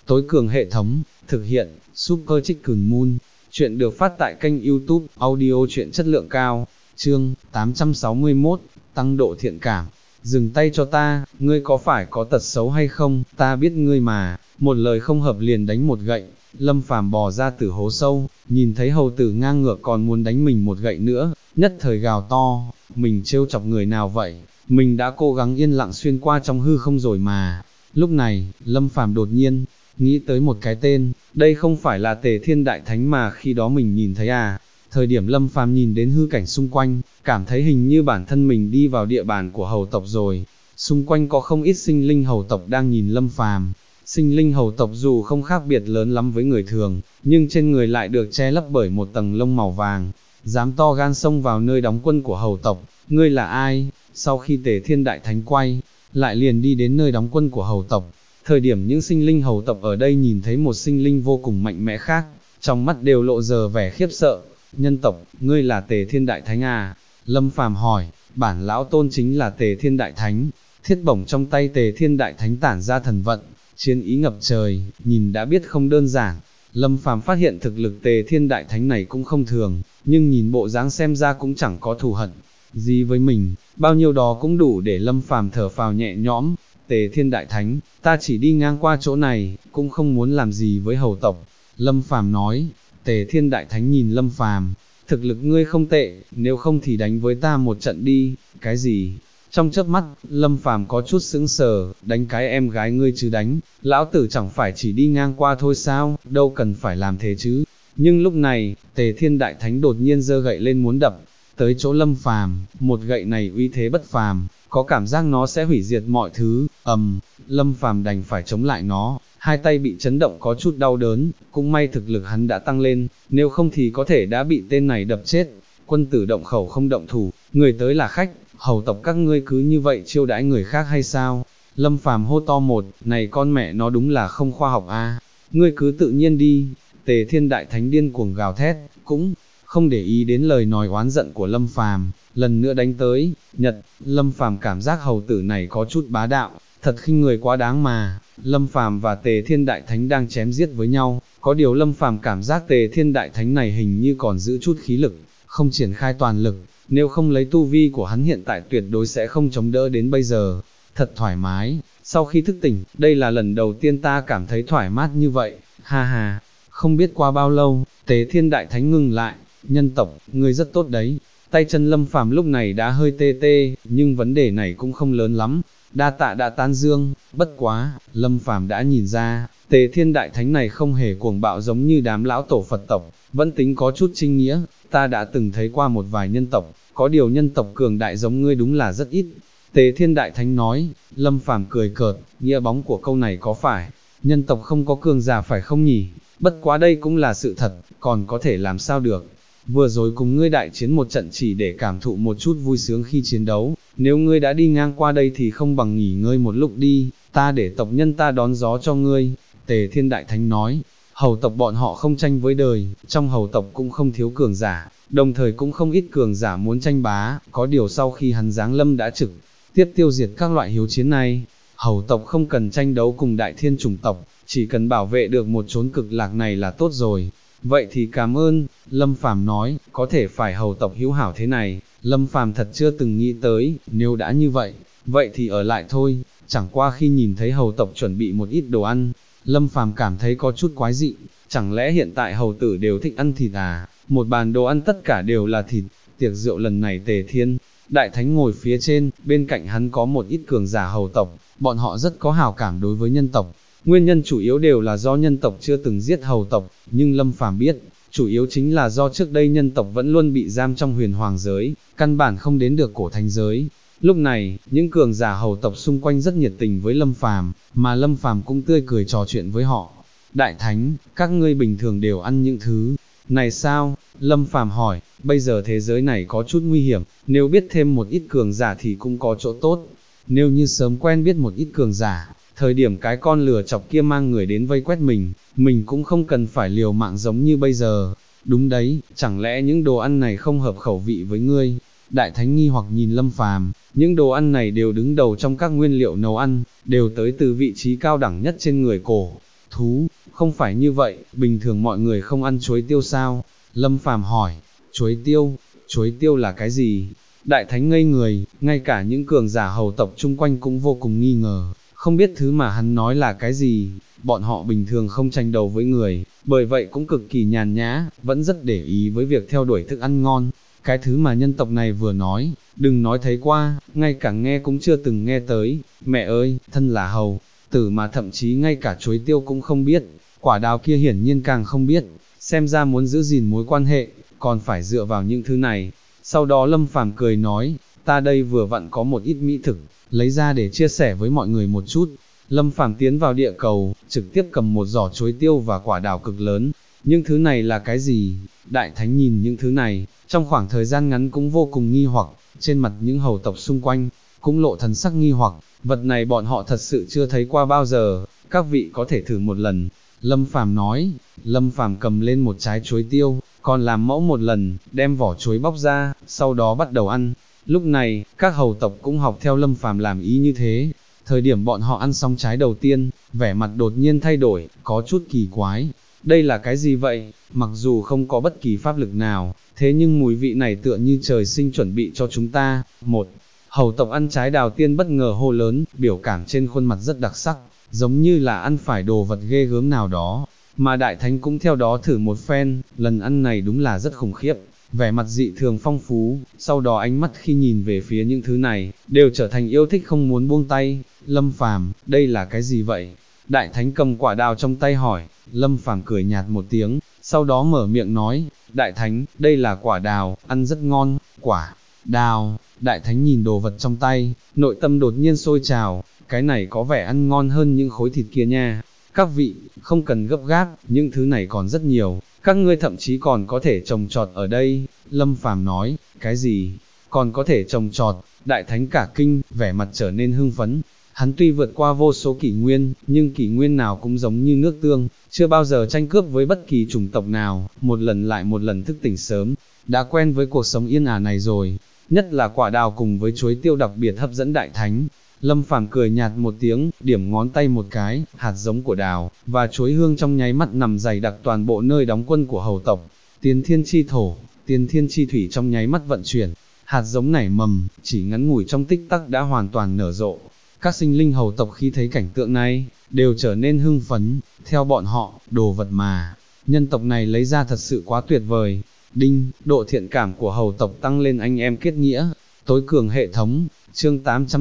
tối cường hệ thống, thực hiện, Super Chicken Moon. Chuyện được phát tại kênh YouTube, audio truyện chất lượng cao, chương 861, tăng độ thiện cảm. Dừng tay cho ta, ngươi có phải có tật xấu hay không, ta biết ngươi mà, một lời không hợp liền đánh một gậy. Lâm Phàm bò ra từ hố sâu, nhìn thấy hầu tử ngang ngược còn muốn đánh mình một gậy nữa, nhất thời gào to, mình trêu chọc người nào vậy, mình đã cố gắng yên lặng xuyên qua trong hư không rồi mà. Lúc này, Lâm Phàm đột nhiên nghĩ tới một cái tên, đây không phải là Tề Thiên Đại Thánh mà khi đó mình nhìn thấy à. Thời điểm Lâm Phàm nhìn đến hư cảnh xung quanh, cảm thấy hình như bản thân mình đi vào địa bàn của hầu tộc rồi. Xung quanh có không ít sinh linh hầu tộc đang nhìn Lâm Phàm. Sinh linh hầu tộc dù không khác biệt lớn lắm với người thường, nhưng trên người lại được che lấp bởi một tầng lông màu vàng. Dám to gan xông vào nơi đóng quân của hầu tộc, ngươi là ai? Sau khi Tề Thiên Đại Thánh quay, lại liền đi đến nơi đóng quân của hầu tộc. Thời điểm những sinh linh hầu tộc ở đây nhìn thấy một sinh linh vô cùng mạnh mẽ khác, trong mắt đều lộ giờ vẻ khiếp sợ. Nhân tộc, ngươi là Tề Thiên Đại Thánh à? Lâm Phàm hỏi, bản lão tôn chính là Tề Thiên Đại Thánh. Thiết bổng trong tay Tề Thiên Đại Thánh tản ra thần vận, chiến ý ngập trời, nhìn đã biết không đơn giản. Lâm Phàm phát hiện thực lực Tề Thiên Đại Thánh này cũng không thường, nhưng nhìn bộ dáng xem ra cũng chẳng có thù hận gì với mình, bao nhiêu đó cũng đủ để Lâm Phàm thở phào nhẹ nhõm. Tề Thiên Đại Thánh, ta chỉ đi ngang qua chỗ này, cũng không muốn làm gì với hầu tộc. Lâm Phàm nói. Tề Thiên Đại Thánh nhìn Lâm Phàm, thực lực ngươi không tệ, nếu không thì đánh với ta một trận đi. Cái gì? Trong chớp mắt, Lâm Phàm có chút sững sờ, đánh cái em gái ngươi chứ đánh, lão tử chẳng phải chỉ đi ngang qua thôi sao, đâu cần phải làm thế chứ. Nhưng lúc này, Tề Thiên Đại Thánh đột nhiên giơ gậy lên muốn đập tới chỗ Lâm Phàm, một gậy này uy thế bất phàm, có cảm giác nó sẽ hủy diệt mọi thứ. Lâm Phàm đành phải chống lại nó, hai tay bị chấn động có chút đau đớn, cũng may thực lực hắn đã tăng lên, nếu không thì có thể đã bị tên này đập chết. Quân tử động khẩu không động thủ, người tới là khách, hầu tộc các ngươi cứ như vậy chiêu đãi người khác hay sao? Lâm Phàm hô to một, này con mẹ nó đúng là không khoa học a. Ngươi cứ tự nhiên đi. Tề Thiên Đại Thánh điên cuồng gào thét, cũng không để ý đến lời nói oán giận của Lâm Phàm, lần nữa đánh tới. Lâm Phàm cảm giác hầu tử này có chút bá đạo, thật khinh người quá đáng mà. Lâm Phàm và Tề Thiên Đại Thánh đang chém giết với nhau, có điều Lâm Phàm cảm giác Tề Thiên Đại Thánh này hình như còn giữ chút khí lực, không triển khai toàn lực, nếu không lấy tu vi của hắn hiện tại tuyệt đối sẽ không chống đỡ đến bây giờ. Thật thoải mái, sau khi thức tỉnh, đây là lần đầu tiên ta cảm thấy thoải mát như vậy, ha ha. Không biết qua bao lâu, Tề Thiên Đại Thánh ngừng lại, nhân tộc, ngươi rất tốt đấy. Tay chân Lâm Phàm lúc này đã hơi tê tê, nhưng vấn đề này cũng không lớn lắm. Đa tạ đã tán dương, bất quá, Lâm Phàm đã nhìn ra, Tề Thiên Đại Thánh này không hề cuồng bạo giống như đám lão tổ Phật tộc, vẫn tính có chút trinh nghĩa. Ta đã từng thấy qua một vài nhân tộc, có điều nhân tộc cường đại giống ngươi đúng là rất ít. Tề Thiên Đại Thánh nói. Lâm Phàm cười cợt, nghĩa bóng của câu này có phải nhân tộc không có cường giả phải không nhỉ? Bất quá đây cũng là sự thật, còn có thể làm sao được. Vừa rồi cùng ngươi đại chiến một trận chỉ để cảm thụ một chút vui sướng khi chiến đấu, nếu ngươi đã đi ngang qua đây thì không bằng nghỉ ngơi một lúc đi, ta để tộc nhân ta đón gió cho ngươi. Tề Thiên Đại Thánh nói. Hầu tộc bọn họ không tranh với đời, trong hầu tộc cũng không thiếu cường giả, đồng thời cũng không ít cường giả muốn tranh bá, có điều sau khi hắn giáng lâm đã trực tiếp tiêu diệt các loại hiếu chiến này. Hầu tộc không cần tranh đấu cùng đại thiên chủng tộc, chỉ cần bảo vệ được một chốn cực lạc này là tốt rồi. Vậy thì cảm ơn. Lâm Phàm nói, có thể phải hầu tộc hữu hảo thế này, Lâm Phàm thật chưa từng nghĩ tới, nếu đã như vậy, vậy thì ở lại thôi. Chẳng qua khi nhìn thấy hầu tộc chuẩn bị một ít đồ ăn, Lâm Phàm cảm thấy có chút quái dị, chẳng lẽ hiện tại hầu tử đều thích ăn thịt à? Một bàn đồ ăn tất cả đều là thịt. Tiệc rượu lần này Tề Thiên Đại Thánh ngồi phía trên, bên cạnh hắn có một ít cường giả hầu tộc, bọn họ rất có hảo cảm đối với nhân tộc. Nguyên nhân chủ yếu đều là do nhân tộc chưa từng giết hầu tộc, nhưng Lâm Phàm biết, chủ yếu chính là do trước đây nhân tộc vẫn luôn bị giam trong huyền hoàng giới, căn bản không đến được cổ thánh giới. Lúc này, những cường giả hầu tộc xung quanh rất nhiệt tình với Lâm Phàm, mà Lâm Phàm cũng tươi cười trò chuyện với họ. Đại Thánh, các ngươi bình thường đều ăn những thứ này sao? Lâm Phàm hỏi. Bây giờ thế giới này có chút nguy hiểm, nếu biết thêm một ít cường giả thì cũng có chỗ tốt. Nếu như sớm quen biết một ít cường giả, thời điểm cái con lừa chọc kia mang người đến vây quét mình cũng không cần phải liều mạng giống như bây giờ. Đúng đấy, chẳng lẽ những đồ ăn này không hợp khẩu vị với ngươi? Đại Thánh nghi hoặc nhìn Lâm Phàm, những đồ ăn này đều đứng đầu trong các nguyên liệu nấu ăn, đều tới từ vị trí cao đẳng nhất trên người cổ thú, không phải như vậy, bình thường mọi người không ăn chuối tiêu sao? Lâm Phàm hỏi, chuối tiêu là cái gì? Đại thánh ngây người, ngay cả những cường giả hầu tộc chung quanh cũng vô cùng nghi ngờ, không biết thứ mà hắn nói là cái gì. Bọn họ bình thường không tranh đấu với người, bởi vậy cũng cực kỳ nhàn nhã, vẫn rất để ý với việc theo đuổi thức ăn ngon. Cái thứ mà nhân tộc này vừa nói, đừng nói thấy qua, ngay cả nghe cũng chưa từng nghe tới. Mẹ ơi, thân là hầu tử mà thậm chí ngay cả chuối tiêu cũng không biết, quả đào kia hiển nhiên càng không biết, xem ra muốn giữ gìn mối quan hệ, còn phải dựa vào những thứ này. Sau đó Lâm Phàm cười nói, ta đây vừa vặn có một ít mỹ thực, lấy ra để chia sẻ với mọi người một chút. Lâm Phàm tiến vào địa cầu, trực tiếp cầm một giỏ chuối tiêu và quả đào cực lớn. Những thứ này là cái gì? Đại thánh nhìn những thứ này, trong khoảng thời gian ngắn cũng vô cùng nghi hoặc, trên mặt những hầu tộc xung quanh, cũng lộ thần sắc nghi hoặc, vật này bọn họ thật sự chưa thấy qua bao giờ, các vị có thể thử một lần. Lâm Phàm nói, Lâm Phàm cầm lên một trái chuối tiêu, còn làm mẫu một lần, đem vỏ chuối bóc ra, sau đó bắt đầu ăn. Lúc này, các hầu tộc cũng học theo Lâm Phàm làm ý như thế. Thời điểm bọn họ ăn xong trái đầu tiên, vẻ mặt đột nhiên thay đổi, có chút kỳ quái. Đây là cái gì vậy? Mặc dù không có bất kỳ pháp lực nào, thế nhưng mùi vị này tựa như trời sinh chuẩn bị cho chúng ta. Một hầu tộc ăn trái đào tiên bất ngờ hô lớn, biểu cảm trên khuôn mặt rất đặc sắc, giống như là ăn phải đồ vật ghê gớm nào đó. Mà đại thánh cũng theo đó thử một phen, lần ăn này đúng là rất khủng khiếp, vẻ mặt dị thường phong phú, sau đó ánh mắt khi nhìn về phía những thứ này, đều trở thành yêu thích không muốn buông tay. Lâm Phàm, đây là cái gì vậy? Đại thánh cầm quả đào trong tay hỏi. Lâm Phàm cười nhạt một tiếng, sau đó mở miệng nói, đại thánh, đây là quả đào, ăn rất ngon. Quả đào, đại thánh nhìn đồ vật trong tay, nội tâm đột nhiên sôi trào, cái này có vẻ ăn ngon hơn những khối thịt kia nha. Các vị, không cần gấp gáp, những thứ này còn rất nhiều, các ngươi thậm chí còn có thể trồng trọt ở đây. Lâm Phàm nói, cái gì? Còn có thể trồng trọt? Đại thánh cả kinh, vẻ mặt trở nên hưng phấn. Hắn tuy vượt qua vô số kỷ nguyên, nhưng kỷ nguyên nào cũng giống như nước tương, chưa bao giờ tranh cướp với bất kỳ chủng tộc nào, một lần lại một lần thức tỉnh sớm, đã quen với cuộc sống yên ả này rồi. Nhất là quả đào cùng với chuối tiêu đặc biệt hấp dẫn đại thánh. Lâm Phàm cười nhạt một tiếng, điểm ngón tay một cái, hạt giống của đào và chuối hương trong nháy mắt nằm dày đặc toàn bộ nơi đóng quân của hầu tộc. Tiên thiên chi thổ, tiên thiên chi thủy trong nháy mắt vận chuyển, hạt giống nảy mầm, chỉ ngắn ngủi trong tích tắc đã hoàn toàn nở rộ. Các sinh linh hầu tộc khi thấy cảnh tượng này, đều trở nên hưng phấn, theo bọn họ, đồ vật mà nhân tộc này lấy ra thật sự quá tuyệt vời. Đinh, độ thiện cảm của hầu tộc tăng lên anh em kết nghĩa, tối cường hệ thống. Chương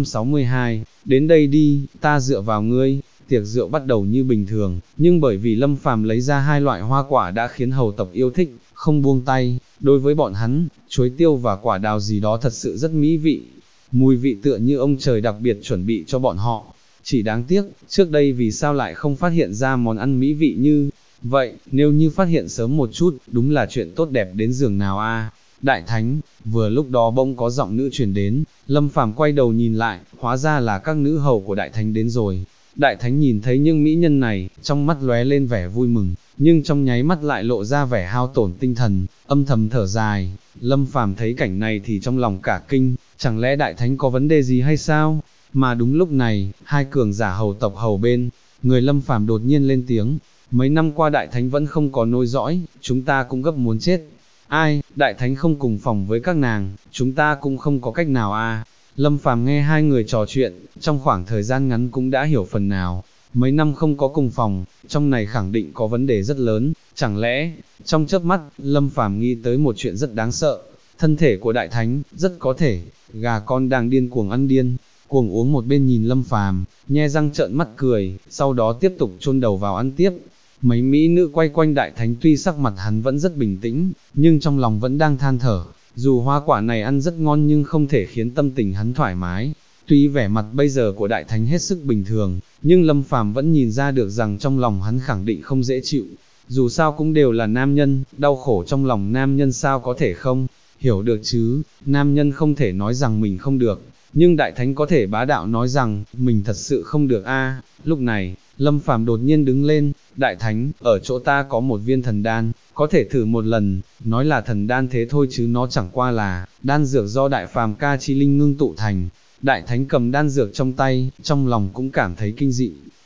862, đến đây đi, ta dựa vào ngươi. Tiệc rượu bắt đầu như bình thường, nhưng bởi vì Lâm Phàm lấy ra hai loại hoa quả đã khiến hầu tộc yêu thích, không buông tay. Đối với bọn hắn, chuối tiêu và quả đào gì đó thật sự rất mỹ vị, mùi vị tựa như ông trời đặc biệt chuẩn bị cho bọn họ. Chỉ đáng tiếc, trước đây vì sao lại không phát hiện ra món ăn mỹ vị như vậy, nếu như phát hiện sớm một chút, đúng là chuyện tốt đẹp đến giường nào a. Đại thánh, vừa lúc đó bỗng có giọng nữ truyền đến, Lâm Phàm quay đầu nhìn lại, hóa ra là các nữ hầu của đại thánh đến rồi. Đại thánh nhìn thấy những mỹ nhân này, trong mắt lóe lên vẻ vui mừng, nhưng trong nháy mắt lại lộ ra vẻ hao tổn tinh thần, âm thầm thở dài. Lâm Phàm thấy cảnh này thì trong lòng cả kinh, chẳng lẽ đại thánh có vấn đề gì hay sao? Mà đúng lúc này, hai cường giả hầu tộc hầu bên, người Lâm Phàm đột nhiên lên tiếng, mấy năm qua đại thánh vẫn không có nối dõi, chúng ta cũng gấp muốn chết. Ai, đại thánh không cùng phòng với các nàng, chúng ta cũng không có cách nào a. Lâm Phàm nghe hai người trò chuyện, trong khoảng thời gian ngắn cũng đã hiểu phần nào, mấy năm không có cùng phòng, trong này khẳng định có vấn đề rất lớn, chẳng lẽ, trong chớp mắt, Lâm Phàm nghĩ tới một chuyện rất đáng sợ, thân thể của đại thánh, rất có thể, gà con đang điên cuồng ăn điên, cuồng uống một bên nhìn Lâm Phàm, nhe răng trợn mắt cười, sau đó tiếp tục chôn đầu vào ăn tiếp. Mấy mỹ nữ quay quanh đại thánh tuy sắc mặt hắn vẫn rất bình tĩnh, nhưng trong lòng vẫn đang than thở, dù hoa quả này ăn rất ngon nhưng không thể khiến tâm tình hắn thoải mái. Tuy vẻ mặt bây giờ của đại thánh hết sức bình thường, nhưng Lâm Phàm vẫn nhìn ra được rằng trong lòng hắn khẳng định không dễ chịu. Dù sao cũng đều là nam nhân, đau khổ trong lòng nam nhân sao có thể không hiểu được chứ, nam nhân không thể nói rằng mình không được, nhưng đại thánh có thể bá đạo nói rằng, mình thật sự không được a. Lúc này, Lâm Phàm đột nhiên đứng lên, đại thánh, ở chỗ ta có một viên thần đan, có thể thử một lần. Nói là thần đan thế thôi chứ nó chẳng qua là đan dược do đại phàm ca chi linh ngưng tụ thành. Đại thánh cầm đan dược trong tay, trong lòng cũng cảm thấy kinh dị,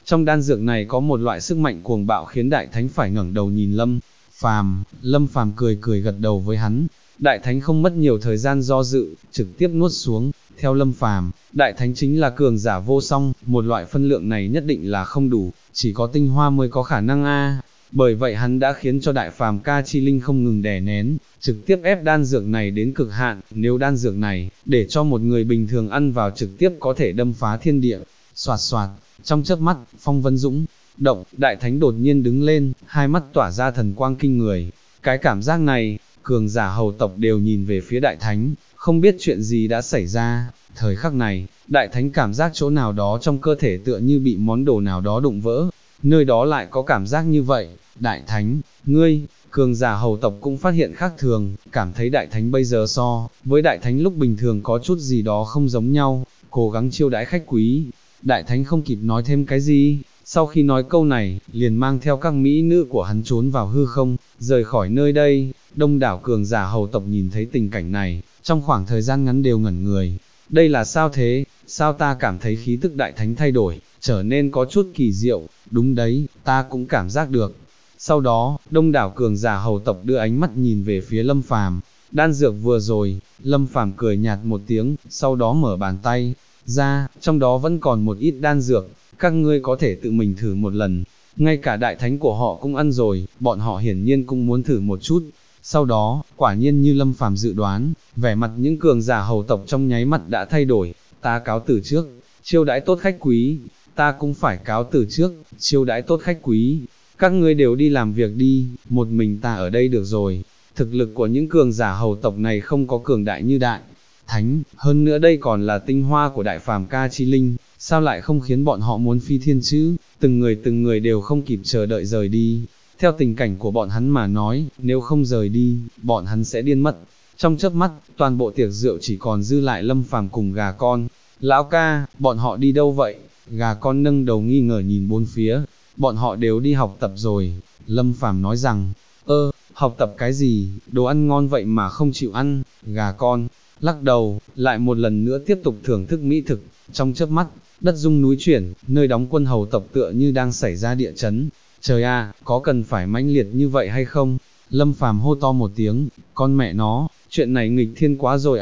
trong đan dược này có một loại sức mạnh cuồng bạo khiến đại thánh phải ngẩng đầu nhìn Lâm Phàm cười cười gật đầu với hắn. Đại thánh không mất nhiều thời gian do dự, trực tiếp nuốt xuống. Theo Lâm Phàm, đại thánh chính là cường giả vô song, một loại phân lượng này nhất định là không đủ, chỉ có tinh hoa mới có khả năng Bởi vậy hắn đã khiến cho đại phàm ca chi linh không ngừng đè nén, trực tiếp ép đan dược này đến cực hạn. Nếu đan dược này để cho một người bình thường ăn vào trực tiếp có thể đâm phá thiên địa. Xoạt xoạt, trong chớp mắt, phong vân dũng động, đại thánh đột nhiên đứng lên, hai mắt tỏa ra thần quang kinh người. Cái cảm giác này, cường giả hầu tộc đều nhìn về phía đại thánh, không biết chuyện gì đã xảy ra. Thời khắc này, đại thánh cảm giác chỗ nào đó trong cơ thể tựa như bị món đồ nào đó đụng vỡ, nơi đó lại có cảm giác như vậy. Đại thánh, ngươi, cường giả hầu tộc cũng phát hiện khác thường, cảm thấy đại thánh bây giờ so với đại thánh lúc bình thường có chút gì đó không giống nhau, cố gắng chiêu đãi khách quý. Đại thánh không kịp nói thêm cái gì, sau khi nói câu này, liền mang theo các mỹ nữ của hắn trốn vào hư không, rời khỏi nơi đây. Đông đảo cường giả hầu tộc nhìn thấy tình cảnh này, trong khoảng thời gian ngắn đều ngẩn người. Đây là sao thế, sao ta cảm thấy khí tức đại thánh thay đổi, trở nên có chút kỳ diệu, đúng đấy, ta cũng cảm giác được. Sau đó, đông đảo cường giả hầu tộc đưa ánh mắt nhìn về phía Lâm Phàm. Đan dược vừa rồi, Lâm Phàm cười nhạt một tiếng, sau đó mở bàn tay ra, trong đó vẫn còn một ít đan dược, các ngươi có thể tự mình thử một lần. Ngay cả đại thánh của họ cũng ăn rồi, bọn họ hiển nhiên cũng muốn thử một chút. Sau đó, quả nhiên như Lâm Phàm dự đoán, vẻ mặt những cường giả hầu tộc trong nháy mắt đã thay đổi. Ta cáo từ trước, chiêu đãi tốt khách quý. Ta cũng phải cáo từ trước, chiêu đãi tốt khách quý. Các ngươi đều đi làm việc đi, một mình ta ở đây được rồi. Thực lực của những cường giả hầu tộc này không có cường đại như đại thánh, hơn nữa đây còn là tinh hoa của đại phàm ca chi linh, sao lại không khiến bọn họ muốn phi thiên chứ? Từng người đều không kịp chờ đợi rời đi. Theo tình cảnh của bọn hắn mà nói, nếu không rời đi, bọn hắn sẽ điên mất. Trong chớp mắt, toàn bộ tiệc rượu chỉ còn dư lại Lâm Phàm cùng gà con. Lão ca, bọn họ đi đâu vậy? Gà con nâng đầu nghi ngờ nhìn bốn phía. Bọn họ đều đi học tập rồi. Lâm Phàm nói rằng, học tập cái gì, đồ ăn ngon vậy mà không chịu ăn. Gà con lắc đầu, lại một lần nữa tiếp tục thưởng thức mỹ thực. Trong chớp mắt, đất rung núi chuyển, nơi đóng quân hầu tộc tựa như đang xảy ra địa chấn. Trời à, có cần phải mãnh liệt như vậy hay không? Lâm Phàm hô to một tiếng, con mẹ nó, chuyện này nghịch thiên quá rồi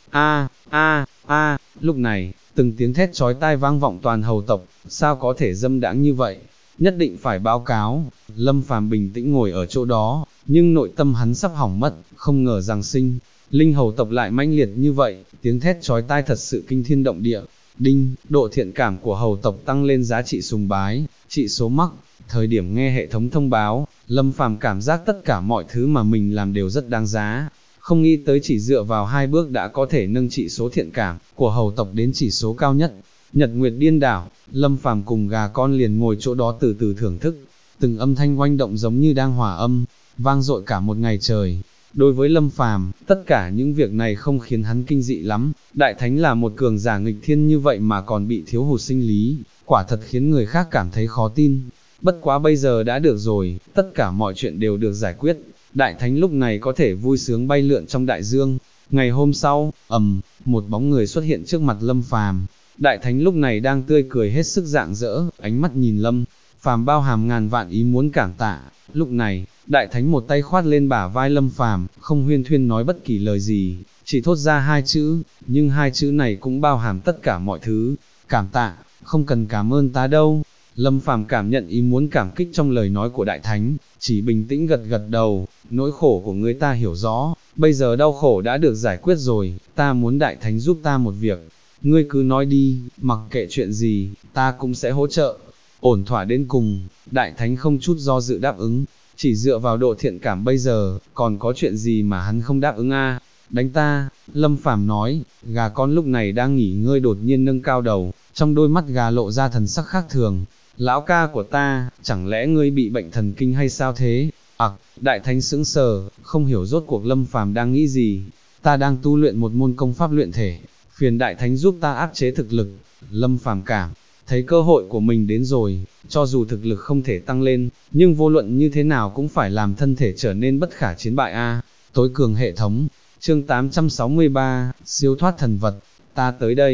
Lúc này, từng tiếng thét chói tai vang vọng toàn hầu tộc, sao có thể dâm đãng như vậy? Nhất định phải báo cáo. Lâm Phàm bình tĩnh ngồi ở chỗ đó, nhưng nội tâm hắn sắp hỏng mất, không ngờ rằng sinh linh hầu tộc lại mãnh liệt như vậy, tiếng thét chói tai thật sự kinh thiên động địa. Đinh, độ thiện cảm của hầu tộc tăng lên giá trị sùng bái, trị số mắc. Thời điểm nghe hệ thống thông báo, Lâm Phàm cảm giác tất cả mọi thứ mà mình làm đều rất đáng giá. Không nghĩ tới chỉ dựa vào 2 bước đã có thể nâng trị số thiện cảm của hầu tộc đến chỉ số cao nhất. Nhật Nguyệt điên đảo, Lâm Phàm cùng gà con liền ngồi chỗ đó từ từ thưởng thức. Từng âm thanh oanh động giống như đang hòa âm, vang dội cả một ngày trời. Đối với Lâm Phàm, tất cả những việc này không khiến hắn kinh dị lắm. Đại thánh là một cường giả nghịch thiên như vậy mà còn bị thiếu hụt sinh lý, quả thật khiến người khác cảm thấy khó tin. Bất quá bây giờ đã được rồi, tất cả mọi chuyện đều được giải quyết. Đại thánh lúc này có thể vui sướng bay lượn trong đại dương. Ngày hôm sau, một bóng người xuất hiện trước mặt Lâm Phàm. Đại thánh lúc này đang tươi cười hết sức rạng rỡ, ánh mắt nhìn Lâm Phàm bao hàm ngàn vạn ý muốn cảm tạ. Lúc này, đại thánh một tay khoát lên bả vai Lâm Phàm, không huyên thuyên nói bất kỳ lời gì, chỉ thốt ra 2 chữ, nhưng 2 chữ này cũng bao hàm tất cả mọi thứ. Cảm tạ, không cần cảm ơn ta đâu. Lâm Phàm cảm nhận ý muốn cảm kích trong lời nói của đại thánh, chỉ bình tĩnh gật gật đầu. Nỗi khổ của người ta hiểu rõ, bây giờ đau khổ đã được giải quyết rồi, ta muốn đại thánh giúp ta một việc. Ngươi cứ nói đi, mặc kệ chuyện gì, ta cũng sẽ hỗ trợ. Ổn thỏa đến cùng, đại thánh không chút do dự đáp ứng. Chỉ dựa vào độ thiện cảm bây giờ, còn có chuyện gì mà hắn không đáp ứng Đánh ta, Lâm Phàm nói. Gà con lúc này đang nghỉ ngơi đột nhiên nâng cao đầu, trong đôi mắt gà lộ ra thần sắc khác thường. Lão ca của ta, chẳng lẽ ngươi bị bệnh thần kinh hay sao thế? Đại thánh sững sờ, không hiểu rốt cuộc Lâm Phàm đang nghĩ gì. Ta đang tu luyện một môn công pháp luyện thể, phiền đại thánh giúp ta áp chế thực lực. Lâm Phàm cảm thấy cơ hội của mình đến rồi, cho dù thực lực không thể tăng lên, nhưng vô luận như thế nào cũng phải làm thân thể trở nên bất khả chiến bại Tối cường hệ thống, chương 863, siêu thoát thần vật, ta tới đây.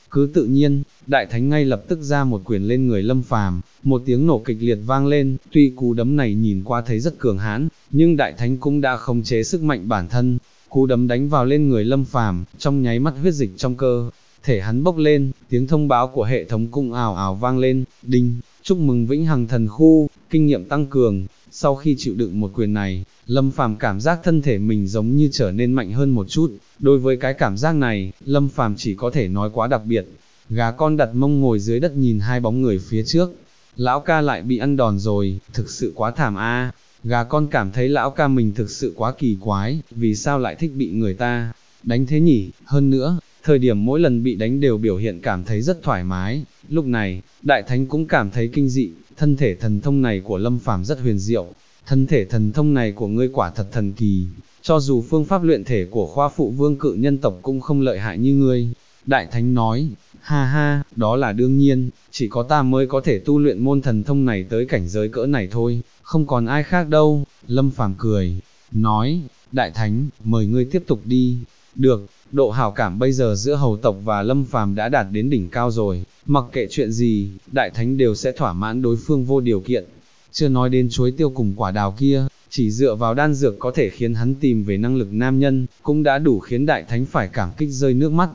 Cứ tự nhiên, đại thánh ngay lập tức ra một quyền lên người Lâm Phàm, một tiếng nổ kịch liệt vang lên, tuy cú đấm này nhìn qua thấy rất cường hãn, nhưng đại thánh cũng đã khống chế sức mạnh bản thân, cú đấm đánh vào lên người Lâm Phàm, trong nháy mắt huyết dịch trong cơ thể hắn bốc lên, tiếng thông báo của hệ thống cũng ào ào vang lên, đinh, chúc mừng vĩnh hằng thần khu, kinh nghiệm tăng cường. Sau khi chịu đựng một quyền này, Lâm Phàm cảm giác thân thể mình giống như trở nên mạnh hơn một chút, đối với cái cảm giác này, Lâm Phàm chỉ có thể nói quá đặc biệt. Gà con đặt mông ngồi dưới đất nhìn hai bóng người phía trước, lão ca lại bị ăn đòn rồi, thực sự quá thảm a. Gà con cảm thấy lão ca mình thực sự quá kỳ quái, vì sao lại thích bị người ta đánh thế nhỉ, hơn nữa, thời điểm mỗi lần bị đánh đều biểu hiện cảm thấy rất thoải mái. Lúc này, đại thánh cũng cảm thấy kinh dị, thân thể thần thông này của Lâm Phàm rất huyền diệu, thân thể thần thông này của ngươi quả thật thần kỳ, cho dù phương pháp luyện thể của khoa phụ vương cự nhân tộc cũng không lợi hại như ngươi. Đại thánh nói, ha ha, đó là đương nhiên, chỉ có ta mới có thể tu luyện môn thần thông này tới cảnh giới cỡ này thôi, không còn ai khác đâu. Lâm Phàm cười, nói, đại thánh, mời ngươi tiếp tục đi. Được, độ hảo cảm bây giờ giữa hầu tộc và Lâm Phàm đã đạt đến đỉnh cao rồi, mặc kệ chuyện gì, đại thánh đều sẽ thỏa mãn đối phương vô điều kiện. Chưa nói đến chuối tiêu cùng quả đào kia, chỉ dựa vào đan dược có thể khiến hắn tìm về năng lực nam nhân, cũng đã đủ khiến đại thánh phải cảm kích rơi nước mắt.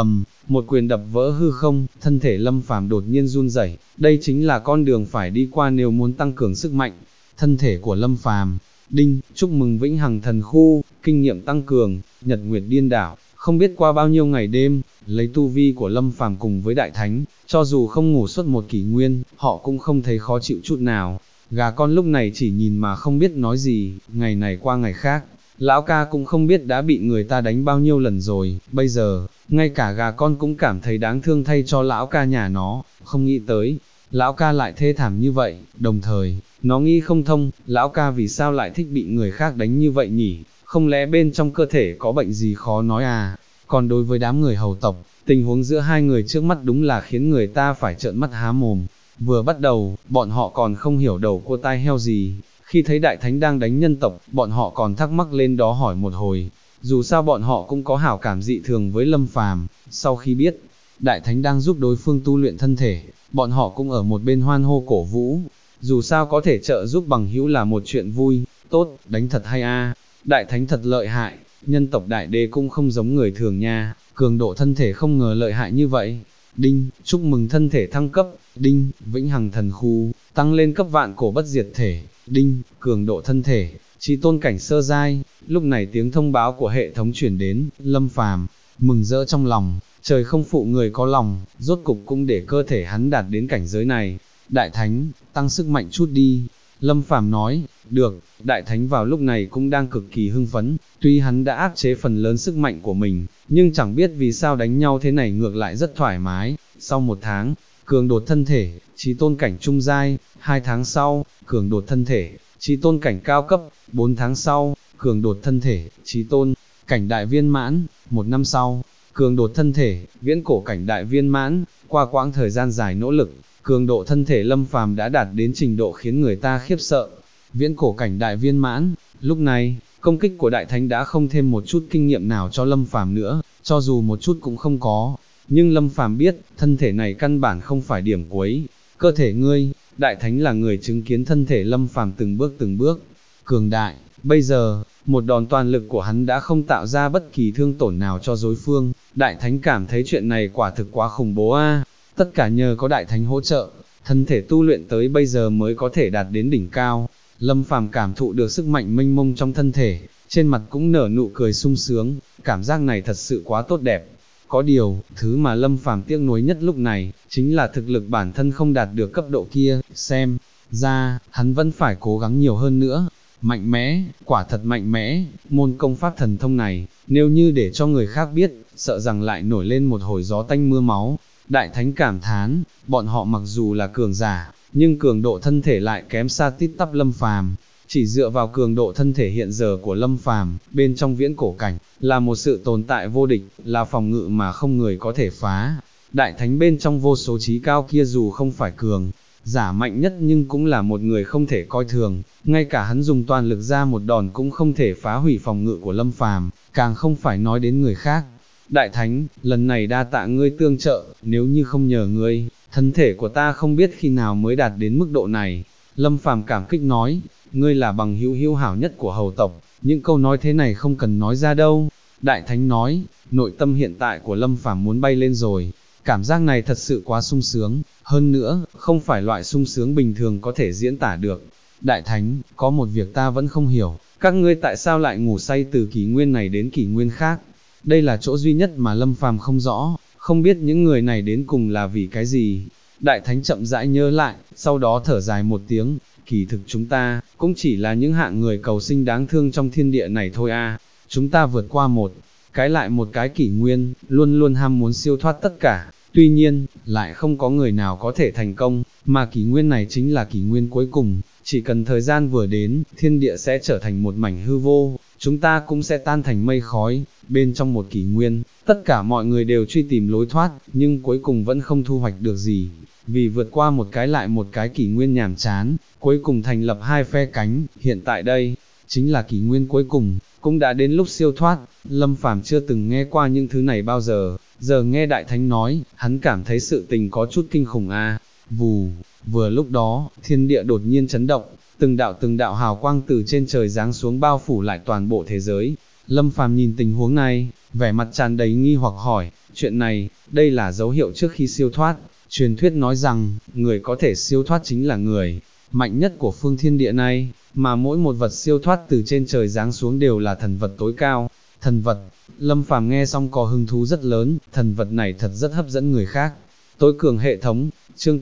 Một quyền đập vỡ hư không, thân thể Lâm Phàm đột nhiên run rẩy, đây chính là con đường phải đi qua nếu muốn tăng cường sức mạnh. Thân thể của Lâm Phàm, đinh, chúc mừng vĩnh hằng thần khu, kinh nghiệm tăng cường, nhật nguyệt điên đảo, không biết qua bao nhiêu ngày đêm, lấy tu vi của Lâm Phàm cùng với đại thánh, cho dù không ngủ suốt một kỷ nguyên, họ cũng không thấy khó chịu chút nào. Gà con lúc này chỉ nhìn mà không biết nói gì, ngày này qua ngày khác, lão ca cũng không biết đã bị người ta đánh bao nhiêu lần rồi, bây giờ, ngay cả gà con cũng cảm thấy đáng thương thay cho lão ca nhà nó, không nghĩ tới, lão ca lại thê thảm như vậy, đồng thời, nó nghĩ không thông, lão ca vì sao lại thích bị người khác đánh như vậy nhỉ, không lẽ bên trong cơ thể có bệnh gì khó nói à. Còn đối với đám người hầu tộc, tình huống giữa hai người trước mắt đúng là khiến người ta phải trợn mắt há mồm. Vừa bắt đầu, bọn họ còn không hiểu đầu cua tai heo gì, khi thấy đại thánh đang đánh nhân tộc, bọn họ còn thắc mắc lên đó hỏi một hồi, dù sao bọn họ cũng có hảo cảm dị thường với Lâm Phàm. Sau khi biết, đại thánh đang giúp đối phương tu luyện thân thể, bọn họ cũng ở một bên hoan hô cổ vũ, dù sao có thể trợ giúp bằng hữu là một chuyện vui, tốt, đánh thật hay a, đại thánh thật lợi hại, nhân tộc đại đế cũng không giống người thường nha, cường độ thân thể không ngờ lợi hại như vậy. Đinh, chúc mừng thân thể thăng cấp, đinh, vĩnh hằng thần khu, tăng lên cấp vạn cổ bất diệt thể, đinh, cường độ thân thể, chí tôn cảnh sơ giai. Lúc này tiếng thông báo của hệ thống chuyển đến, Lâm Phàm mừng rỡ trong lòng, trời không phụ người có lòng, rốt cục cũng để cơ thể hắn đạt đến cảnh giới này. Đại thánh, tăng sức mạnh chút đi. Lâm Phàm nói, được. Đại thánh vào lúc này cũng đang cực kỳ hưng phấn, tuy hắn đã áp chế phần lớn sức mạnh của mình, nhưng chẳng biết vì sao đánh nhau thế này ngược lại rất thoải mái. Sau 1 tháng, cường đột thân thể, chí tôn cảnh trung giai, 2 tháng sau, cường đột thân thể, chí tôn cảnh cao cấp, 4 tháng sau, cường đột thân thể, chí tôn cảnh đại viên mãn, 1 năm sau, cường đột thân thể, viễn cổ cảnh đại viên mãn. Qua quãng thời gian dài nỗ lực, cường độ thân thể Lâm Phàm đã đạt đến trình độ khiến người ta khiếp sợ. Viễn cổ cảnh đại viên mãn, lúc này, công kích của đại thánh đã không thêm một chút kinh nghiệm nào cho Lâm Phàm nữa, cho dù một chút cũng không có. Nhưng Lâm Phàm biết, thân thể này căn bản không phải điểm cuối. Cơ thể ngươi, đại thánh là người chứng kiến thân thể Lâm Phàm từng bước cường đại. Bây giờ, một đòn toàn lực của hắn đã không tạo ra bất kỳ thương tổn nào cho đối phương. Đại thánh cảm thấy chuyện này quả thực quá khủng bố a. Tất cả nhờ có đại thánh hỗ trợ, thân thể tu luyện tới bây giờ mới có thể đạt đến đỉnh cao. Lâm Phàm cảm thụ được sức mạnh mênh mông trong thân thể, trên mặt cũng nở nụ cười sung sướng, cảm giác này thật sự quá tốt đẹp. Có điều, thứ mà Lâm Phàm tiếc nuối nhất lúc này, chính là thực lực bản thân không đạt được cấp độ kia, xem ra, hắn vẫn phải cố gắng nhiều hơn nữa. Mạnh mẽ, quả thật mạnh mẽ, môn công pháp thần thông này, nếu như để cho người khác biết, sợ rằng lại nổi lên một hồi gió tanh mưa máu. Đại thánh cảm thán, bọn họ mặc dù là cường giả, nhưng cường độ thân thể lại kém xa tít tắp Lâm Phàm. Chỉ dựa vào cường độ thân thể hiện giờ của Lâm Phàm, bên trong viễn cổ cảnh, là một sự tồn tại vô địch, là phòng ngự mà không người có thể phá. Đại thánh bên trong vô số trí cao kia dù không phải cường giả mạnh nhất nhưng cũng là một người không thể coi thường, ngay cả hắn dùng toàn lực ra một đòn cũng không thể phá hủy phòng ngự của Lâm Phàm, càng không phải nói đến người khác. Đại thánh, lần này đa tạ ngươi tương trợ, nếu như không nhờ ngươi, thân thể của ta không biết khi nào mới đạt đến mức độ này. Lâm Phàm cảm kích nói, ngươi là bằng hữu hữu hảo nhất của hầu tộc, những câu nói thế này không cần nói ra đâu. Đại thánh nói, nội tâm hiện tại của Lâm Phàm muốn bay lên rồi, cảm giác này thật sự quá sung sướng, hơn nữa, không phải loại sung sướng bình thường có thể diễn tả được. Đại thánh, có một việc ta vẫn không hiểu, các ngươi tại sao lại ngủ say từ kỷ nguyên này đến kỷ nguyên khác? Đây là chỗ duy nhất mà Lâm Phàm không rõ, không biết những người này đến cùng là vì cái gì. Đại thánh chậm rãi nhớ lại, sau đó thở dài một tiếng, kỳ thực chúng ta, cũng chỉ là những hạng người cầu sinh đáng thương trong thiên địa này thôi a. Chúng ta vượt qua một cái kỷ nguyên, luôn luôn ham muốn siêu thoát tất cả, tuy nhiên, lại không có người nào có thể thành công, mà kỷ nguyên này chính là kỷ nguyên cuối cùng, chỉ cần thời gian vừa đến, thiên địa sẽ trở thành một mảnh hư vô, chúng ta cũng sẽ tan thành mây khói. Bên trong một kỷ nguyên, tất cả mọi người đều truy tìm lối thoát, nhưng cuối cùng vẫn không thu hoạch được gì, vì vượt qua một cái lại một cái kỷ nguyên nhàm chán, cuối cùng thành lập hai phe cánh, hiện tại đây, chính là kỷ nguyên cuối cùng, cũng đã đến lúc siêu thoát. Lâm Phàm chưa từng nghe qua những thứ này bao giờ, giờ nghe Đại Thánh nói, hắn cảm thấy sự tình có chút kinh khủng a. Vù, vừa lúc đó, thiên địa đột nhiên chấn động, từng đạo hào quang từ trên trời giáng xuống bao phủ lại toàn bộ thế giới. Lâm Phàm nhìn tình huống này, vẻ mặt tràn đầy nghi hoặc hỏi, chuyện này, đây là dấu hiệu trước khi siêu thoát. Truyền thuyết nói rằng, người có thể siêu thoát chính là người mạnh nhất của phương thiên địa này, mà mỗi một vật siêu thoát từ trên trời giáng xuống đều là thần vật tối cao. Thần vật, Lâm Phàm nghe xong có hứng thú rất lớn, thần vật này thật rất hấp dẫn người khác. Tối cường hệ thống, chương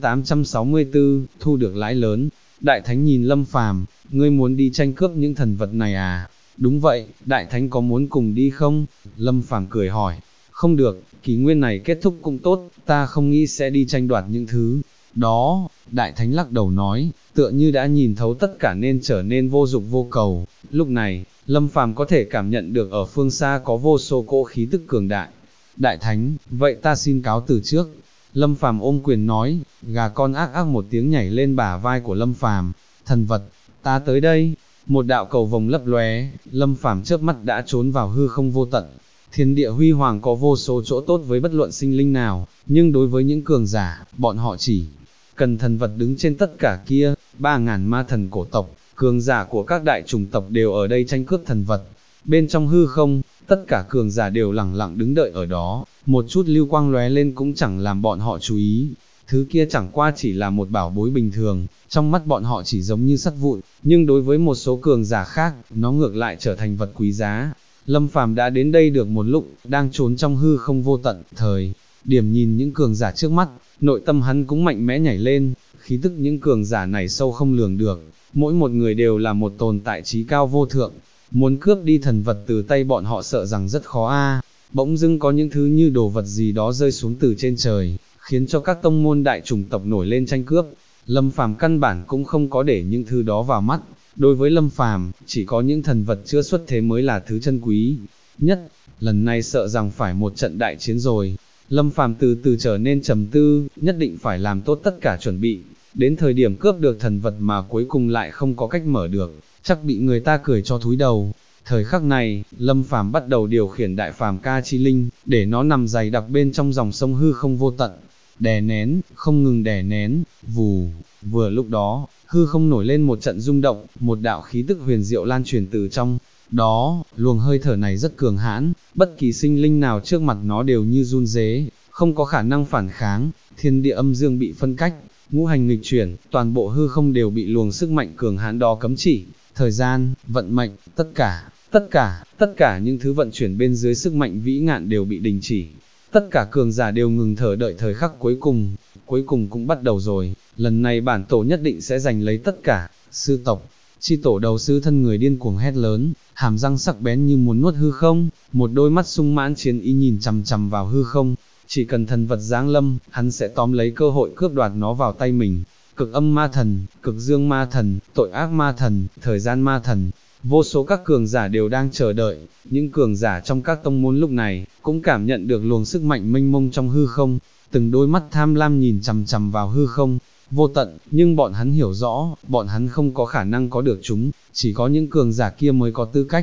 864, thu được lãi lớn. Đại Thánh nhìn Lâm Phàm, ngươi muốn đi tranh cướp những thần vật này à? Đúng vậy, Đại Thánh có muốn cùng đi không? Lâm Phàm cười hỏi, không được, kỷ nguyên này kết thúc cũng tốt, ta không nghĩ sẽ đi tranh đoạt những thứ đó. Đại Thánh lắc đầu nói, tựa như đã nhìn thấu tất cả nên trở nên vô dụng vô cầu. Lúc này, Lâm Phàm có thể cảm nhận được ở phương xa có vô số cỗ khí tức cường đại. Đại Thánh, vậy ta xin cáo từ trước. Lâm Phàm ôm quyền nói, gà con ác ác một tiếng nhảy lên bả vai của Lâm Phàm, thần vật, ta tới đây. Một đạo cầu vồng lấp lóe, Lâm Phàm chớp mắt đã trốn vào hư không vô tận. Thiên địa huy hoàng có vô số chỗ tốt với bất luận sinh linh nào, nhưng đối với những cường giả, bọn họ chỉ cần thần vật đứng trên tất cả kia. 3.000 ma thần cổ tộc, cường giả của các đại chủng tộc đều ở đây tranh cướp thần vật. Bên trong hư không, tất cả cường giả đều lẳng lặng đứng đợi ở đó, một chút lưu quang lóe lên cũng chẳng làm bọn họ chú ý. Thứ kia chẳng qua chỉ là một bảo bối bình thường, trong mắt bọn họ chỉ giống như sắt vụn, nhưng đối với một số cường giả khác, nó ngược lại trở thành vật quý giá. Lâm Phàm đã đến đây được một lúc, đang trốn trong hư không vô tận, thời điểm nhìn những cường giả trước mắt, nội tâm hắn cũng mạnh mẽ nhảy lên, khí tức những cường giả này sâu không lường được, mỗi một người đều là một tồn tại trí cao vô thượng, muốn cướp đi thần vật từ tay bọn họ sợ rằng rất khó a. Bỗng dưng có những thứ như đồ vật gì đó rơi xuống từ trên trời, khiến cho các tông môn đại chủng tộc nổi lên tranh cướp. Lâm Phàm căn bản cũng không có để những thứ đó vào mắt, đối với Lâm Phàm, chỉ có những thần vật chưa xuất thế mới là thứ chân quý nhất. Lần này sợ rằng phải một trận đại chiến rồi. Lâm Phàm từ từ trở nên trầm tư, nhất định phải làm tốt tất cả chuẩn bị, đến thời điểm cướp được thần vật mà cuối cùng lại không có cách mở được, chắc bị người ta cười cho thúi đầu. Thời khắc này, Lâm Phàm bắt đầu điều khiển đại phàm ca chi linh, để nó nằm dày đặc bên trong dòng sông hư không vô tận, đè nén, không ngừng đè nén, vù. Vừa lúc đó, hư không nổi lên một trận rung động, một đạo khí tức huyền diệu lan truyền từ trong đó, luồng hơi thở này rất cường hãn, bất kỳ sinh linh nào trước mặt nó đều như run rế, không có khả năng phản kháng. Thiên địa âm dương bị phân cách, ngũ hành nghịch chuyển, toàn bộ hư không đều bị luồng sức mạnh cường hãn đó cấm chỉ. Thời gian, vận mệnh, tất cả những thứ vận chuyển bên dưới sức mạnh vĩ ngạn đều bị đình chỉ. Tất cả cường giả đều ngừng thở đợi thời khắc cuối cùng cũng bắt đầu rồi. Lần này bản tổ nhất định sẽ giành lấy tất cả. Sư tộc, chi tổ đầu sư thân người điên cuồng hét lớn, hàm răng sắc bén như muốn nuốt hư không, một đôi mắt sung mãn chiến ý nhìn chằm chằm vào hư không. Chỉ cần thần vật giáng lâm, hắn sẽ tóm lấy cơ hội cướp đoạt nó vào tay mình. Cực âm ma thần, cực dương ma thần, tội ác ma thần, thời gian ma thần, vô số các cường giả đều đang chờ đợi. Những cường giả trong các tông môn lúc này, cũng cảm nhận được luồng sức mạnh mênh mông trong hư không, từng đôi mắt tham lam nhìn chằm chằm vào hư không vô tận, nhưng bọn hắn hiểu rõ, bọn hắn không có khả năng có được chúng, chỉ có những cường giả kia mới có tư cách.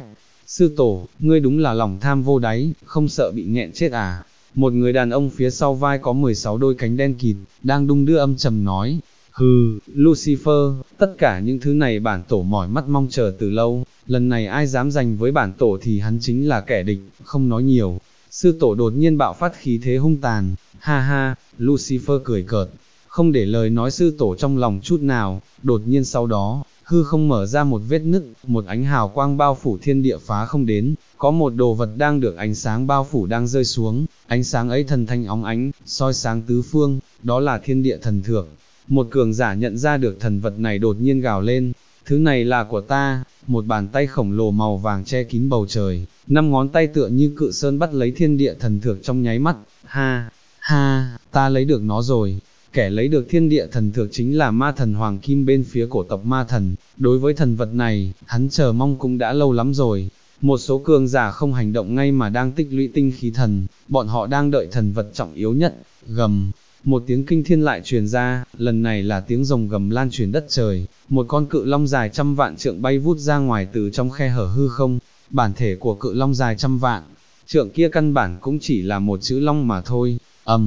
Sư tổ, ngươi đúng là lòng tham vô đáy, không sợ bị nghẹn chết à? Một người đàn ông phía sau vai có 16 đôi cánh đen kịt, đang đung đưa âm trầm nói. Hừ, Lucifer, tất cả những thứ này bản tổ mỏi mắt mong chờ từ lâu, lần này ai dám giành với bản tổ thì hắn chính là kẻ địch, không nói nhiều. Sư tổ đột nhiên bạo phát khí thế hung tàn, ha ha, Lucifer cười cợt, không để lời nói sư tổ trong lòng chút nào, đột nhiên sau đó, hư không mở ra một vết nứt, một ánh hào quang bao phủ thiên địa phá không đến, có một đồ vật đang được ánh sáng bao phủ đang rơi xuống, ánh sáng ấy thần thanh óng ánh, soi sáng tứ phương, đó là thiên địa thần thượng. Một cường giả nhận ra được thần vật này đột nhiên gào lên, thứ này là của ta, một bàn tay khổng lồ màu vàng che kín bầu trời, 5 ngón tay tựa như cự sơn bắt lấy thiên địa thần thượng trong nháy mắt, ha, ha, ta lấy được nó rồi. Kẻ lấy được thiên địa thần thượng chính là ma thần Hoàng Kim bên phía cổ tộc ma thần, đối với thần vật này, hắn chờ mong cũng đã lâu lắm rồi. Một số cường giả không hành động ngay mà đang tích lũy tinh khí thần, bọn họ đang đợi thần vật trọng yếu nhất, gầm. Một tiếng kinh thiên lại truyền ra, lần này là tiếng rồng gầm lan truyền đất trời, một con cự long dài trăm vạn trượng bay vút ra ngoài từ trong khe hở hư không, bản thể của cự long dài trăm vạn trượng kia căn bản cũng chỉ là một chữ long mà thôi,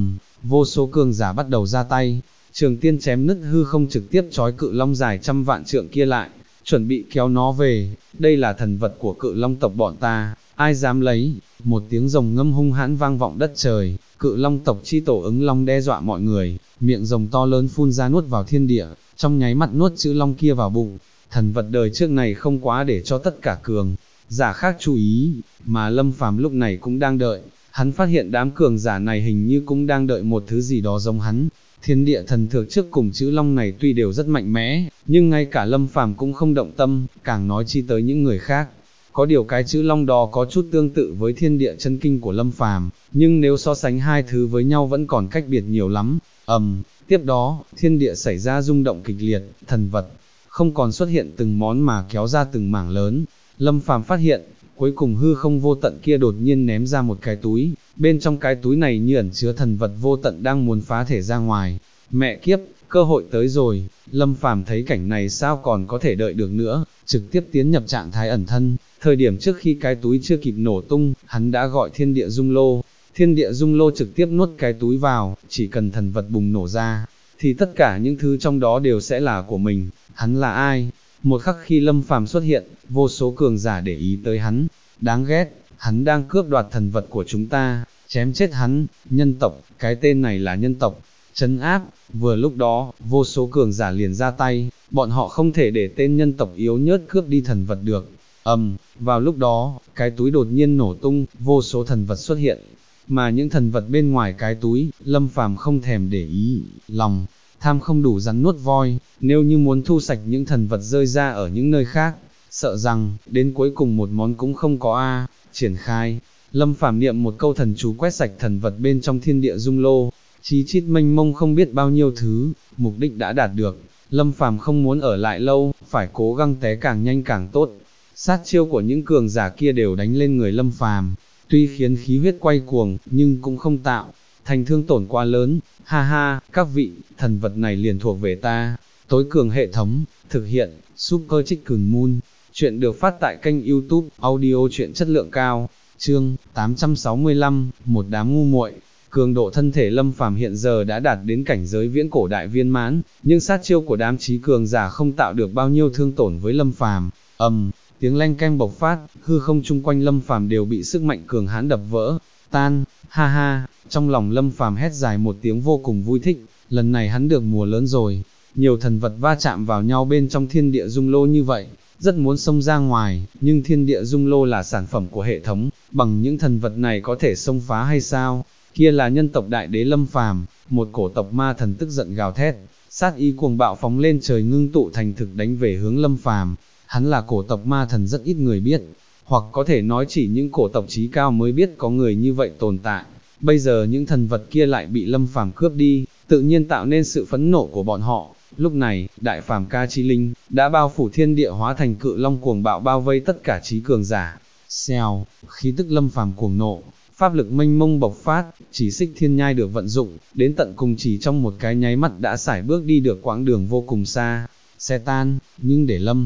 vô số cường giả bắt đầu ra tay, Trường Tiên chém nứt hư không trực tiếp trói cự long dài trăm vạn trượng kia lại, chuẩn bị kéo nó về, đây là thần vật của cự long tộc bọn ta, ai dám lấy, một tiếng rồng ngâm hung hãn vang vọng đất trời, cự long tộc chi tổ ứng long đe dọa mọi người, miệng rồng to lớn phun ra nuốt vào thiên địa, trong nháy mắt nuốt chữ long kia vào bụng, thần vật đời trước này không quá để cho tất cả cường giả khác chú ý, mà Lâm Phàm lúc này cũng đang đợi, hắn phát hiện đám cường giả này hình như cũng đang đợi một thứ gì đó giống hắn. Thiên địa thần thượng trước cùng chữ long này tuy đều rất mạnh mẽ, nhưng ngay cả Lâm Phàm cũng không động tâm, càng nói chi tới những người khác. Có điều cái chữ long đó có chút tương tự với thiên địa chân kinh của Lâm Phàm, nhưng nếu so sánh hai thứ với nhau vẫn còn cách biệt nhiều lắm. Tiếp đó, thiên địa xảy ra rung động kịch liệt, thần vật không còn xuất hiện từng món mà kéo ra từng mảng lớn. Lâm Phàm phát hiện, cuối cùng hư không vô tận kia đột nhiên ném ra một cái túi, bên trong cái túi này như ẩn chứa thần vật vô tận đang muốn phá thể ra ngoài. Mẹ kiếp, cơ hội tới rồi, Lâm Phàm thấy cảnh này sao còn có thể đợi được nữa, trực tiếp tiến nhập trạng thái ẩn thân, thời điểm trước khi cái túi chưa kịp nổ tung, hắn đã gọi thiên địa dung lô. Thiên địa dung lô trực tiếp nuốt cái túi vào, chỉ cần thần vật bùng nổ ra, thì tất cả những thứ trong đó đều sẽ là của mình. Hắn là ai? Một khắc khi Lâm Phàm xuất hiện, vô số cường giả để ý tới hắn, đáng ghét, hắn đang cướp đoạt thần vật của chúng ta, chém chết hắn, nhân tộc, cái tên này là nhân tộc, trấn áp. Vừa lúc đó, vô số cường giả liền ra tay, bọn họ không thể để tên nhân tộc yếu nhớt cướp đi thần vật được. Vào lúc đó, cái túi đột nhiên nổ tung, vô số thần vật xuất hiện, mà những thần vật bên ngoài cái túi, Lâm Phàm không thèm để ý, lòng tham không đủ rắn nuốt voi, nếu như muốn thu sạch những thần vật rơi ra ở những nơi khác, sợ rằng, đến cuối cùng một món cũng không có triển khai. Lâm Phàm niệm một câu thần chú quét sạch thần vật bên trong thiên địa dung lô, chí chít mênh mông không biết bao nhiêu thứ, mục đích đã đạt được, Lâm Phàm không muốn ở lại lâu, phải cố gắng té càng nhanh càng tốt. Sát chiêu của những cường giả kia đều đánh lên người Lâm Phàm, tuy khiến khí huyết quay cuồng, nhưng cũng không tạo thành thương tổn quá lớn. Ha ha, các vị, thần vật này liền thuộc về ta. Tối cường hệ thống, thực hiện, Super Chicken Moon. Chuyện được phát tại kênh YouTube, audio truyện chất lượng cao. Chương 865, một đám ngu muội. Cường độ thân thể Lâm Phàm hiện giờ đã đạt đến cảnh giới viễn cổ đại viên mãn, nhưng sát chiêu của đám chí cường giả không tạo được bao nhiêu thương tổn với Lâm Phàm. Tiếng leng keng bộc phát, hư không chung quanh Lâm Phàm đều bị sức mạnh cường hãn đập vỡ tan. Ha ha, trong lòng Lâm Phàm hét dài một tiếng vô cùng vui thích, lần này hắn được mùa lớn rồi. Nhiều thần vật va chạm vào nhau bên trong thiên địa dung lô như vậy, rất muốn xông ra ngoài, nhưng thiên địa dung lô là sản phẩm của hệ thống, bằng những thần vật này có thể xông phá hay sao? Kia là nhân tộc đại đế Lâm Phàm, một cổ tộc ma thần tức giận gào thét, sát ý cuồng bạo phóng lên trời ngưng tụ thành thực đánh về hướng Lâm Phàm. Hắn là cổ tộc ma thần rất ít người biết, hoặc có thể nói chỉ những cổ tộc chí cao mới biết có người như vậy tồn tại. Bây giờ những thần vật kia lại bị Lâm Phàm cướp đi, tự nhiên tạo nên sự phẫn nộ của bọn họ. Lúc này, đại phàm ca chi linh đã bao phủ thiên địa hóa thành cự long cuồng bạo bao vây tất cả chí cường giả. Xèo, khí tức Lâm Phàm cuồng nộ, pháp lực mênh mông bộc phát, chỉ xích thiên nhai được vận dụng, đến tận cùng chỉ trong một cái nháy mắt đã sải bước đi được quãng đường vô cùng xa. Xe tan, nhưng để Lâm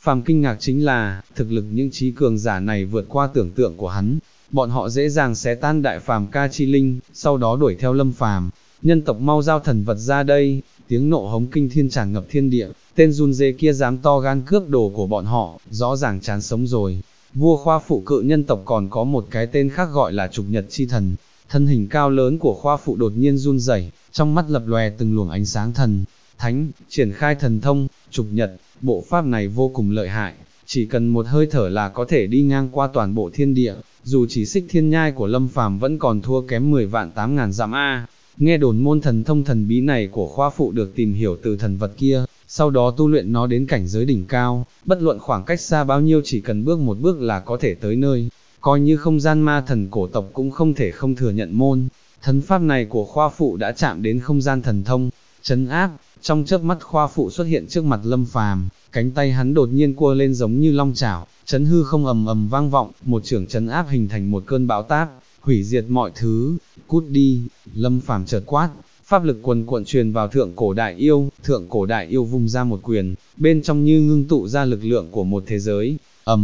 Phàm kinh ngạc chính là, thực lực những trí cường giả này vượt qua tưởng tượng của hắn, bọn họ dễ dàng xé tan đại phàm ca chi linh, sau đó đuổi theo Lâm Phàm. Nhân tộc mau giao thần vật ra đây, tiếng nộ hống kinh thiên tràn ngập thiên địa, tên run dê kia dám to gan cướp đồ của bọn họ, rõ ràng chán sống rồi. Vua Khoa Phụ cự nhân tộc còn có một cái tên khác gọi là Trục Nhật Chi Thần, thân hình cao lớn của Khoa Phụ đột nhiên run rẩy, trong mắt lập lòe từng luồng ánh sáng thần thánh, triển khai thần thông, Trục Nhật, bộ pháp này vô cùng lợi hại, chỉ cần một hơi thở là có thể đi ngang qua toàn bộ thiên địa, dù chỉ xích thiên nhai của Lâm Phàm vẫn còn thua kém 10 vạn 8.000 dặm a. Nghe đồn môn thần thông thần bí này của Khoa Phụ được tìm hiểu từ thần vật kia, sau đó tu luyện nó đến cảnh giới đỉnh cao, bất luận khoảng cách xa bao nhiêu chỉ cần bước một bước là có thể tới nơi, coi như không gian ma thần cổ tộc cũng không thể không thừa nhận môn thần pháp này của Khoa Phụ đã chạm đến không gian thần thông, trấn áp. Trong chớp mắt Khoa Phụ xuất hiện trước mặt Lâm Phàm, cánh tay hắn đột nhiên cua lên giống như long chảo, chấn hư không ầm ầm vang vọng, một chưởng trấn áp hình thành một cơn bão táp, hủy diệt mọi thứ. Cút đi! Lâm Phàm chợt quát, pháp lực quần cuộn truyền vào thượng cổ đại yêu vung ra một quyền, bên trong như ngưng tụ ra lực lượng của một thế giới.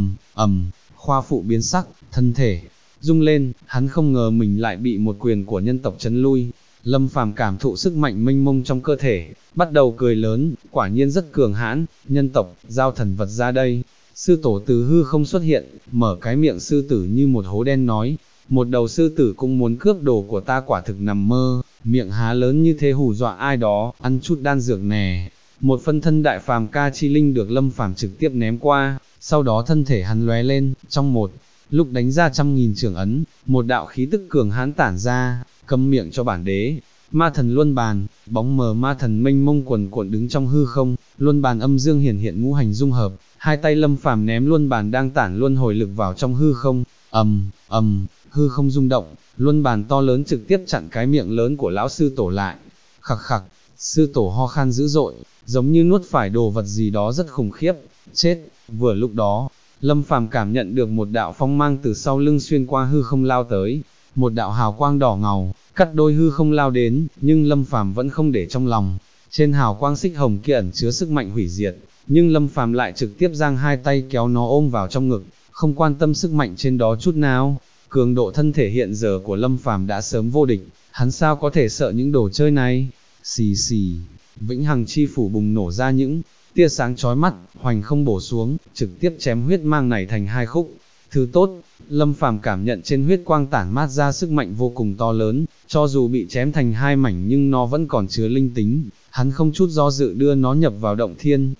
Khoa Phụ biến sắc, thân thể rung lên, hắn không ngờ mình lại bị một quyền của nhân tộc chấn lui. Lâm Phàm cảm thụ sức mạnh mênh mông trong cơ thể, bắt đầu cười lớn, quả nhiên rất cường hãn. Nhân tộc, giao thần vật ra đây. Sư tổ từ hư không xuất hiện, mở cái miệng sư tử như một hố đen nói, một đầu sư tử cũng muốn cướp đồ của ta, quả thực nằm mơ, miệng há lớn như thế hù dọa ai đó, ăn chút đan dược nè. Một phân thân đại phàm ca chi linh được Lâm Phàm trực tiếp ném qua, sau đó thân thể hắn lóe lên, trong một lúc đánh ra 100.000 chưởng ấn, một đạo khí tức cường hãn tản ra, câm miệng cho bản đế. Ma thần luân bàn, bóng mờ ma thần mênh mông quần cuộn đứng trong hư không, luân bàn âm dương hiển hiện ngũ hành dung hợp, hai tay Lâm Phàm ném luân bàn đang tản luân hồi lực vào trong hư không, hư không rung động, luân bàn to lớn trực tiếp chặn cái miệng lớn của lão sư tổ lại. Khặc khặc, sư tổ ho khan dữ dội, giống như nuốt phải đồ vật gì đó rất khủng khiếp. Chết! Vừa lúc đó, Lâm Phàm cảm nhận được một đạo phong mang từ sau lưng xuyên qua hư không lao tới, một đạo hào quang đỏ ngầu, cắt đôi hư không lao đến, nhưng Lâm Phàm vẫn không để trong lòng. Trên hào quang xích hồng kia ẩn chứa sức mạnh hủy diệt, nhưng Lâm Phàm lại trực tiếp giang hai tay kéo nó ôm vào trong ngực, không quan tâm sức mạnh trên đó chút nào. Cường độ thân thể hiện giờ của Lâm Phàm đã sớm vô địch, hắn sao có thể sợ những đồ chơi này. Xì xì, vĩnh hằng chi phủ bùng nổ ra những tia sáng chói mắt, hoành không bổ xuống, trực tiếp chém huyết mang này thành hai khúc. Thứ tốt, Lâm Phàm cảm nhận trên huyết quang tản mát ra sức mạnh vô cùng to lớn, cho dù bị chém thành hai mảnh nhưng nó vẫn còn chứa linh tính, hắn không chút do dự đưa nó nhập vào động thiên.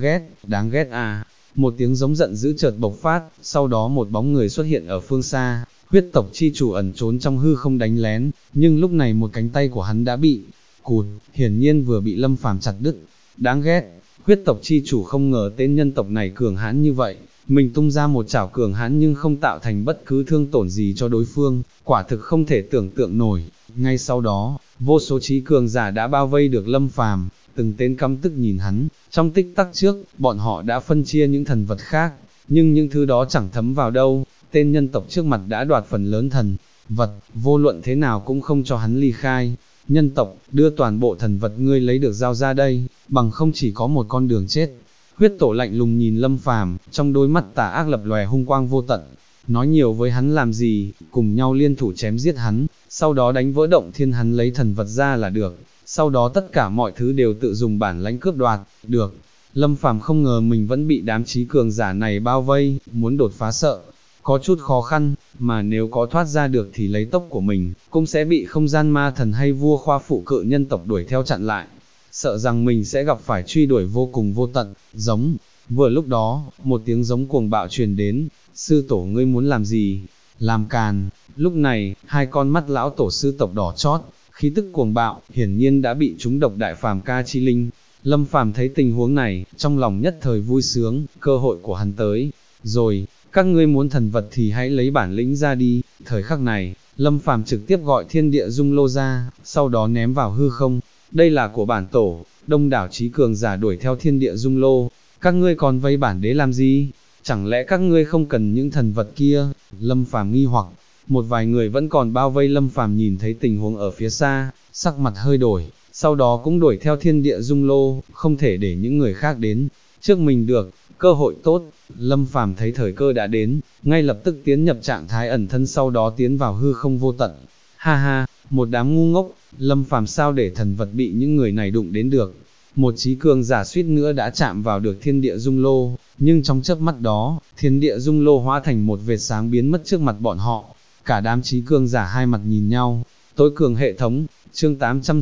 Đáng ghét à! Một tiếng giống giận dữ chợt bộc phát, sau đó một bóng người xuất hiện ở phương xa, huyết tộc chi chủ ẩn trốn trong hư không đánh lén, nhưng lúc này một cánh tay của hắn đã bị cụt, hiển nhiên vừa bị Lâm Phàm chặt đứt. Đáng ghét, huyết tộc chi chủ không ngờ tên nhân tộc này cường hãn như vậy, mình tung ra một chảo cường hãn nhưng không tạo thành bất cứ thương tổn gì cho đối phương, quả thực không thể tưởng tượng nổi. Ngay sau đó, vô số trí cường giả đã bao vây được Lâm Phàm, từng tên căm tức nhìn hắn, trong tích tắc trước, bọn họ đã phân chia những thần vật khác, nhưng những thứ đó chẳng thấm vào đâu, tên nhân tộc trước mặt đã đoạt phần lớn thần vật, vô luận thế nào cũng không cho hắn ly khai. Nhân tộc, đưa toàn bộ thần vật ngươi lấy được giao ra đây, bằng không chỉ có một con đường chết. Huyết tổ lạnh lùng nhìn Lâm Phàm, trong đôi mắt tà ác lập lòe hung quang vô tận. Nói nhiều với hắn làm gì, cùng nhau liên thủ chém giết hắn, sau đó đánh vỡ động thiên hắn lấy thần vật ra là được. Sau đó tất cả mọi thứ đều tự dùng bản lãnh cướp đoạt, được. Lâm Phàm không ngờ mình vẫn bị đám trí cường giả này bao vây, muốn đột phá sợ có chút khó khăn, mà nếu có thoát ra được thì lấy tốc của mình, cũng sẽ bị không gian ma thần hay vua Khoa Phụ cự nhân tộc đuổi theo chặn lại. Sợ rằng mình sẽ gặp phải truy đuổi vô cùng vô tận, giống. Vừa lúc đó, một tiếng giống cuồng bạo truyền đến, sư tổ ngươi muốn làm gì? Làm càn. Lúc này, hai con mắt lão tổ sư tộc đỏ chót, khí tức cuồng bạo, hiển nhiên đã bị trúng độc đại phàm ca chi linh. Lâm Phàm thấy tình huống này, trong lòng nhất thời vui sướng, cơ hội của hắn tới rồi. Các ngươi muốn thần vật thì hãy lấy bản lĩnh ra đi. Thời khắc này, Lâm Phàm trực tiếp gọi thiên địa dung lô ra, sau đó ném vào hư không. Đây là của bản tổ. Đông đảo trí cường giả đuổi theo thiên địa dung lô. Các ngươi còn vây bản đế làm gì? Chẳng lẽ các ngươi không cần những thần vật kia? Lâm Phàm nghi hoặc. Một vài người vẫn còn bao vây Lâm Phàm nhìn thấy tình huống ở phía xa, sắc mặt hơi đổi, sau đó cũng đuổi theo thiên địa dung lô, không thể để những người khác đến trước mình được. cơ hội tốt, Lâm Phàm thấy thời cơ đã đến, ngay lập tức tiến nhập trạng thái ẩn thân sau đó tiến vào hư không vô tận. Ha ha, một đám ngu ngốc, Lâm Phàm sao để thần vật bị những người này đụng đến được. Một trí cường giả suýt nữa đã chạm vào được thiên địa dung lô, nhưng trong chớp mắt đó, thiên địa dung lô hóa thành một vệt sáng biến mất trước mặt bọn họ. Cả đám trí cường giả hai mặt nhìn nhau. Tối cường hệ thống, chương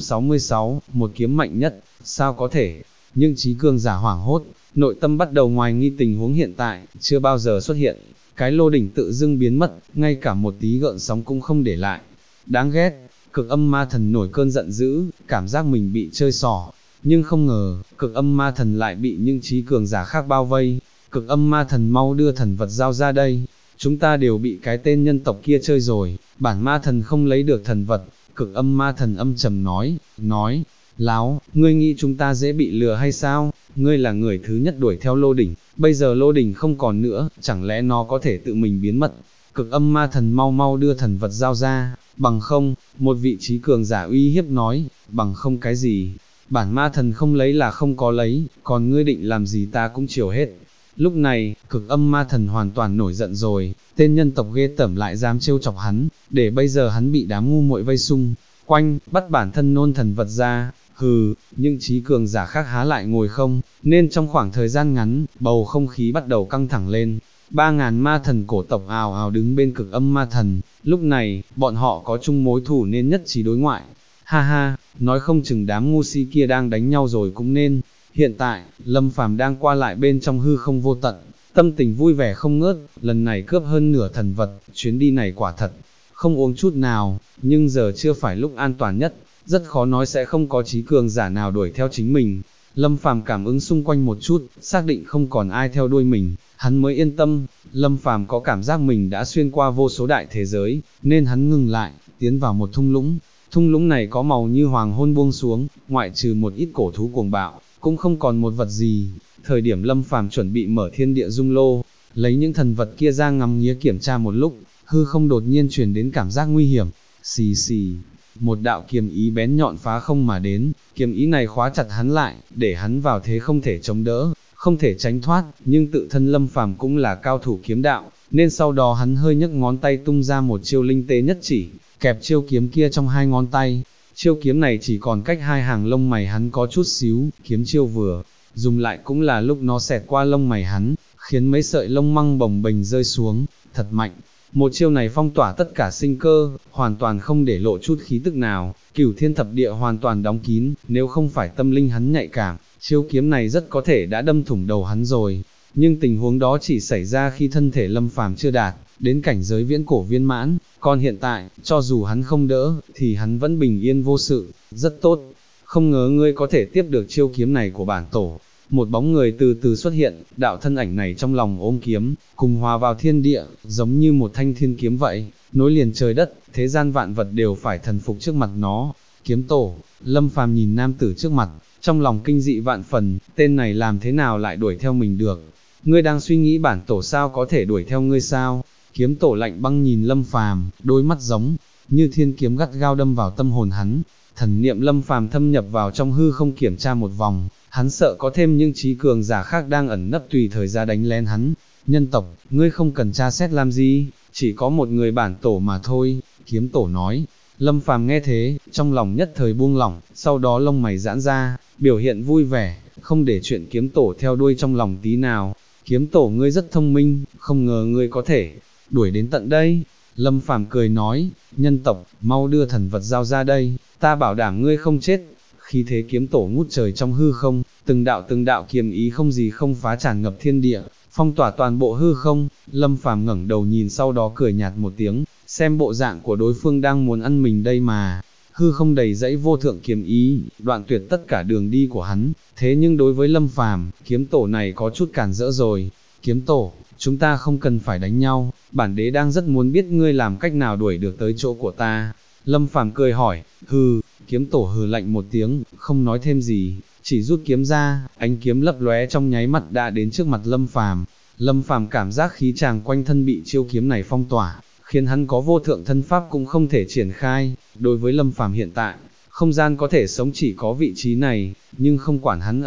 866, một kiếm mạnh nhất, sao có thể? Nhưng trí cường giả hoảng hốt, nội tâm bắt đầu hoài nghi tình huống hiện tại, chưa bao giờ xuất hiện. Cái lô đỉnh tự dưng biến mất, ngay cả một tí gợn sóng cũng không để lại. Đáng ghét, cực âm ma thần nổi cơn giận dữ, cảm giác mình bị chơi xỏ. Nhưng không ngờ, cực âm ma thần lại bị những trí cường giả khác bao vây. Cực âm ma thần mau đưa thần vật giao ra đây. Chúng ta đều bị cái tên nhân tộc kia chơi rồi, bản ma thần không lấy được thần vật. Cực âm ma thần âm trầm nói, láo, ngươi nghĩ chúng ta dễ bị lừa hay sao? Ngươi là người thứ nhất đuổi theo lô đỉnh, bây giờ lô đỉnh không còn nữa, chẳng lẽ nó có thể tự mình biến mất? Cực âm ma thần mau đưa thần vật giao ra, bằng không, một vị trí cường giả uy hiếp nói, bằng không cái gì? Bản ma thần không lấy là không có lấy, còn ngươi định làm gì ta cũng chiều hết. Lúc này, cực âm ma thần hoàn toàn nổi giận rồi, tên nhân tộc ghê tởm lại dám trêu chọc hắn, để bây giờ hắn bị đám ngu muội vây xung quanh, bắt bản thân nôn thần vật ra. Hừ, nhưng trí cường giả khác há lại ngồi không, nên trong khoảng thời gian ngắn, bầu không khí bắt đầu căng thẳng lên. 3.000 ma thần cổ tộc ào ào đứng bên cực âm ma thần, lúc này, bọn họ có chung mối thù nên nhất trí đối ngoại. Ha ha, nói không chừng đám ngu si kia đang đánh nhau rồi cũng nên. Hiện tại, Lâm Phàm đang qua lại bên trong hư không vô tận, tâm tình vui vẻ không ngớt, lần này cướp hơn nửa thần vật, chuyến đi này quả thật, không uống chút nào, nhưng giờ chưa phải lúc an toàn nhất, rất khó nói sẽ không có trí cường giả nào đuổi theo chính mình. Lâm Phàm cảm ứng xung quanh một chút, xác định không còn ai theo đuôi mình, hắn mới yên tâm. Lâm Phàm có cảm giác mình đã xuyên qua vô số đại thế giới, nên hắn ngừng lại, tiến vào một thung lũng. Thung lũng này có màu như hoàng hôn buông xuống, ngoại trừ một ít cổ thú cuồng bạo, cũng không còn một vật gì. Thời điểm Lâm Phàm chuẩn bị mở thiên địa dung lô, lấy những thần vật kia ra ngắm nghía kiểm tra một lúc, hư không đột nhiên truyền đến cảm giác nguy hiểm. Xì xì, một đạo kiếm ý bén nhọn phá không mà đến, kiếm ý này khóa chặt hắn lại, để hắn vào thế không thể chống đỡ, không thể tránh thoát, nhưng tự thân Lâm Phàm cũng là cao thủ kiếm đạo, nên sau đó hắn hơi nhấc ngón tay tung ra một chiêu linh tế nhất chỉ, kẹp chiêu kiếm kia trong hai ngón tay. Chiêu kiếm này chỉ còn cách hai hàng lông mày hắn có chút xíu, kiếm chiêu vừa dùng lại cũng là lúc nó xẹt qua lông mày hắn, khiến mấy sợi lông măng bồng bềnh rơi xuống, thật mạnh. Một chiêu này phong tỏa tất cả sinh cơ, hoàn toàn không để lộ chút khí tức nào, cửu thiên thập địa hoàn toàn đóng kín, nếu không phải tâm linh hắn nhạy cảm, chiêu kiếm này rất có thể đã đâm thủng đầu hắn rồi. Nhưng tình huống đó chỉ xảy ra khi thân thể Lâm Phàm chưa đạt đến cảnh giới viễn cổ viên mãn, còn hiện tại, cho dù hắn không đỡ, thì hắn vẫn bình yên vô sự, rất tốt. Không ngờ ngươi có thể tiếp được chiêu kiếm này của bản tổ. Một bóng người từ từ xuất hiện, đạo thân ảnh này trong lòng ôm kiếm, cùng hòa vào thiên địa, giống như một thanh thiên kiếm vậy, nối liền trời đất, thế gian vạn vật đều phải thần phục trước mặt nó. Kiếm tổ, Lâm Phàm nhìn nam tử trước mặt, trong lòng kinh dị vạn phần, tên này làm thế nào lại đuổi theo mình được? Ngươi đang suy nghĩ bản tổ sao có thể đuổi theo ngươi sao? Kiếm tổ lạnh băng nhìn Lâm Phàm, đôi mắt giống như thiên kiếm gắt gao đâm vào tâm hồn hắn. Thần niệm Lâm Phàm thâm nhập vào trong hư không kiểm tra một vòng, hắn sợ có thêm những trí cường giả khác đang ẩn nấp tùy thời ra đánh lén hắn. Nhân tộc, ngươi không cần tra xét làm gì, chỉ có một người bản tổ mà thôi, kiếm tổ nói. Lâm Phàm nghe thế, trong lòng nhất thời buông lỏng, sau đó lông mày giãn ra, biểu hiện vui vẻ, không để chuyện kiếm tổ theo đuôi trong lòng tí nào. Kiếm tổ ngươi rất thông minh, không ngờ ngươi có thể đuổi đến tận đây. Lâm Phàm cười nói, nhân tộc, mau đưa thần vật giao ra đây, ta bảo đảm ngươi không chết. Khi thế kiếm tổ ngút trời trong hư không, từng đạo kiếm ý không gì không phá tràn ngập thiên địa, phong tỏa toàn bộ hư không. Lâm Phàm ngẩng đầu nhìn sau đó cười nhạt một tiếng, xem bộ dạng của đối phương đang muốn ăn mình đây mà. Hư không đầy dẫy vô thượng kiếm ý, đoạn tuyệt tất cả đường đi của hắn, thế nhưng đối với Lâm Phàm, kiếm tổ này có chút cản rỡ rồi. Kiếm tổ, chúng ta không cần phải đánh nhau, bản đế đang rất muốn biết ngươi làm cách nào đuổi được tới chỗ của ta. Lâm Phàm cười hỏi, hừ, kiếm tổ hừ lạnh một tiếng, không nói thêm gì, chỉ rút kiếm ra, ánh kiếm lấp lóe trong nháy mắt đã đến trước mặt Lâm Phàm. Lâm Phàm cảm giác khí tràng quanh thân bị chiêu kiếm này phong tỏa, khiến hắn có vô thượng thân pháp cũng không thể triển khai. Đối với Lâm Phàm hiện tại, không gian có thể sống chỉ có vị trí này, nhưng không quản hắn ở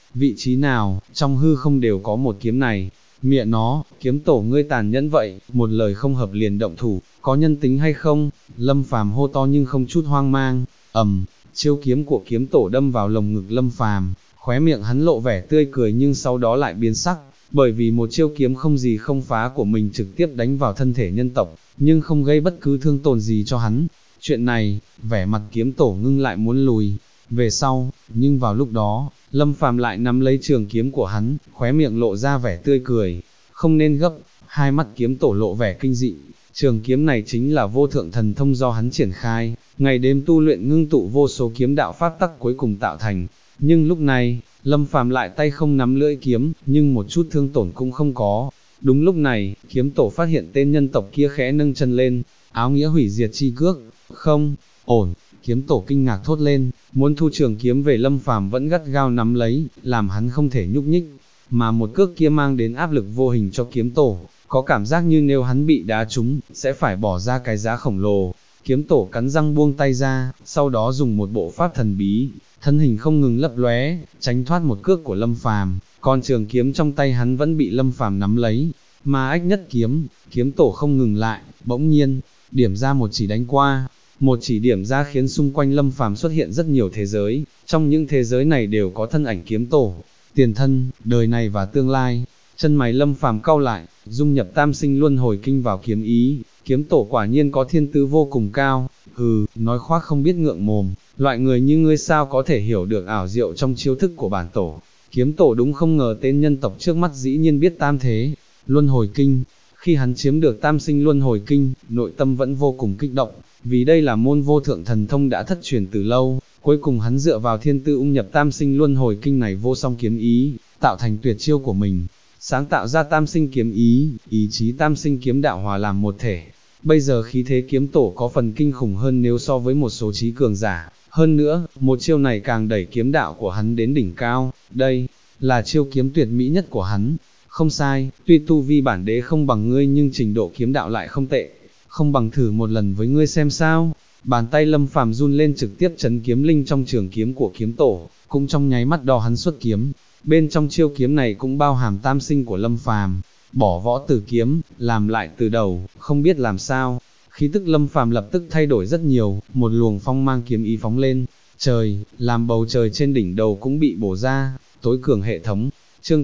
vị trí nào, trong hư không đều có một kiếm này. Mẹ nó, kiếm tổ ngươi tàn nhẫn vậy, một lời không hợp liền động thủ, có nhân tính hay không? Lâm Phàm hô to nhưng không chút hoang mang. Chiêu kiếm của kiếm tổ đâm vào lồng ngực Lâm Phàm, khóe miệng hắn lộ vẻ tươi cười nhưng sau đó lại biến sắc, bởi vì một chiêu kiếm không gì không phá của mình trực tiếp đánh vào thân thể nhân tộc, nhưng không gây bất cứ thương tổn gì cho hắn. Chuyện này, vẻ mặt kiếm tổ ngưng lại muốn lùi về sau, nhưng vào lúc đó, Lâm Phàm lại nắm lấy trường kiếm của hắn, khóe miệng lộ ra vẻ tươi cười. Không nên gấp, hai mắt kiếm tổ lộ vẻ kinh dị. Trường kiếm này chính là vô thượng thần thông do hắn triển khai, ngày đêm tu luyện ngưng tụ vô số kiếm đạo pháp tắc cuối cùng tạo thành. Nhưng lúc này, Lâm Phàm lại tay không nắm lưỡi kiếm, nhưng một chút thương tổn cũng không có. Đúng lúc này, kiếm tổ phát hiện tên nhân tộc kia khẽ nâng chân lên, áo nghĩa hủy diệt chi cước. Không, ổn, kiếm tổ kinh ngạc thốt lên, muốn thu trường kiếm về Lâm Phàm vẫn gắt gao nắm lấy, làm hắn không thể nhúc nhích. Mà một cước kia mang đến áp lực vô hình cho kiếm tổ, có cảm giác như nếu hắn bị đá trúng, sẽ phải bỏ ra cái giá khổng lồ. Kiếm tổ cắn răng buông tay ra, sau đó dùng một bộ pháp thần bí, thân hình không ngừng lấp lóe, tránh thoát một cước của Lâm Phàm, còn trường kiếm trong tay hắn vẫn bị Lâm Phàm nắm lấy. Mà ách nhất kiếm, kiếm tổ không ngừng lại, bỗng nhiên, điểm ra một chỉ đánh qua. Một chỉ điểm ra khiến xung quanh Lâm Phàm xuất hiện rất nhiều thế giới, trong những thế giới này đều có thân ảnh kiếm tổ, tiền thân, đời này và tương lai. Chân mày Lâm Phàm cau lại, dung nhập tam sinh luân hồi kinh vào kiếm ý, kiếm tổ quả nhiên có thiên tư vô cùng cao. Nói khoác không biết ngượng mồm, loại người như ngươi sao có thể hiểu được ảo diệu trong chiêu thức của bản tổ. Kiếm tổ đúng không ngờ tên nhân tộc trước mắt dĩ nhiên biết tam thế, luân hồi kinh. Khi hắn chiếm được tam sinh luân hồi kinh, nội tâm vẫn vô cùng kích động, vì đây là môn vô thượng thần thông đã thất truyền từ lâu, cuối cùng hắn dựa vào thiên tư nhập tam sinh luân hồi kinh này vô song kiếm ý, tạo thành tuyệt chiêu của mình, sáng tạo ra tam sinh kiếm ý, ý chí tam sinh kiếm đạo hòa làm một thể. Bây giờ khí thế kiếm tổ có phần kinh khủng hơn nếu so với một số trí cường giả, hơn nữa, một chiêu này càng đẩy kiếm đạo của hắn đến đỉnh cao, đây là chiêu kiếm tuyệt mỹ nhất của hắn. Không sai, tuy tu vi bản đế không bằng ngươi nhưng trình độ kiếm đạo lại không tệ, không bằng thử một lần với ngươi xem sao. Bàn tay Lâm Phàm run lên trực tiếp chấn kiếm linh trong trường kiếm của kiếm tổ, cũng trong nháy mắt đó hắn xuất kiếm. Bên trong chiêu kiếm này cũng bao hàm tam sinh của Lâm Phàm, bỏ võ tử kiếm, làm lại từ đầu, không biết làm sao. Khí tức Lâm Phàm lập tức thay đổi rất nhiều, một luồng phong mang kiếm ý phóng lên trời, làm bầu trời trên đỉnh đầu cũng bị bổ ra, tối cường hệ thống. Chương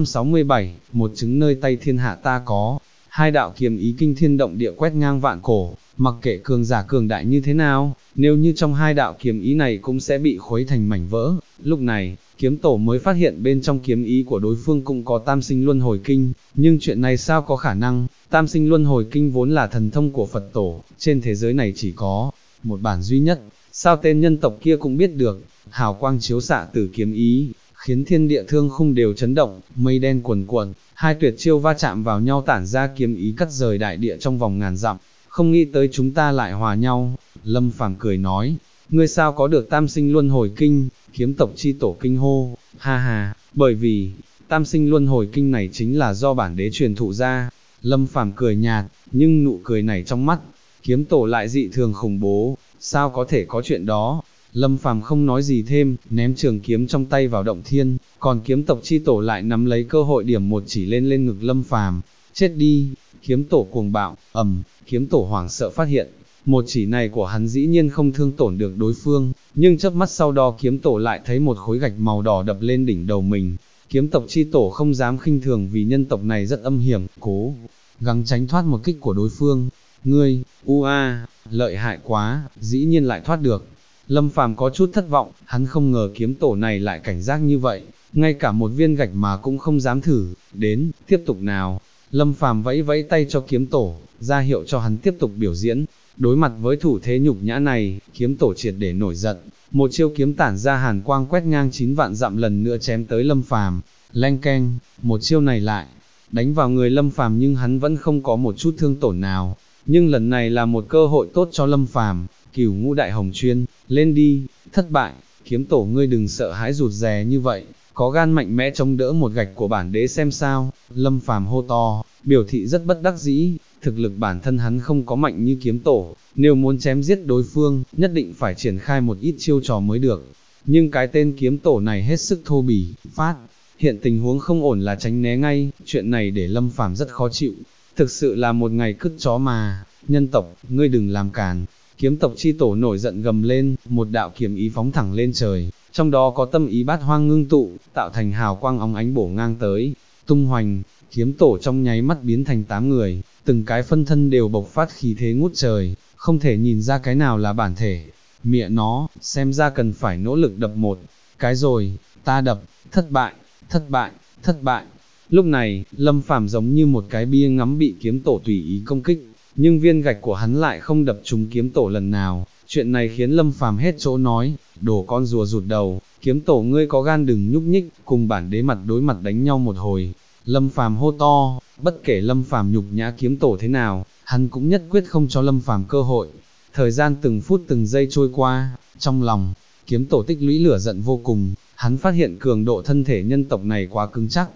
867, một trứng nơi tay thiên hạ ta có. Hai đạo kiếm ý kinh thiên động địa quét ngang vạn cổ, mặc kệ cường giả cường đại như thế nào, nếu như trong hai đạo kiếm ý này cũng sẽ bị khuấy thành mảnh vỡ. Lúc này, kiếm tổ mới phát hiện bên trong kiếm ý của đối phương cũng có tam sinh luân hồi kinh, nhưng chuyện này sao có khả năng, tam sinh luân hồi kinh vốn là thần thông của Phật tổ, trên thế giới này chỉ có một bản duy nhất, sao tên nhân tộc kia cũng biết được. Hào quang chiếu xạ từ kiếm ý, khiến thiên địa thương khung đều chấn động, mây đen cuồn cuộn, hai tuyệt chiêu va chạm vào nhau tản ra kiếm ý cắt rời đại địa trong vòng ngàn dặm. Không nghĩ tới chúng ta lại hòa nhau. Lâm Phàm cười nói, ngươi sao có được tam sinh luân hồi kinh? Kiếm tộc chi tổ kinh hô, ha ha, bởi vì tam sinh luân hồi kinh này chính là do bản đế truyền thụ ra. Lâm Phàm cười nhạt, nhưng nụ cười này trong mắt kiếm tổ lại dị thường khủng bố, sao có thể có chuyện đó. Lâm Phàm không nói gì thêm, ném trường kiếm trong tay vào động thiên, còn kiếm tộc chi tổ lại nắm lấy cơ hội điểm một chỉ lên lên ngực Lâm Phàm. Chết đi! Kiếm tổ cuồng bạo, kiếm tổ hoảng sợ phát hiện, một chỉ này của hắn dĩ nhiên không thương tổn được đối phương, nhưng chớp mắt sau đó kiếm tổ lại thấy một khối gạch màu đỏ đập lên đỉnh đầu mình. Kiếm tộc chi tổ không dám khinh thường vì nhân tộc này rất âm hiểm, cố gắng tránh thoát một kích của đối phương. Ngươi, lợi hại quá, dĩ nhiên lại thoát được. Lâm Phàm có chút thất vọng, hắn không ngờ kiếm tổ này lại cảnh giác như vậy, ngay cả một viên gạch mà cũng không dám thử. Đến, tiếp tục nào. Lâm Phàm vẫy vẫy tay cho kiếm tổ, ra hiệu cho hắn tiếp tục biểu diễn. Đối mặt với thủ thế nhục nhã này, kiếm tổ triệt để nổi giận, một chiêu kiếm tản ra hàn quang quét ngang 9 vạn dặm lần nữa chém tới Lâm Phàm. Leng keng, một chiêu này lại đánh vào người Lâm Phàm nhưng hắn vẫn không có một chút thương tổn nào. Nhưng lần này là một cơ hội tốt cho Lâm Phàm. Cửu ngũ đại hồng chuyên, lên đi. Thất bại, kiếm tổ ngươi đừng sợ hãi rụt rè như vậy, có gan mạnh mẽ chống đỡ một gạch của bản đế xem sao. Lâm Phàm hô to, biểu thị rất bất đắc dĩ, thực lực bản thân hắn không có mạnh như kiếm tổ, nếu muốn chém giết đối phương, nhất định phải triển khai một ít chiêu trò mới được. nhưng cái tên kiếm tổ này hết sức thô bỉ, phát hiện tình huống không ổn là tránh né ngay, chuyện này để Lâm Phàm rất khó chịu, thực sự là một ngày cứt chó mà, nhân tộc, ngươi đừng làm càn. Kiếm tộc chi tổ nổi giận gầm lên, một đạo kiếm ý phóng thẳng lên trời, trong đó có tâm ý bát hoang ngưng tụ, tạo thành hào quang óng ánh bổ ngang tới, tung hoành, kiếm tổ trong nháy mắt biến thành 8 người, từng cái phân thân đều bộc phát khí thế ngút trời, không thể nhìn ra cái nào là bản thể, mẹ nó, xem ra cần phải nỗ lực đập một cái rồi, ta đập, thất bại, thất bại, thất bại. Lúc này, Lâm Phàm giống như một cái bia ngắm bị kiếm tổ tùy ý công kích, nhưng viên gạch của hắn lại không đập trúng kiếm tổ lần nào, chuyện này khiến Lâm Phàm hết chỗ nói, đồ con rùa rụt đầu, kiếm tổ ngươi có gan đừng nhúc nhích, cùng bản đế mặt đối mặt đánh nhau một hồi. Lâm Phàm hô to, bất kể Lâm Phàm nhục nhã kiếm tổ thế nào, hắn cũng nhất quyết không cho Lâm Phàm cơ hội. Thời gian từng phút từng giây trôi qua, trong lòng, kiếm tổ tích lũy lửa giận vô cùng, hắn phát hiện cường độ thân thể nhân tộc này quá cứng chắc,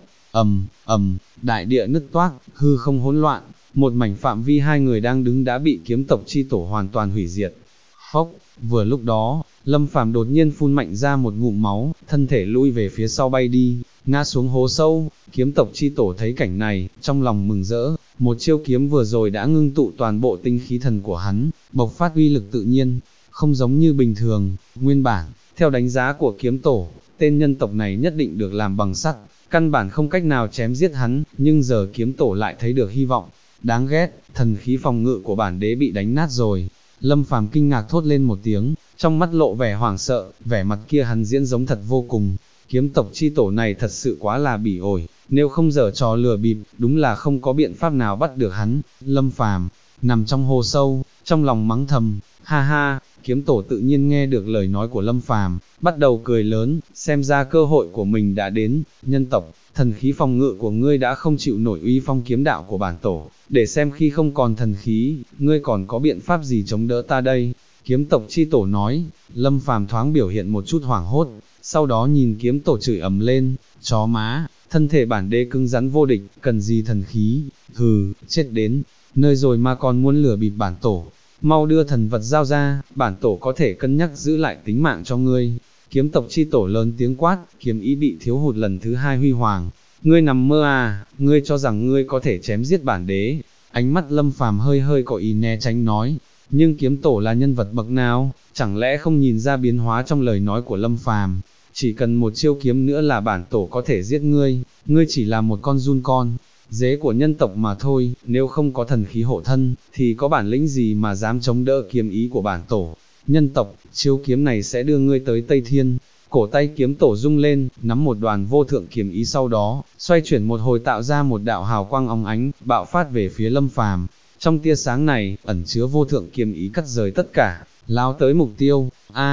đại địa nứt toác, hư không hỗn loạn, một mảnh phạm vi hai người đang đứng đã bị kiếm tộc chi tổ hoàn toàn hủy diệt. Phốc, vừa lúc đó, Lâm Phàm đột nhiên phun mạnh ra một ngụm máu, thân thể lui về phía sau bay đi, ngã xuống hố sâu, kiếm tộc chi tổ thấy cảnh này, trong lòng mừng rỡ, một chiêu kiếm vừa rồi đã ngưng tụ toàn bộ tinh khí thần của hắn, bộc phát uy lực tự nhiên, không giống như bình thường, nguyên bản, theo đánh giá của kiếm tổ, tên nhân tộc này nhất định được làm bằng sắt, căn bản không cách nào chém giết hắn, nhưng giờ kiếm tổ lại thấy được hy vọng, đáng ghét, thần khí phòng ngự của bản đế bị đánh nát rồi. Lâm Phàm kinh ngạc thốt lên một tiếng, trong mắt lộ vẻ hoảng sợ, vẻ mặt kia hắn diễn giống thật vô cùng, kiếm tộc chi tổ này thật sự quá là bỉ ổi, nếu không giở trò lừa bịp, đúng là không có biện pháp nào bắt được hắn. Lâm Phàm nằm trong hố sâu, trong lòng mắng thầm, ha ha, kiếm tổ tự nhiên nghe được lời nói của Lâm Phàm, bắt đầu cười lớn, xem ra cơ hội của mình đã đến, nhân tộc, thần khí phòng ngự của ngươi đã không chịu nổi uy phong kiếm đạo của bản tổ, để xem khi không còn thần khí, ngươi còn có biện pháp gì chống đỡ ta đây. Kiếm tộc chi tổ nói, Lâm Phàm thoáng biểu hiện một chút hoảng hốt, sau đó nhìn kiếm tổ chửi ầm lên, chó má, thân thể bản đế cứng rắn vô địch, cần gì thần khí, hừ, chết đến nơi rồi mà còn muốn lừa bịp bản tổ, mau đưa thần vật giao ra, bản tổ có thể cân nhắc giữ lại tính mạng cho ngươi. Kiếm tộc chi tổ lớn tiếng quát, kiếm ý bị thiếu hụt lần thứ hai huy hoàng, ngươi nằm mơ à, ngươi cho rằng ngươi có thể chém giết bản đế. Ánh mắt Lâm Phàm hơi hơi có ý né tránh nói, nhưng kiếm tổ là nhân vật bậc nào, chẳng lẽ không nhìn ra biến hóa trong lời nói của Lâm Phàm, chỉ cần một chiêu kiếm nữa là bản tổ có thể giết ngươi, ngươi chỉ là một con giun con, dế của nhân tộc mà thôi, nếu không có thần khí hộ thân, thì có bản lĩnh gì mà dám chống đỡ kiếm ý của bản tổ. Nhân tộc, chiêu kiếm này sẽ đưa ngươi tới Tây Thiên. Cổ tay kiếm tổ rung lên, nắm một đoàn vô thượng kiếm ý, sau đó, xoay chuyển một hồi tạo ra một đạo hào quang óng ánh, bạo phát về phía Lâm Phàm. Trong tia sáng này, ẩn chứa vô thượng kiếm ý cắt rời tất cả, lao tới mục tiêu.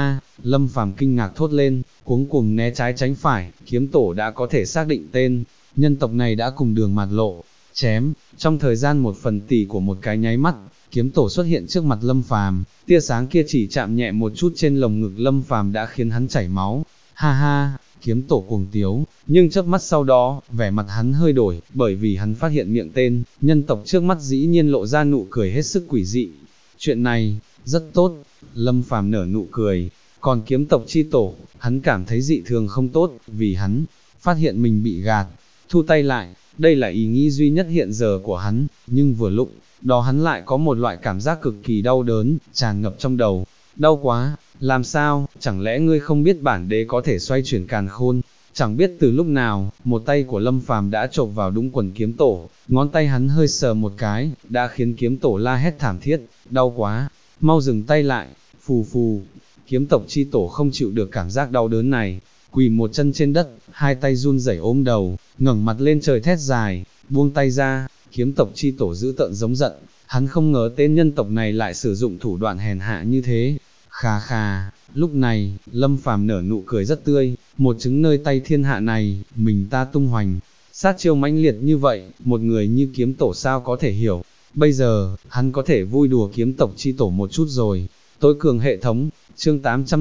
Lâm Phàm kinh ngạc thốt lên, cuống cuồng né trái tránh phải, kiếm tổ đã có thể xác định tên, nhân tộc này đã cùng đường mạt lộ, chém, trong thời gian 1/1000 của một cái nháy mắt, kiếm tổ xuất hiện trước mặt Lâm Phàm, tia sáng kia chỉ chạm nhẹ một chút trên lồng ngực Lâm Phàm đã khiến hắn chảy máu. Ha ha, kiếm tổ cuồng tiếu, nhưng chớp mắt sau đó, vẻ mặt hắn hơi đổi, bởi vì hắn phát hiện miệng tên nhân tộc trước mắt dĩ nhiên lộ ra nụ cười hết sức quỷ dị. Chuyện này rất tốt, Lâm Phàm nở nụ cười, còn kiếm tộc chi tổ, hắn cảm thấy dị thường không tốt, vì hắn phát hiện mình bị gạt, thu tay lại, đây là ý nghĩ duy nhất hiện giờ của hắn, nhưng vừa lúc đó hắn lại có một loại cảm giác cực kỳ đau đớn, tràn ngập trong đầu. Đau quá, làm sao, chẳng lẽ ngươi không biết bản đế có thể xoay chuyển càn khôn? Chẳng biết từ lúc nào, một tay của Lâm Phàm đã chộp vào đúng quần kiếm tổ, ngón tay hắn hơi sờ một cái, đã khiến kiếm tổ la hét thảm thiết, đau quá, mau dừng tay lại, phù phù. Kiếm tộc chi tổ không chịu được cảm giác đau đớn này, quỳ một chân trên đất, hai tay run rẩy ôm đầu, ngẩng mặt lên trời thét dài, buông tay ra. Kiếm tộc chi tổ dữ tợn giống giận, hắn không ngờ tên nhân tộc này lại sử dụng thủ đoạn hèn hạ như thế. Khà khà, lúc này, Lâm Phàm nở nụ cười rất tươi, một trứng nơi tay thiên hạ này, mình ta tung hoành, sát chiêu mãnh liệt như vậy, một người như kiếm tổ sao có thể hiểu. Bây giờ, hắn có thể vui đùa kiếm tộc chi tổ một chút rồi. Tối cường hệ thống, chương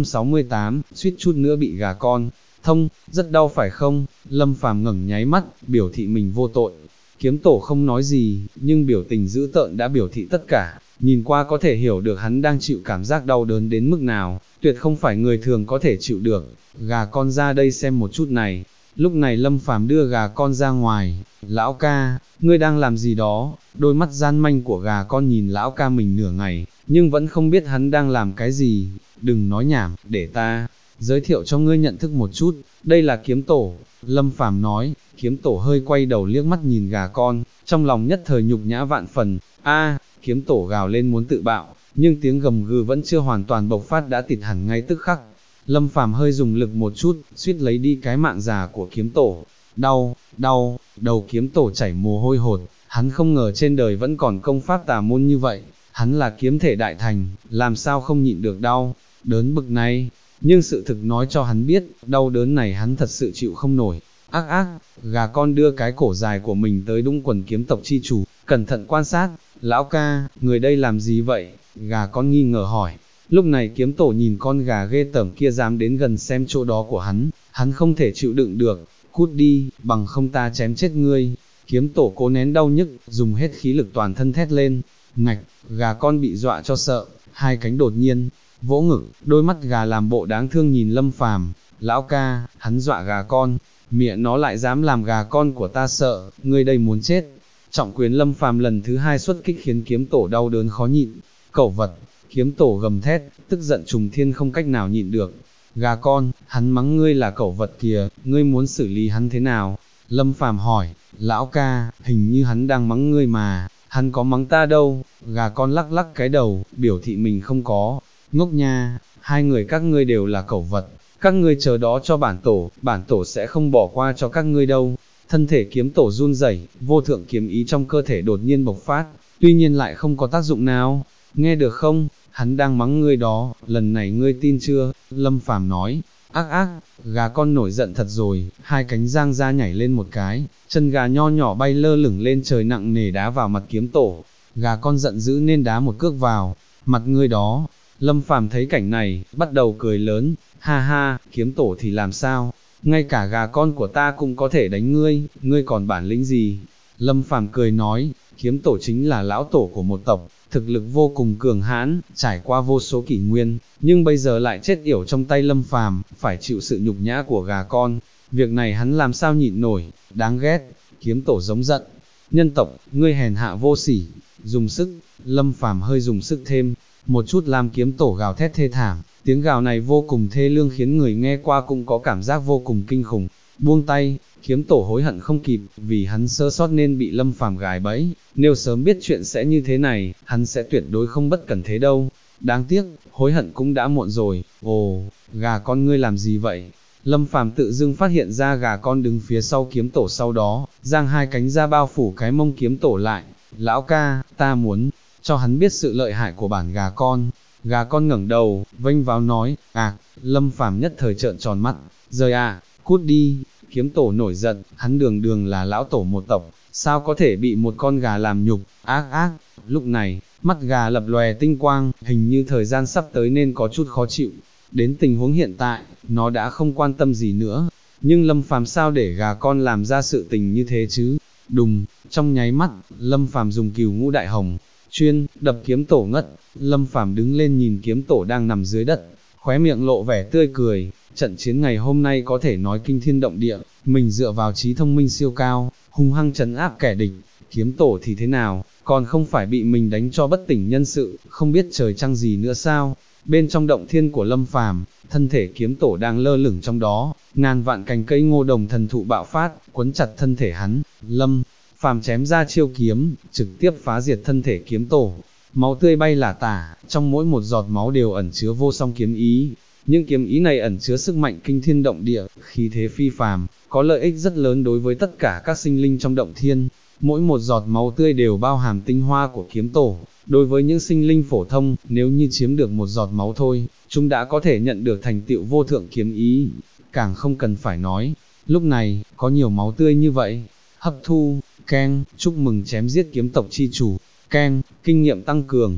868, suýt chút nữa bị gà con thông, rất đau phải không? Lâm Phàm ngẩng nháy mắt, biểu thị mình vô tội. Kiếm tổ không nói gì, nhưng biểu tình dữ tợn đã biểu thị tất cả. nhìn qua có thể hiểu được hắn đang chịu cảm giác đau đớn đến mức nào, tuyệt không phải người thường có thể chịu được. Gà con ra đây xem một chút này. Lúc này Lâm Phàm đưa gà con ra ngoài. Lão ca, ngươi đang làm gì đó? Đôi mắt gian manh của gà con nhìn lão ca mình nửa ngày, nhưng vẫn không biết hắn đang làm cái gì. Đừng nói nhảm, để ta giới thiệu cho ngươi nhận thức một chút, đây là kiếm tổ. Lâm Phàm nói. Kiếm tổ hơi quay đầu liếc mắt nhìn gà con, trong lòng nhất thời nhục nhã vạn phần. Kiếm tổ gào lên muốn tự bạo, nhưng tiếng gầm gừ vẫn chưa hoàn toàn bộc phát đã tịt hẳn ngay tức khắc. Lâm Phàm hơi dùng lực một chút, suýt lấy đi cái mạng già của kiếm tổ. Đau, đầu kiếm tổ chảy mồ hôi hột, hắn không ngờ trên đời vẫn còn công pháp tà môn như vậy, hắn là kiếm thể đại thành, làm sao không nhịn được đau, đớn bực này, nhưng sự thực nói cho hắn biết, đau đớn này hắn thật sự chịu không nổi. Gà con đưa cái cổ dài của mình tới đũng quần kiếm tộc chi chủ, cẩn thận quan sát. Lão ca, người đây làm gì vậy? Gà con nghi ngờ hỏi. Lúc này kiếm tổ nhìn con gà ghê tởm kia dám đến gần xem chỗ đó của hắn không thể chịu đựng được, cút đi, bằng không ta chém chết ngươi. Kiếm tổ cố nén đau nhức, dùng hết khí lực toàn thân thét lên. Ngạch, gà con bị dọa cho sợ, hai cánh đột nhiên vỗ ngực, đôi mắt gà làm bộ đáng thương nhìn Lâm Phàm. Lão ca, hắn dọa gà con, mẹ nó lại dám làm gà con của ta sợ, ngươi đây muốn chết. Trọng quyền Lâm Phàm lần thứ hai xuất kích khiến kiếm tổ đau đớn khó nhịn. Cẩu vật, kiếm tổ gầm thét, tức giận trùng thiên không cách nào nhịn được. Gà con, hắn mắng ngươi là cẩu vật kìa, ngươi muốn xử lý hắn thế nào? Lâm Phàm hỏi. Lão ca, hình như hắn đang mắng ngươi mà, hắn có mắng ta đâu? Gà con lắc lắc cái đầu, biểu thị mình không có. Ngốc nha, hai người các ngươi đều là cẩu vật, các ngươi chờ đó cho bản tổ sẽ không bỏ qua cho các ngươi đâu. Thân thể kiếm tổ run rẩy, vô thượng kiếm ý trong cơ thể đột nhiên bộc phát, tuy nhiên lại không có tác dụng nào. Nghe được không, hắn đang mắng ngươi đó, lần này ngươi tin chưa? Lâm Phàm nói. Gà con nổi giận thật rồi, hai cánh giang ra nhảy lên một cái, chân gà nho nhỏ bay lơ lửng lên trời nặng nề đá vào mặt kiếm tổ. Gà con giận dữ nên đá một cước vào mặt ngươi đó. Lâm Phàm thấy cảnh này, bắt đầu cười lớn. Ha ha, kiếm tổ thì làm sao? Ngay cả gà con của ta cũng có thể đánh ngươi, ngươi còn bản lĩnh gì? Lâm Phàm cười nói. Kiếm tổ chính là lão tổ của một tộc, thực lực vô cùng cường hãn, trải qua vô số kỷ nguyên, nhưng bây giờ lại chết yểu trong tay Lâm Phàm, phải chịu sự nhục nhã của gà con. Việc này hắn làm sao nhịn nổi, đáng ghét. Kiếm tổ giống giận. Nhân tộc, ngươi hèn hạ vô sỉ. Dùng sức, Lâm Phàm hơi dùng sức thêm một chút làm kiếm tổ gào thét thê thảm. Tiếng gào này vô cùng thê lương khiến người nghe qua cũng có cảm giác vô cùng kinh khủng. Buông tay, kiếm tổ hối hận không kịp, vì hắn sơ sót nên bị Lâm Phàm gài bẫy, nếu sớm biết chuyện sẽ như thế này, hắn sẽ tuyệt đối không bất cẩn thế đâu. Đáng tiếc, hối hận cũng đã muộn rồi. Ồ, gà con ngươi làm gì vậy? Lâm Phàm tự dưng phát hiện ra gà con đứng phía sau kiếm tổ, sau đó giang hai cánh ra bao phủ cái mông kiếm tổ lại. Lão ca, ta muốn cho hắn biết sự lợi hại của bản gà con. Gà con ngẩng đầu, vênh váo nói. Lâm Phàm nhất thời trợn tròn mắt. Rời cút đi. Kiếm tổ nổi giận, hắn đường đường là lão tổ một tộc, sao có thể bị một con gà làm nhục. Lúc này, mắt gà lập lòe tinh quang, hình như thời gian sắp tới nên có chút khó chịu. Đến tình huống hiện tại, nó đã không quan tâm gì nữa, nhưng Lâm Phàm sao để gà con làm ra sự tình như thế chứ? Đùng, trong nháy mắt, Lâm Phàm dùng Cửu Ngũ Đại Hồng chuyên đập kiếm tổ ngất. Lâm Phàm đứng lên nhìn kiếm tổ đang nằm dưới đất, khóe miệng lộ vẻ tươi cười. Trận chiến ngày hôm nay có thể nói kinh thiên động địa, mình dựa vào trí thông minh siêu cao, hung hăng trấn áp kẻ địch. Kiếm tổ thì thế nào, còn không phải bị mình đánh cho bất tỉnh nhân sự, không biết trời trăng gì nữa sao? Bên trong động thiên của Lâm Phàm, thân thể kiếm tổ đang lơ lửng trong đó, ngàn vạn cành cây ngô đồng thần thụ bạo phát, quấn chặt thân thể hắn. Lâm Phàm chém ra chiêu kiếm, trực tiếp phá diệt thân thể kiếm tổ. Máu tươi bay lả tả, trong mỗi một giọt máu đều ẩn chứa vô song kiếm ý. Nhưng kiếm ý này ẩn chứa sức mạnh kinh thiên động địa, khí thế phi phàm, có lợi ích rất lớn đối với tất cả các sinh linh trong động thiên. Mỗi một giọt máu tươi đều bao hàm tinh hoa của kiếm tổ. Đối với những sinh linh phổ thông, nếu như chiếm được một giọt máu thôi, chúng đã có thể nhận được thành tựu vô thượng kiếm ý. Càng không cần phải nói, lúc này, có nhiều máu tươi như vậy, hấp thu, chúc mừng chém giết kiếm tộc chi chủ, kinh nghiệm tăng cường,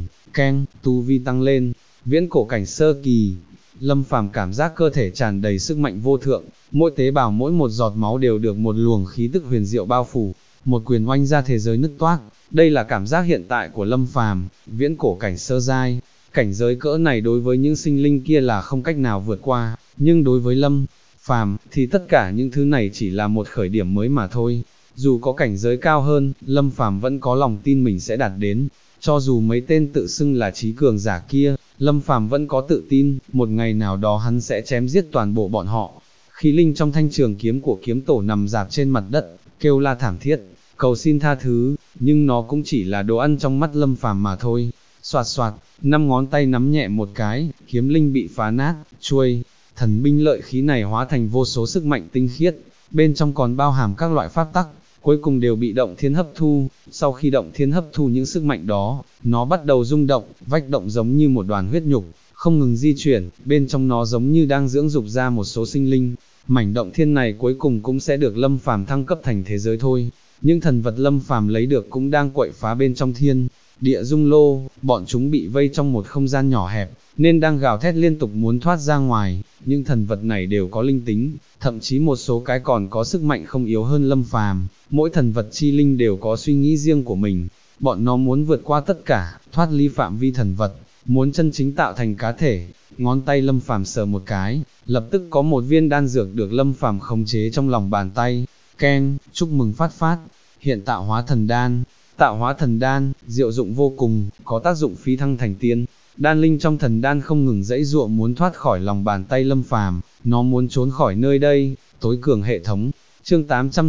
tu vi tăng lên, viễn cổ cảnh sơ kỳ. Lâm Phàm cảm giác cơ thể tràn đầy sức mạnh vô thượng, mỗi tế bào mỗi một giọt máu đều được một luồng khí tức huyền diệu bao phủ, một quyền oanh ra thế giới nứt toác, Đây là cảm giác hiện tại của Lâm Phàm, viễn cổ cảnh sơ giai, cảnh giới cỡ này đối với những sinh linh kia là không cách nào vượt qua, nhưng đối với Lâm Phàm thì tất cả những thứ này chỉ là một khởi điểm mới mà thôi. Dù có cảnh giới cao hơn, Lâm Phàm vẫn có lòng tin mình sẽ đạt đến. Cho dù mấy tên tự xưng là trí cường giả kia, Lâm Phàm vẫn có tự tin, một ngày nào đó hắn sẽ chém giết toàn bộ bọn họ. Khí linh trong thanh trường kiếm của kiếm tổ nằm rạp trên mặt đất, kêu la thảm thiết, cầu xin tha thứ, nhưng nó cũng chỉ là đồ ăn trong mắt Lâm Phàm mà thôi. Soạt soạt, 5 ngón tay nắm nhẹ một cái, kiếm linh bị phá nát, chuôi thần binh lợi khí này hóa thành vô số sức mạnh tinh khiết, bên trong còn bao hàm các loại pháp tắc, cuối cùng đều bị động thiên hấp thu. Sau khi động thiên hấp thu những sức mạnh đó, nó bắt đầu rung động, vách động giống như một đoàn huyết nhục, không ngừng di chuyển, bên trong nó giống như đang dưỡng dục ra một số sinh linh. Mảnh động thiên này cuối cùng cũng sẽ được Lâm Phàm thăng cấp thành thế giới thôi. Những thần vật Lâm Phàm lấy được cũng đang quậy phá bên trong thiên địa dung lô, bọn chúng bị vây trong một không gian nhỏ hẹp, nên đang gào thét liên tục muốn thoát ra ngoài. Những thần vật này đều có linh tính, thậm chí một số cái còn có sức mạnh không yếu hơn Lâm Phàm. Mỗi thần vật chi linh đều có suy nghĩ riêng của mình, bọn nó muốn vượt qua tất cả, thoát ly phạm vi thần vật, muốn chân chính tạo thành cá thể. Ngón tay Lâm Phàm sờ một cái, lập tức có một viên đan dược được Lâm Phàm khống chế trong lòng bàn tay. Keng, chúc mừng phát phát, hiện tạo hóa thần đan. Tạo hóa thần đan, diệu dụng vô cùng, có tác dụng phi thăng thành tiên. Đan linh trong thần đan không ngừng dãy dụa muốn thoát khỏi lòng bàn tay Lâm Phàm, nó muốn trốn khỏi nơi đây. Tối cường hệ thống. Chương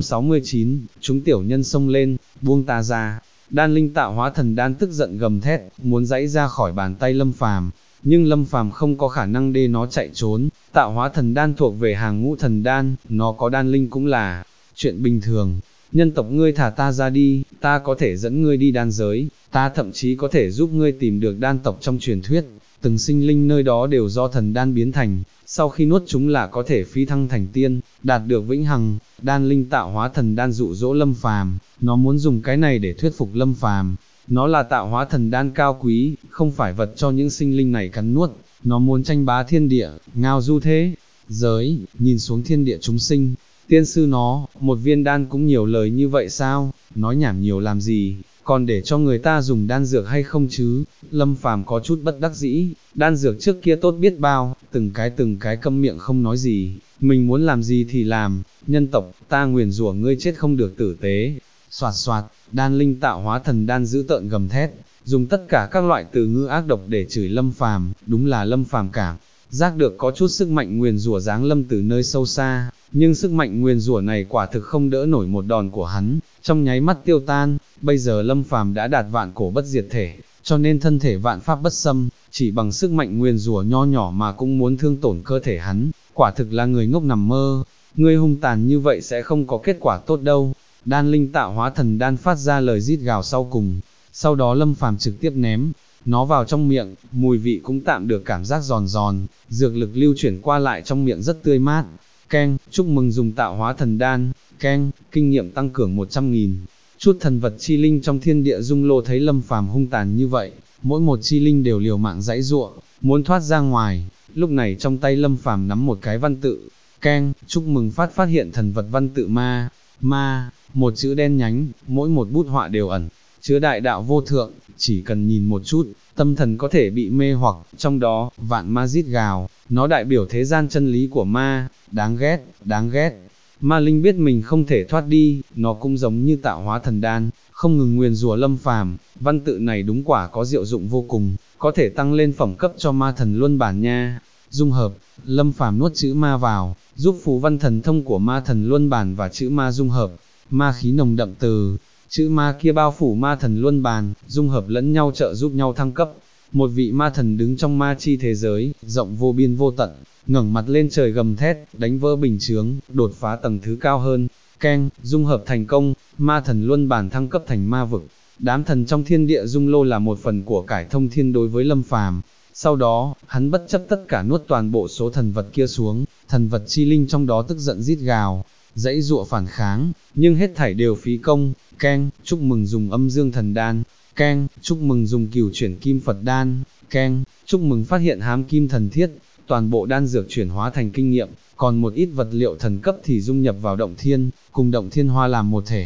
869, chúng tiểu nhân xông lên, buông ta ra. Đan linh tạo hóa thần đan tức giận gầm thét, muốn dãy ra khỏi bàn tay Lâm Phàm, nhưng Lâm Phàm không có khả năng để nó chạy trốn. Tạo hóa thần đan thuộc về hàng ngũ thần đan, nó có đan linh cũng là chuyện bình thường. Nhân tộc ngươi thả ta ra đi, ta có thể dẫn ngươi đi đan giới, ta thậm chí có thể giúp ngươi tìm được đan tộc trong truyền thuyết. Từng sinh linh nơi đó đều do thần đan biến thành, sau khi nuốt chúng là có thể phi thăng thành tiên, đạt được vĩnh hằng. Đan linh tạo hóa thần đan dụ dỗ Lâm Phàm, nó muốn dùng cái này để thuyết phục Lâm Phàm. Nó là tạo hóa thần đan cao quý, không phải vật cho những sinh linh này cắn nuốt. Nó muốn tranh bá thiên địa, ngao du thế giới, nhìn xuống thiên địa chúng sinh. Tiên sư nó, một viên đan cũng nhiều lời như vậy sao? Nói nhảm nhiều làm gì? Còn để cho người ta dùng đan dược hay không chứ? Lâm Phàm có chút bất đắc dĩ, đan dược trước kia tốt biết bao, từng cái câm miệng không nói gì, mình muốn làm gì thì làm. Nhân tộc, ta nguyền rủa ngươi chết không được tử tế. Soạt soạt, đan linh tạo hóa thần đan dữ tợn gầm thét, dùng tất cả các loại từ ngữ ác độc để chửi Lâm Phàm. Đúng là Lâm Phàm cảm giác được có chút sức mạnh nguyền rủa giáng lâm từ nơi sâu xa, nhưng sức mạnh nguyền rủa này quả thực không đỡ nổi một đòn của hắn, trong nháy mắt tiêu tan. Bây giờ Lâm Phàm đã đạt vạn cổ bất diệt thể, cho nên thân thể vạn pháp bất xâm, chỉ bằng sức mạnh nguyền rủa nho nhỏ mà cũng muốn thương tổn cơ thể hắn, quả thực là người ngốc nằm mơ. Ngươi hung tàn như vậy sẽ không có kết quả tốt đâu. Đan linh tạo hóa thần đan phát ra lời rít gào sau cùng, sau đó Lâm Phàm trực tiếp ném nó vào trong miệng, mùi vị cũng tạm được cảm giác giòn giòn, dược lực lưu chuyển qua lại trong miệng rất tươi mát. Keng, chúc mừng dùng tạo hóa thần đan. Keng, kinh nghiệm tăng cường 100.000. Chút thần vật chi linh trong thiên địa dung lô thấy Lâm Phàm hung tàn như vậy, mỗi một chi linh đều liều mạng giãy giụa, muốn thoát ra ngoài. Lúc này trong tay Lâm Phàm nắm một cái văn tự. Keng, chúc mừng phát phát hiện thần vật văn tự ma. Ma, một chữ đen nhánh, mỗi một bút họa đều ẩn chứa đại đạo vô thượng, chỉ cần nhìn một chút, tâm thần có thể bị mê hoặc. Trong đó, vạn ma rít gào, nó đại biểu thế gian chân lý của ma. Đáng ghét, đáng ghét. Ma linh biết mình không thể thoát đi, nó cũng giống như tạo hóa thần đan, không ngừng nguyền rủa Lâm Phàm. Văn tự này đúng quả có diệu dụng vô cùng, có thể tăng lên phẩm cấp cho ma thần luân bản nha. Dung hợp, Lâm Phàm nuốt chữ ma vào, giúp phù văn thần thông của ma thần luân bản và chữ ma dung hợp. Ma khí nồng đậm từ chữ ma kia bao phủ ma thần luân bàn, dung hợp lẫn nhau trợ giúp nhau thăng cấp. Một vị ma thần đứng trong ma chi thế giới, rộng vô biên vô tận, ngẩng mặt lên trời gầm thét, đánh vỡ bình chướng, đột phá tầng thứ cao hơn. Keng, dung hợp thành công, ma thần luân bản thăng cấp thành ma vực. Đám thần trong thiên địa dung lô là một phần của cải thông thiên đối với Lâm Phàm. Sau đó, hắn bất chấp tất cả nuốt toàn bộ số thần vật kia xuống, thần vật chi linh trong đó tức giận rít gào, dãy dụa phản kháng, nhưng hết thảy đều phí công. Keng, chúc mừng dùng âm dương thần đan. Keng, chúc mừng dùng cửu chuyển kim Phật đan. Keng, chúc mừng phát hiện hám kim thần thiết. Toàn bộ đan dược chuyển hóa thành kinh nghiệm, còn một ít vật liệu thần cấp thì dung nhập vào động thiên, cùng động thiên hoa làm một thể.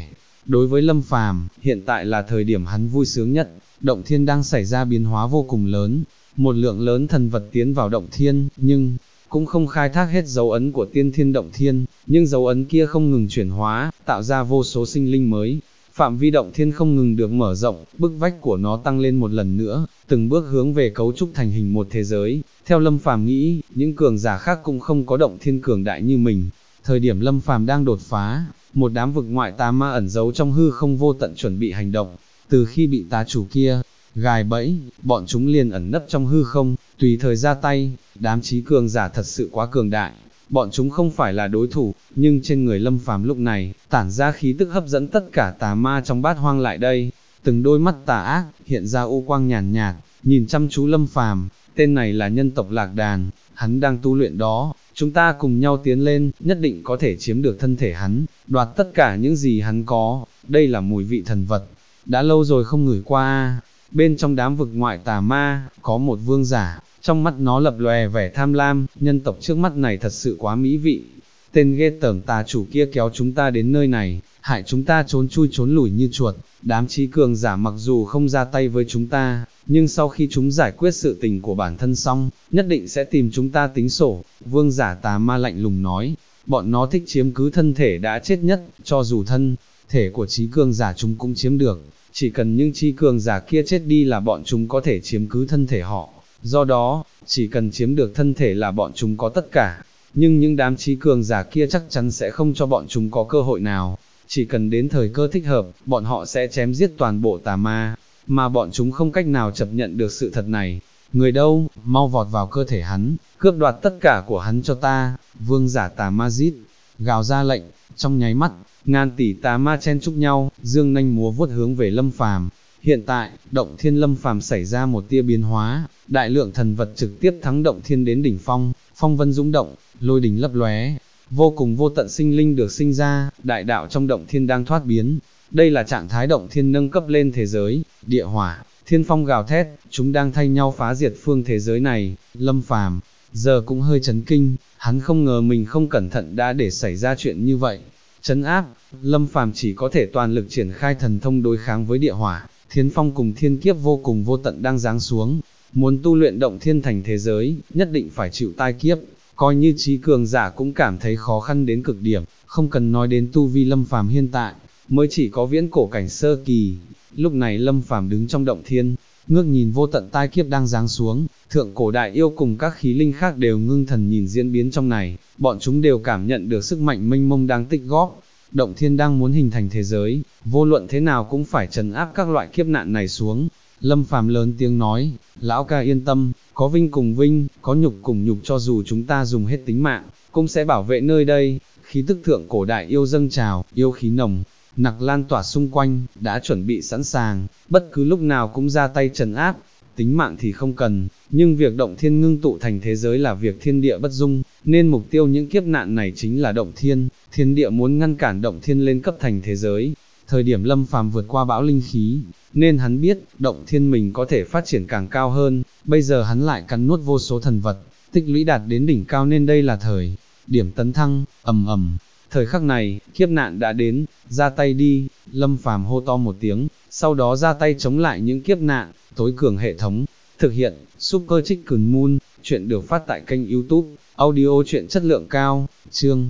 Đối với Lâm Phàm, hiện tại là thời điểm hắn vui sướng nhất, động thiên đang xảy ra biến hóa vô cùng lớn, một lượng lớn thần vật tiến vào động thiên, nhưng cũng không khai thác hết dấu ấn của tiên thiên động thiên, nhưng dấu ấn kia không ngừng chuyển hóa, tạo ra vô số sinh linh mới. Phạm vi động thiên không ngừng được mở rộng, bức vách của nó tăng lên một lần nữa, từng bước hướng về cấu trúc thành hình một thế giới. Theo Lâm Phàm nghĩ, những cường giả khác cũng không có động thiên cường đại như mình. Thời điểm Lâm Phàm đang đột phá, một đám vực ngoại tà ma ẩn giấu trong hư không vô tận chuẩn bị hành động. Từ khi bị tà chủ kia gài bẫy, bọn chúng liền ẩn nấp trong hư không, tùy thời ra tay. Đám chí cường giả thật sự quá cường đại, bọn chúng không phải là đối thủ, nhưng trên người Lâm Phàm lúc này, tản ra khí tức hấp dẫn tất cả tà ma trong bát hoang lại đây. Từng đôi mắt tà ác, hiện ra u quang nhàn nhạt, nhìn chăm chú Lâm Phàm. Tên này là nhân tộc Lạc Đàn, hắn đang tu luyện đó, chúng ta cùng nhau tiến lên, nhất định có thể chiếm được thân thể hắn, đoạt tất cả những gì hắn có. Đây là mùi vị thần vật, đã lâu rồi không ngửi qua. Bên trong đám vực ngoại tà ma, có một vương giả, trong mắt nó lập lòe vẻ tham lam, nhân tộc trước mắt này thật sự quá mỹ vị. Tên ghê tởm tà chủ kia kéo chúng ta đến nơi này, hại chúng ta trốn chui trốn lủi như chuột. Đám chí cường giả mặc dù không ra tay với chúng ta, nhưng sau khi chúng giải quyết sự tình của bản thân xong, nhất định sẽ tìm chúng ta tính sổ. Vương giả tà ma lạnh lùng nói, bọn nó thích chiếm cứ thân thể đã chết nhất, cho dù thân thể của chí cường giả chúng cũng chiếm được. Chỉ cần những chí cường giả kia chết đi là bọn chúng có thể chiếm cứ thân thể họ. Do đó, chỉ cần chiếm được thân thể là bọn chúng có tất cả. Nhưng những đám chí cường giả kia chắc chắn sẽ không cho bọn chúng có cơ hội nào. Chỉ cần đến thời cơ thích hợp, bọn họ sẽ chém giết toàn bộ tà ma, mà bọn chúng không cách nào chấp nhận được sự thật này. Người đâu, mau vọt vào cơ thể hắn, cướp đoạt tất cả của hắn cho ta. Vương giả tà ma rít gào ra lệnh, trong nháy mắt, ngàn tỷ tà ma chen chúc nhau, dương nanh múa vuốt hướng về Lâm Phàm. Hiện tại, động thiên Lâm Phàm xảy ra một tia biến hóa, đại lượng thần vật trực tiếp thắng động thiên đến đỉnh phong, phong vân dũng động, lôi đình lấp lóe, vô cùng vô tận sinh linh được sinh ra, đại đạo trong động thiên đang thoát biến. Đây là trạng thái động thiên nâng cấp lên thế giới, địa hỏa, thiên phong gào thét, chúng đang thay nhau phá diệt phương thế giới này. Lâm Phàm giờ cũng hơi chấn kinh, hắn không ngờ mình không cẩn thận đã để xảy ra chuyện như vậy. Trấn áp, Lâm Phàm chỉ có thể toàn lực triển khai thần thông đối kháng với địa hỏa, thiên phong cùng thiên kiếp vô cùng vô tận đang giáng xuống. Muốn tu luyện động thiên thành thế giới, nhất định phải chịu tai kiếp, coi như chí cường giả cũng cảm thấy khó khăn đến cực điểm, không cần nói đến tu vi Lâm Phàm hiện tại, mới chỉ có viễn cổ cảnh sơ kỳ. Lúc này Lâm Phàm đứng trong động thiên, ngước nhìn vô tận tai kiếp đang giáng xuống, thượng cổ đại yêu cùng các khí linh khác đều ngưng thần nhìn diễn biến trong này, bọn chúng đều cảm nhận được sức mạnh mênh mông đang tích góp. Động thiên đang muốn hình thành thế giới, vô luận thế nào cũng phải trấn áp các loại kiếp nạn này xuống. Lâm Phàm lớn tiếng nói, lão ca yên tâm, có vinh cùng vinh, có nhục cùng nhục, cho dù chúng ta dùng hết tính mạng, cũng sẽ bảo vệ nơi đây. Khí tức thượng cổ đại yêu dâng trào, yêu khí nồng nặc lan tỏa xung quanh, đã chuẩn bị sẵn sàng, bất cứ lúc nào cũng ra tay trấn áp. Tính mạng thì không cần, nhưng việc động thiên ngưng tụ thành thế giới là việc thiên địa bất dung, nên mục tiêu những kiếp nạn này chính là động thiên. Thiên địa muốn ngăn cản động thiên lên cấp thành thế giới. Thời điểm Lâm Phàm vượt qua bão linh khí, nên hắn biết, động thiên mình có thể phát triển càng cao hơn. Bây giờ hắn lại cắn nuốt vô số thần vật, tích lũy đạt đến đỉnh cao, nên đây là thời điểm tấn thăng. Ầm ầm. Thời khắc này, kiếp nạn đã đến, ra tay đi. Lâm Phàm hô to một tiếng, sau đó ra tay chống lại những kiếp nạn. Tối cường hệ thống, thực hiện, Super Chicken Moon. Chuyện được phát tại kênh YouTube, audio truyện chất lượng cao, chương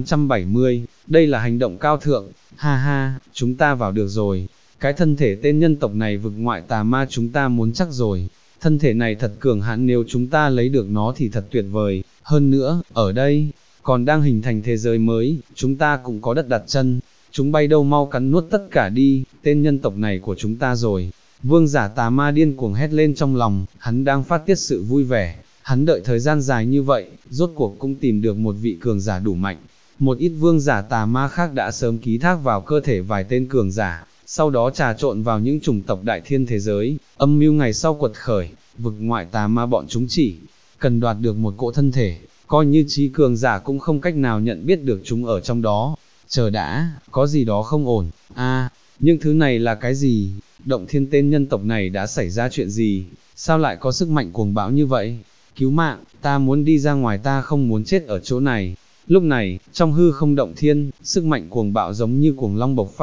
870, đây là hành động cao thượng. Ha ha, chúng ta vào được rồi, cái thân thể tên nhân tộc này vực ngoại tà ma chúng ta muốn chắc rồi. Thân thể này thật cường hãn, nếu chúng ta lấy được nó thì thật tuyệt vời. Hơn nữa, ở đây còn đang hình thành thế giới mới, chúng ta cũng có đất đặt chân. Chúng bay đâu mau cắn nuốt tất cả đi, tên nhân tộc này của chúng ta rồi. Vương giả tà ma điên cuồng hét lên trong lòng, hắn đang phát tiết sự vui vẻ. Hắn đợi thời gian dài như vậy, rốt cuộc cũng tìm được một vị cường giả đủ mạnh. Một ít vương giả tà ma khác đã sớm ký thác vào cơ thể vài tên cường giả, sau đó trà trộn vào những chủng tộc đại thiên thế giới, âm mưu ngày sau quật khởi. Vực ngoại tà ma bọn chúng chỉ cần đoạt được một cỗ thân thể, coi như chí cường giả cũng không cách nào nhận biết được chúng ở trong đó. Chờ đã, có gì đó không ổn. Những thứ này là cái gì? Động thiên tên nhân tộc này đã xảy ra chuyện gì? Sao lại có sức mạnh cuồng bão như vậy? Cứu mạng, ta muốn đi ra ngoài, ta không muốn chết ở chỗ này. Lúc này, trong hư không động thiên, sức mạnh cuồng bạo giống như cuồng long bộc phát,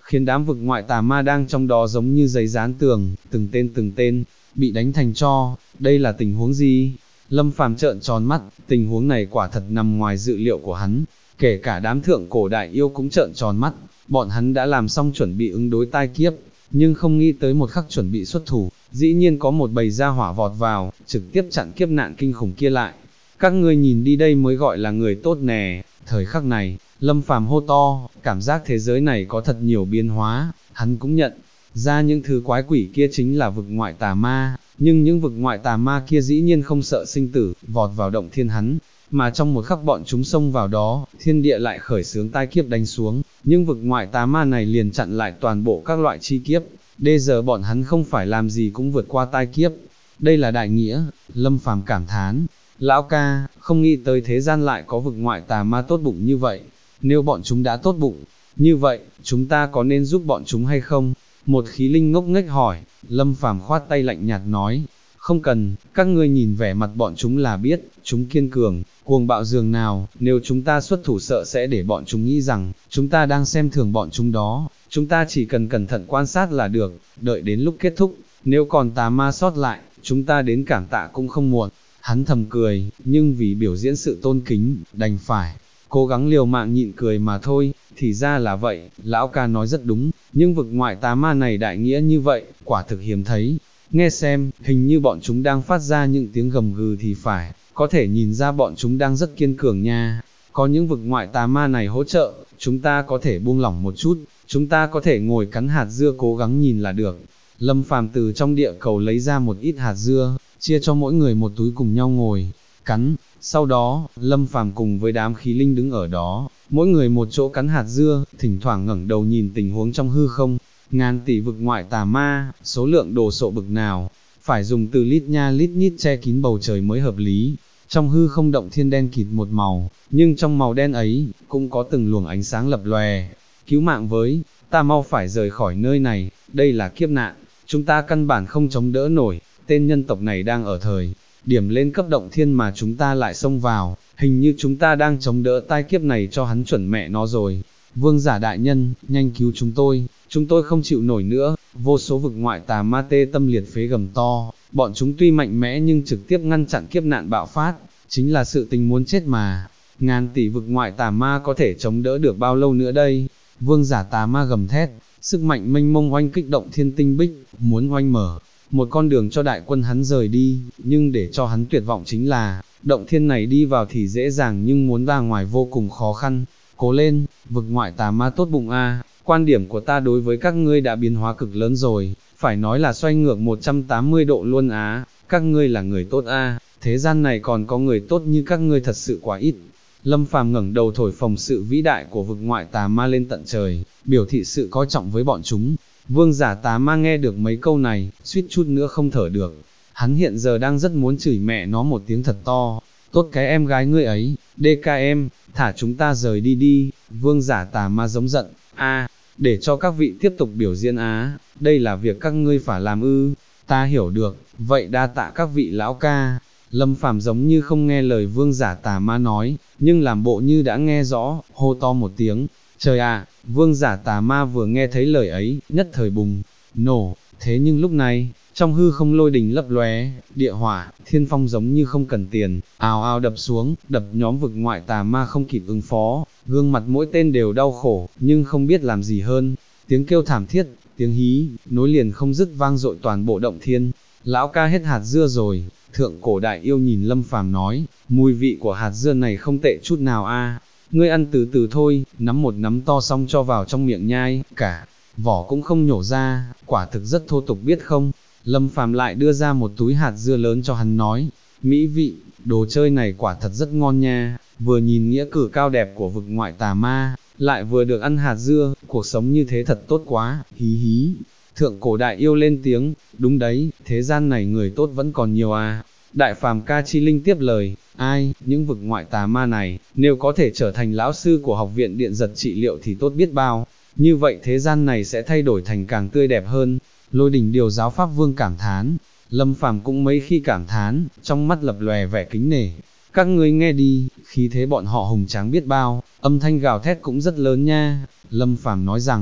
khiến đám vực ngoại tà ma đang trong đó giống như giấy dán tường, từng tên, bị đánh thành tro. Đây là tình huống gì? Lâm Phàm trợn tròn mắt, tình huống này quả thật nằm ngoài dự liệu của hắn, kể cả đám thượng cổ đại yêu cũng trợn tròn mắt, bọn hắn đã làm xong chuẩn bị ứng đối tai kiếp, nhưng không nghĩ tới một khắc chuẩn bị xuất thủ, dĩ nhiên có một bầy gia hỏa vọt vào, trực tiếp chặn kiếp nạn kinh khủng kia lại. Các ngươi nhìn đi, đây mới gọi là người tốt nè. Thời khắc này, Lâm Phàm hô to, cảm giác thế giới này có thật nhiều biến hóa, hắn cũng nhận ra những thứ quái quỷ kia chính là vực ngoại tà ma, nhưng những vực ngoại tà ma kia dĩ nhiên không sợ sinh tử, vọt vào động thiên hắn, mà trong một khắc bọn chúng xông vào đó, thiên địa lại khởi xướng tai kiếp đánh xuống, nhưng vực ngoại tà ma này liền chặn lại toàn bộ các loại chi kiếp, bây giờ bọn hắn không phải làm gì cũng vượt qua tai kiếp. Đây là đại nghĩa. Lâm Phàm cảm thán, lão ca, không nghĩ tới thế gian lại có vực ngoại tà ma tốt bụng như vậy, nếu bọn chúng đã tốt bụng như vậy, chúng ta có nên giúp bọn chúng hay không? Một khí linh ngốc nghếch hỏi. Lâm Phàm khoát tay lạnh nhạt nói, không cần, các ngươi nhìn vẻ mặt bọn chúng là biết, chúng kiên cường, cuồng bạo dường nào, nếu chúng ta xuất thủ sợ sẽ để bọn chúng nghĩ rằng, chúng ta đang xem thường bọn chúng đó, chúng ta chỉ cần cẩn thận quan sát là được, đợi đến lúc kết thúc, nếu còn tà ma sót lại, chúng ta đến cảm tạ cũng không muộn. Hắn thầm cười, nhưng vì biểu diễn sự tôn kính, đành phải cố gắng liều mạng nhịn cười mà thôi. Thì ra là vậy, lão ca nói rất đúng, nhưng vực ngoại tà ma này đại nghĩa như vậy, quả thực hiếm thấy. Nghe xem, hình như bọn chúng đang phát ra những tiếng gầm gừ thì phải, có thể nhìn ra bọn chúng đang rất kiên cường nha. Có những vực ngoại tà ma này hỗ trợ, chúng ta có thể buông lỏng một chút, chúng ta có thể ngồi cắn hạt dưa cố gắng nhìn là được. Lâm Phàm từ trong địa cầu lấy ra một ít hạt dưa, chia cho mỗi người một túi cùng nhau ngồi cắn. Sau đó, Lâm Phàm cùng với đám khí linh đứng ở đó, mỗi người một chỗ cắn hạt dưa, thỉnh thoảng ngẩng đầu nhìn tình huống trong hư không. Ngàn tỷ vực ngoại tà ma, số lượng đồ sộ bực nào, phải dùng từ lít nha lít nhít che kín bầu trời mới hợp lý. Trong hư không động thiên đen kịt một màu, nhưng trong màu đen ấy, cũng có từng luồng ánh sáng lập lòe. Cứu mạng với, ta mau phải rời khỏi nơi này, đây là kiếp nạn, chúng ta căn bản không chống đỡ nổi, tên nhân tộc này đang ở thời điểm lên cấp động thiên mà chúng ta lại xông vào, hình như chúng ta đang chống đỡ tai kiếp này cho hắn chuẩn mẹ nó rồi. Vương giả đại nhân, nhanh cứu chúng tôi không chịu nổi nữa. Vô số vực ngoại tà ma tê tâm liệt phế gầm to, bọn chúng tuy mạnh mẽ nhưng trực tiếp ngăn chặn kiếp nạn bạo phát, chính là sự tình muốn chết mà. Ngàn tỷ vực ngoại tà ma có thể chống đỡ được bao lâu nữa đây? Vương giả tà ma gầm thét, sức mạnh mênh mông oanh kích động thiên tinh bích, muốn oanh mở một con đường cho đại quân hắn rời đi, nhưng để cho hắn tuyệt vọng chính là, động thiên này đi vào thì dễ dàng nhưng muốn ra ngoài vô cùng khó khăn. Cố lên, vực ngoại tà ma tốt bụng a, quan điểm của ta đối với các ngươi đã biến hóa cực lớn rồi, phải nói là xoay ngược 180 độ luôn á, các ngươi là người tốt a, thế gian này còn có người tốt như các ngươi thật sự quá ít. Lâm Phàm ngẩng đầu thổi phồng sự vĩ đại của vực ngoại tà ma lên tận trời, biểu thị sự coi trọng với bọn chúng. Vương giả tà ma nghe được mấy câu này, suýt chút nữa không thở được. Hắn hiện giờ đang rất muốn chửi mẹ nó một tiếng thật to. Tốt cái em gái ngươi ấy, DKM, thả chúng ta rời đi đi. Vương giả tà ma giống giận, để cho các vị tiếp tục biểu diễn á, đây là việc các ngươi phải làm ư. Ta hiểu được, vậy đa tạ các vị lão ca. Lâm Phàm giống như không nghe lời vương giả tà ma nói, nhưng làm bộ như đã nghe rõ, hô to một tiếng. Trời ạ, vương giả tà ma vừa nghe thấy lời ấy, nhất thời bùng nổ. Thế nhưng lúc này, trong hư không lôi đình lấp lóe, địa hỏa, thiên phong giống như không cần tiền, ào ào đập xuống, đập nhóm vực ngoại tà ma không kịp ứng phó, gương mặt mỗi tên đều đau khổ, nhưng không biết làm gì hơn. Tiếng kêu thảm thiết, tiếng hí, nối liền không dứt vang dội toàn bộ động thiên. Lão ca hết hạt dưa rồi. Thượng cổ đại yêu nhìn Lâm Phàm nói, mùi vị của hạt dưa này không tệ chút nào a. Ngươi ăn từ từ thôi, nắm một nắm to xong cho vào trong miệng nhai, cả vỏ cũng không nhổ ra, quả thực rất thô tục biết không. Lâm Phàm lại đưa ra một túi hạt dưa lớn cho hắn nói, mỹ vị, đồ chơi này quả thật rất ngon nha, vừa nhìn nghĩa cử cao đẹp của vực ngoại tà ma, lại vừa được ăn hạt dưa, cuộc sống như thế thật tốt quá, hí hí. Thượng cổ đại yêu lên tiếng, đúng đấy, thế gian này người tốt vẫn còn nhiều à. Đại phàm ca chi linh tiếp lời, ai, những vực ngoại tà ma này, nếu có thể trở thành lão sư của học viện điện giật trị liệu thì tốt biết bao, như vậy thế gian này sẽ thay đổi thành càng tươi đẹp hơn. Lôi đỉnh điều giáo pháp vương cảm thán, Lâm Phàm cũng mấy khi cảm thán, trong mắt lập lòe vẻ kính nể. Các ngươi nghe đi, khí thế bọn họ hùng tráng biết bao, âm thanh gào thét cũng rất lớn nha. Lâm Phàm nói rằng,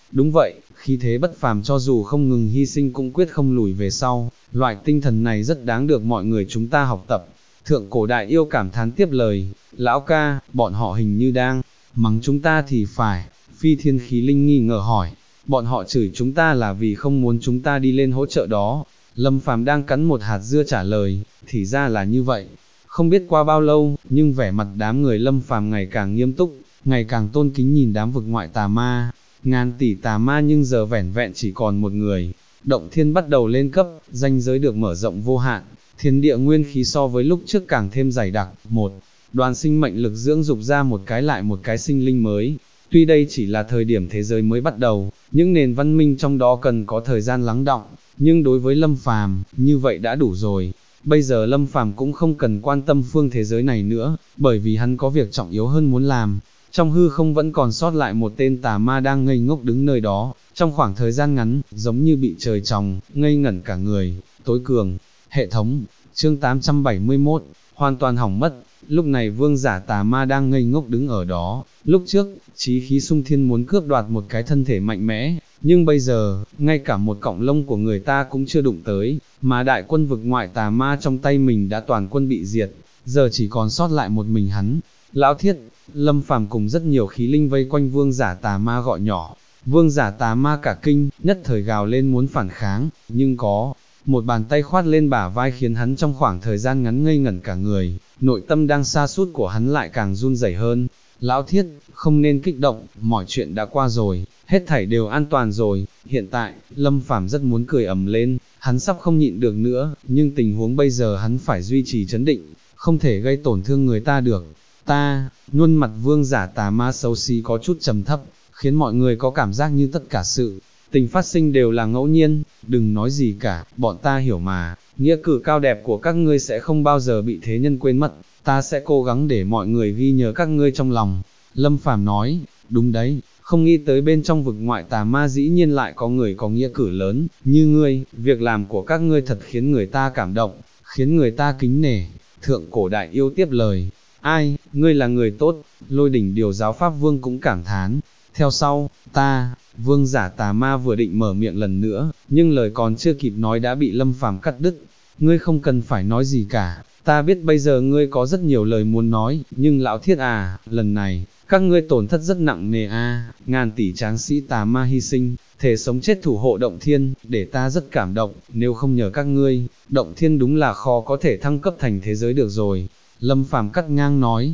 Đúng vậy, khí thế bất phàm cho dù không ngừng hy sinh cũng quyết không lùi về sau, loại tinh thần này rất đáng được mọi người chúng ta học tập. Thượng cổ đại yêu cảm thán tiếp lời, lão ca, bọn họ hình như đang mắng chúng ta thì phải. Phi thiên khí linh nghi ngờ hỏi, bọn họ chửi chúng ta là vì không muốn chúng ta đi lên hỗ trợ đó. Lâm Phàm đang cắn một hạt dưa trả lời, thì ra là như vậy. Không biết qua bao lâu, nhưng vẻ mặt đám người Lâm Phàm ngày càng nghiêm túc, ngày càng tôn kính nhìn đám vực ngoại tà ma. Ngàn tỷ tà ma nhưng giờ vẻn vẹn chỉ còn một người. Động thiên bắt đầu lên cấp, ranh giới được mở rộng vô hạn, thiên địa nguyên khí so với lúc trước càng thêm dày đặc. Một đoàn sinh mệnh lực dưỡng dục ra một cái lại một cái sinh linh mới. Tuy đây chỉ là thời điểm thế giới mới bắt đầu, những nền văn minh trong đó cần có thời gian lắng đọng, nhưng đối với Lâm Phàm, như vậy đã đủ rồi. Bây giờ Lâm Phàm cũng không cần quan tâm phương thế giới này nữa, bởi vì hắn có việc trọng yếu hơn muốn làm. Trong hư không vẫn còn sót lại một tên tà ma đang ngây ngốc đứng nơi đó, trong khoảng thời gian ngắn, giống như bị trời tròng, ngây ngẩn cả người. Tối cường, hệ thống, chương 871, hoàn toàn hỏng mất. Lúc này vương giả tà ma đang ngây ngốc đứng ở đó, lúc trước, chí khí xung thiên muốn cướp đoạt một cái thân thể mạnh mẽ, nhưng bây giờ, ngay cả một cọng lông của người ta cũng chưa đụng tới, mà đại quân vực ngoại tà ma trong tay mình đã toàn quân bị diệt, giờ chỉ còn sót lại một mình hắn. Lão Thiết, Lâm Phàm cùng rất nhiều khí linh vây quanh vương giả tà ma gọi nhỏ. Vương giả tà ma cả kinh, nhất thời gào lên muốn phản kháng, nhưng có một bàn tay khoát lên bả vai khiến hắn trong khoảng thời gian ngắn ngây ngẩn cả người, nội tâm đang sa sút của hắn lại càng run rẩy hơn. Lão Thiết, không nên kích động, mọi chuyện đã qua rồi, hết thảy đều an toàn rồi. Hiện tại, Lâm Phàm rất muốn cười ầm lên, hắn sắp không nhịn được nữa, nhưng tình huống bây giờ hắn phải duy trì trấn định, không thể gây tổn thương người ta được. Ta, luôn mặt vương giả tà ma xấu xí có chút trầm thấp, khiến mọi người có cảm giác như tất cả sự tình phát sinh đều là ngẫu nhiên. Đừng nói gì cả, bọn ta hiểu mà, nghĩa cử cao đẹp của các ngươi sẽ không bao giờ bị thế nhân quên mất, ta sẽ cố gắng để mọi người ghi nhớ các ngươi trong lòng. Lâm Phàm nói, đúng đấy, không nghĩ tới bên trong vực ngoại tà ma dĩ nhiên lại có người có nghĩa cử lớn, như ngươi, việc làm của các ngươi thật khiến người ta cảm động, khiến người ta kính nể. Thượng cổ đại yêu tiếp lời, ai, ngươi là người tốt. Lôi đỉnh điều giáo pháp vương cũng cảm thán. Theo sau, ta, vương giả tà ma vừa định mở miệng lần nữa, nhưng lời còn chưa kịp nói đã bị Lâm Phàm cắt đứt. Ngươi không cần phải nói gì cả, ta biết bây giờ ngươi có rất nhiều lời muốn nói, nhưng lão Thiết à, lần này, các ngươi tổn thất rất nặng nề a, ngàn tỷ tráng sĩ tà ma hy sinh, thể sống chết thủ hộ động thiên, để ta rất cảm động, nếu không nhờ các ngươi, động thiên đúng là khó có thể thăng cấp thành thế giới được rồi. Lâm Phàm cắt ngang nói,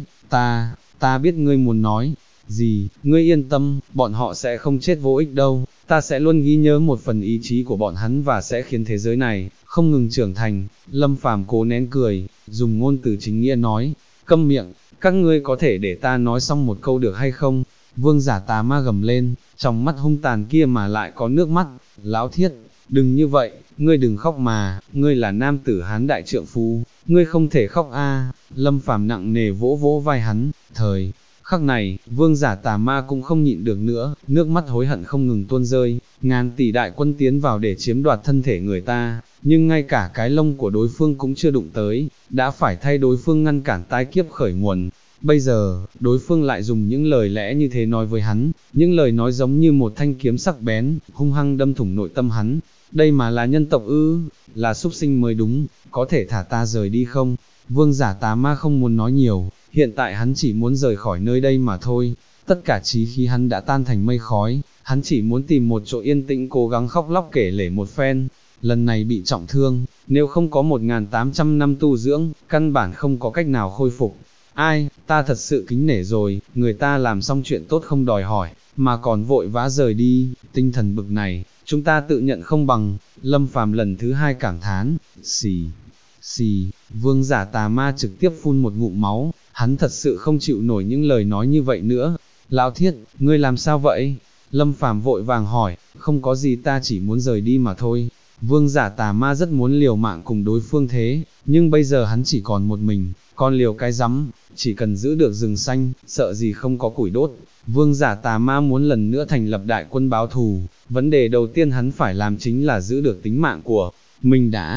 ta biết ngươi muốn nói gì, ngươi yên tâm, bọn họ sẽ không chết vô ích đâu, ta sẽ luôn ghi nhớ một phần ý chí của bọn hắn và sẽ khiến thế giới này không ngừng trưởng thành. Lâm Phàm cố nén cười, dùng ngôn từ chính nghĩa nói, câm miệng, các ngươi có thể để ta nói xong một câu được hay không? Vương giả tà ma gầm lên, trong mắt hung tàn kia mà lại có nước mắt. Lão Thiết, đừng như vậy, ngươi đừng khóc mà, ngươi là nam tử hán đại trượng phu, ngươi không thể khóc a. Lâm Phàm nặng nề vỗ vỗ vai hắn, thời khắc này, vương giả tà ma cũng không nhịn được nữa, nước mắt hối hận không ngừng tuôn rơi. Ngàn tỷ đại quân tiến vào để chiếm đoạt thân thể người ta, nhưng ngay cả cái lông của đối phương cũng chưa đụng tới, đã phải thay đối phương ngăn cản tai kiếp khởi nguồn. Bây giờ, đối phương lại dùng những lời lẽ như thế nói với hắn, những lời nói giống như một thanh kiếm sắc bén, hung hăng đâm thủng nội tâm hắn. Đây mà là nhân tộc ư, là súc sinh mới đúng, có thể thả ta rời đi không? Vương giả tà ma không muốn nói nhiều, hiện tại hắn chỉ muốn rời khỏi nơi đây mà thôi. Tất cả chí khí hắn đã tan thành mây khói, hắn chỉ muốn tìm một chỗ yên tĩnh cố gắng khóc lóc kể lể một phen. Lần này bị trọng thương, nếu không có 1.800 năm tu dưỡng, căn bản không có cách nào khôi phục. Ai, ta thật sự kính nể rồi, người ta làm xong chuyện tốt không đòi hỏi, mà còn vội vã rời đi, tinh thần bực này, chúng ta tự nhận không bằng. Lâm Phàm lần thứ hai cảm thán, xì, vương giả tà ma trực tiếp phun một ngụm máu, hắn thật sự không chịu nổi những lời nói như vậy nữa. Lão Thiết, ngươi làm sao vậy? Lâm Phàm vội vàng hỏi, không có gì, ta chỉ muốn rời đi mà thôi. Vương giả tà ma rất muốn liều mạng cùng đối phương thế, nhưng bây giờ hắn chỉ còn một mình, còn liều cái rắm, chỉ cần giữ được rừng xanh, sợ gì không có củi đốt. Vương giả tà ma muốn lần nữa thành lập đại quân báo thù, vấn đề đầu tiên hắn phải làm chính là giữ được tính mạng của mình đã.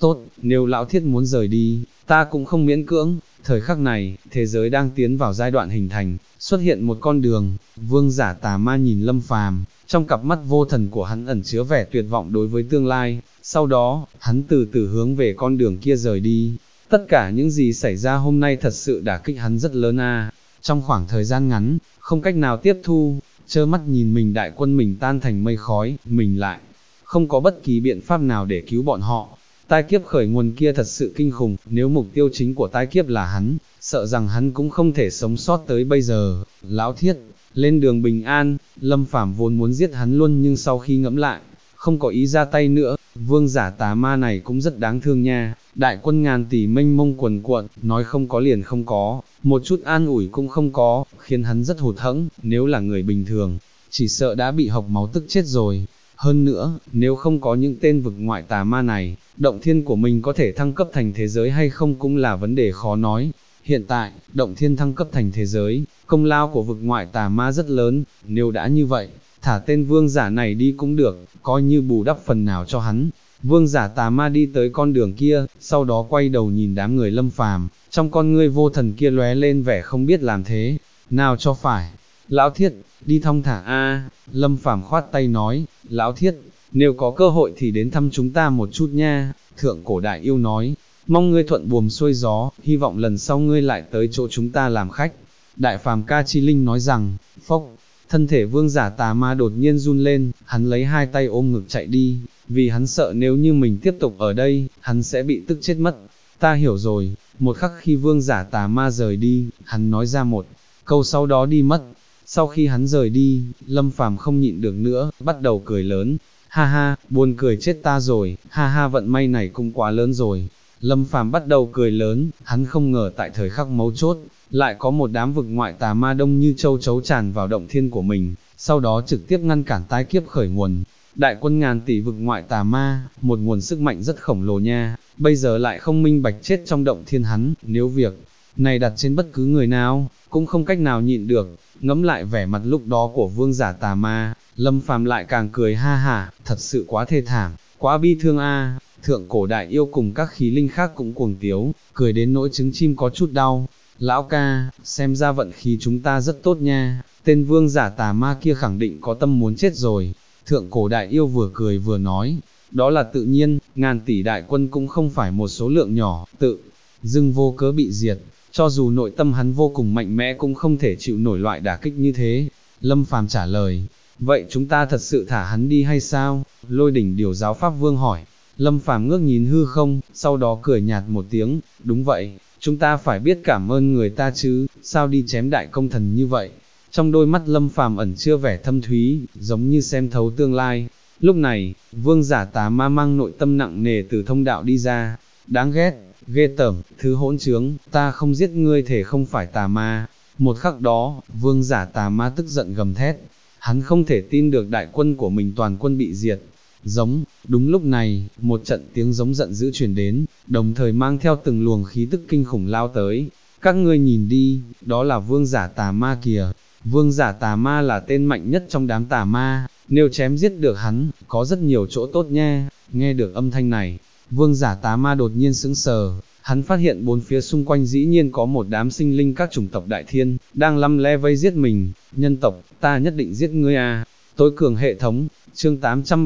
tốt, nếu lão thiết muốn rời đi, ta cũng không miễn cưỡng. Thời khắc này, thế giới đang tiến vào giai đoạn hình thành, xuất hiện một con đường. Vương giả tà ma nhìn Lâm Phàm, trong cặp mắt vô thần của hắn ẩn chứa vẻ tuyệt vọng đối với tương lai. Sau đó, hắn từ từ hướng về con đường kia rời đi. Tất cả những gì xảy ra hôm nay thật sự đả kích hắn rất lớn a. Trong khoảng thời gian ngắn, không cách nào tiếp thu, trơ mắt nhìn mình đại quân mình tan thành mây khói, mình lại không có bất kỳ biện pháp nào để cứu bọn họ. Tai kiếp khởi nguồn kia thật sự kinh khủng, nếu mục tiêu chính của tai kiếp là hắn, sợ rằng hắn cũng không thể sống sót tới bây giờ. Lão thiết, lên đường bình an. Lâm Phàm vốn muốn giết hắn luôn nhưng sau khi ngẫm lại, không có ý ra tay nữa. Vương giả tà ma này cũng rất đáng thương nha, đại quân ngàn tỷ mênh mông quần cuộn, nói không có liền không có, một chút an ủi cũng không có, khiến hắn rất hụt hẫng. Nếu là người bình thường, chỉ sợ đã bị hộc máu tức chết rồi. Hơn nữa, nếu không có những tên vực ngoại tà ma này, động thiên của mình có thể thăng cấp thành thế giới hay không cũng là vấn đề khó nói. Hiện tại, động thiên thăng cấp thành thế giới, công lao của vực ngoại tà ma rất lớn, nếu đã như vậy, thả tên vương giả này đi cũng được, coi như bù đắp phần nào cho hắn. Vương giả tà ma đi tới con đường kia, sau đó quay đầu nhìn đám người Lâm Phàm, trong con ngươi vô thần kia lóe lên vẻ không biết làm thế nào cho phải. Lão thiết, đi thong thả a. Lâm Phàm khoát tay nói, lão thiết, nếu có cơ hội thì đến thăm chúng ta một chút nha. Thượng cổ đại yêu nói, mong ngươi thuận buồm xuôi gió, hy vọng lần sau ngươi lại tới chỗ chúng ta làm khách. Đại phàm ca chi linh nói rằng, phốc, thân thể vương giả tà ma đột nhiên run lên, hắn lấy hai tay ôm ngực chạy đi, vì hắn sợ nếu như mình tiếp tục ở đây, hắn sẽ bị tức chết mất. Ta hiểu rồi. Một khắc khi vương giả tà ma rời đi, hắn nói ra một câu sau đó đi mất. Sau khi hắn rời đi, Lâm Phàm không nhịn được nữa, bắt đầu cười lớn. Ha ha, buồn cười chết ta rồi, ha ha, vận may này cũng quá lớn rồi. Lâm Phàm bắt đầu cười lớn, hắn không ngờ tại thời khắc mấu chốt, lại có một đám vực ngoại tà ma đông như châu chấu tràn vào động thiên của mình, sau đó trực tiếp ngăn cản tai kiếp khởi nguồn. Đại quân ngàn tỷ vực ngoại tà ma, một nguồn sức mạnh rất khổng lồ nha, bây giờ lại không minh bạch chết trong động thiên hắn, nếu việc này đặt trên bất cứ người nào, cũng không cách nào nhịn được. Ngẫm lại vẻ mặt lúc đó của vương giả tà ma, Lâm Phàm lại càng cười ha hả, thật sự quá thê thảm, quá bi thương a. Thượng cổ đại yêu cùng các khí linh khác cũng cuồng tiếu, cười đến nỗi trứng chim có chút đau. Lão ca, xem ra vận khí chúng ta rất tốt nha, tên vương giả tà ma kia khẳng định có tâm muốn chết rồi. Thượng cổ đại yêu vừa cười vừa nói, đó là tự nhiên, ngàn tỷ đại quân cũng không phải một số lượng nhỏ, tự dưng vô cớ bị diệt, cho dù nội tâm hắn vô cùng mạnh mẽ cũng không thể chịu nổi loại đả kích như thế. Lâm Phàm trả lời, vậy chúng ta thật sự thả hắn đi hay sao? Lôi đỉnh điều giáo pháp vương hỏi. Lâm Phàm ngước nhìn hư không, sau đó cười nhạt một tiếng, đúng vậy, chúng ta phải biết cảm ơn người ta chứ, sao đi chém đại công thần như vậy. Trong đôi mắt Lâm Phàm ẩn chứa vẻ thâm thúy, giống như xem thấu tương lai. Lúc này, vương giả tà ma mang nội tâm nặng nề từ thông đạo đi ra. Đáng ghét, ghê tởm, thứ hỗn trướng, ta không giết ngươi thể không phải tà ma. Một khắc đó, vương giả tà ma tức giận gầm thét. Hắn không thể tin được đại quân của mình toàn quân bị diệt. Giống, đúng lúc này, một trận tiếng giống giận dữ truyền đến, đồng thời mang theo từng luồng khí tức kinh khủng lao tới. Các ngươi nhìn đi, đó là vương giả tà ma kìa. Vương giả tà ma là tên mạnh nhất trong đám tà ma, nếu chém giết được hắn, có rất nhiều chỗ tốt nha. Nghe được âm thanh này, vương giả tà ma đột nhiên sững sờ, hắn phát hiện bốn phía xung quanh dĩ nhiên có một đám sinh linh các chủng tộc đại thiên, đang lăm le vây giết mình. Nhân tộc, ta nhất định giết ngươi à. Tối cường hệ thống, chương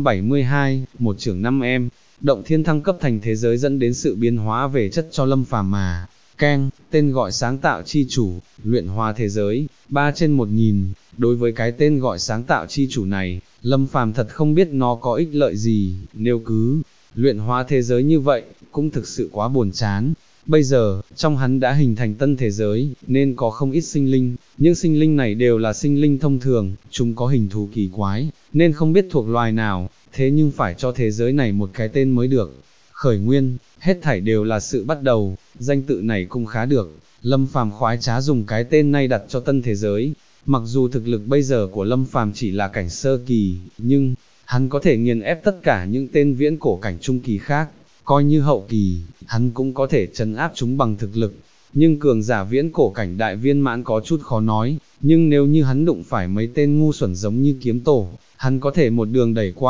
872, một trưởng 5 em, động thiên thăng cấp thành thế giới dẫn đến sự biến hóa về chất cho Lâm Phàm mà. Keng, tên gọi sáng tạo chi chủ, luyện hóa thế giới, 3/1000. Đối với cái tên gọi sáng tạo chi chủ này, Lâm Phàm thật không biết nó có ích lợi gì, nếu cứ luyện hóa thế giới như vậy, cũng thực sự quá buồn chán. Bây giờ, trong hắn đã hình thành tân thế giới, nên có không ít sinh linh, những sinh linh này đều là sinh linh thông thường, chúng có hình thù kỳ quái, nên không biết thuộc loài nào, thế nhưng phải cho thế giới này một cái tên mới được. Khởi nguyên, hết thảy đều là sự bắt đầu, danh tự này cũng khá được, Lâm Phàm khoái trá dùng cái tên này đặt cho tân thế giới. Mặc dù thực lực bây giờ của Lâm Phàm chỉ là cảnh sơ kỳ, nhưng hắn có thể nghiền ép tất cả những tên viễn cổ cảnh trung kỳ khác, coi như hậu kỳ, hắn cũng có thể trấn áp chúng bằng thực lực. Nhưng cường giả viễn cổ cảnh đại viên mãn có chút khó nói, nhưng nếu như hắn đụng phải mấy tên ngu xuẩn giống như kiếm tổ, hắn có thể một đường đẩy qua.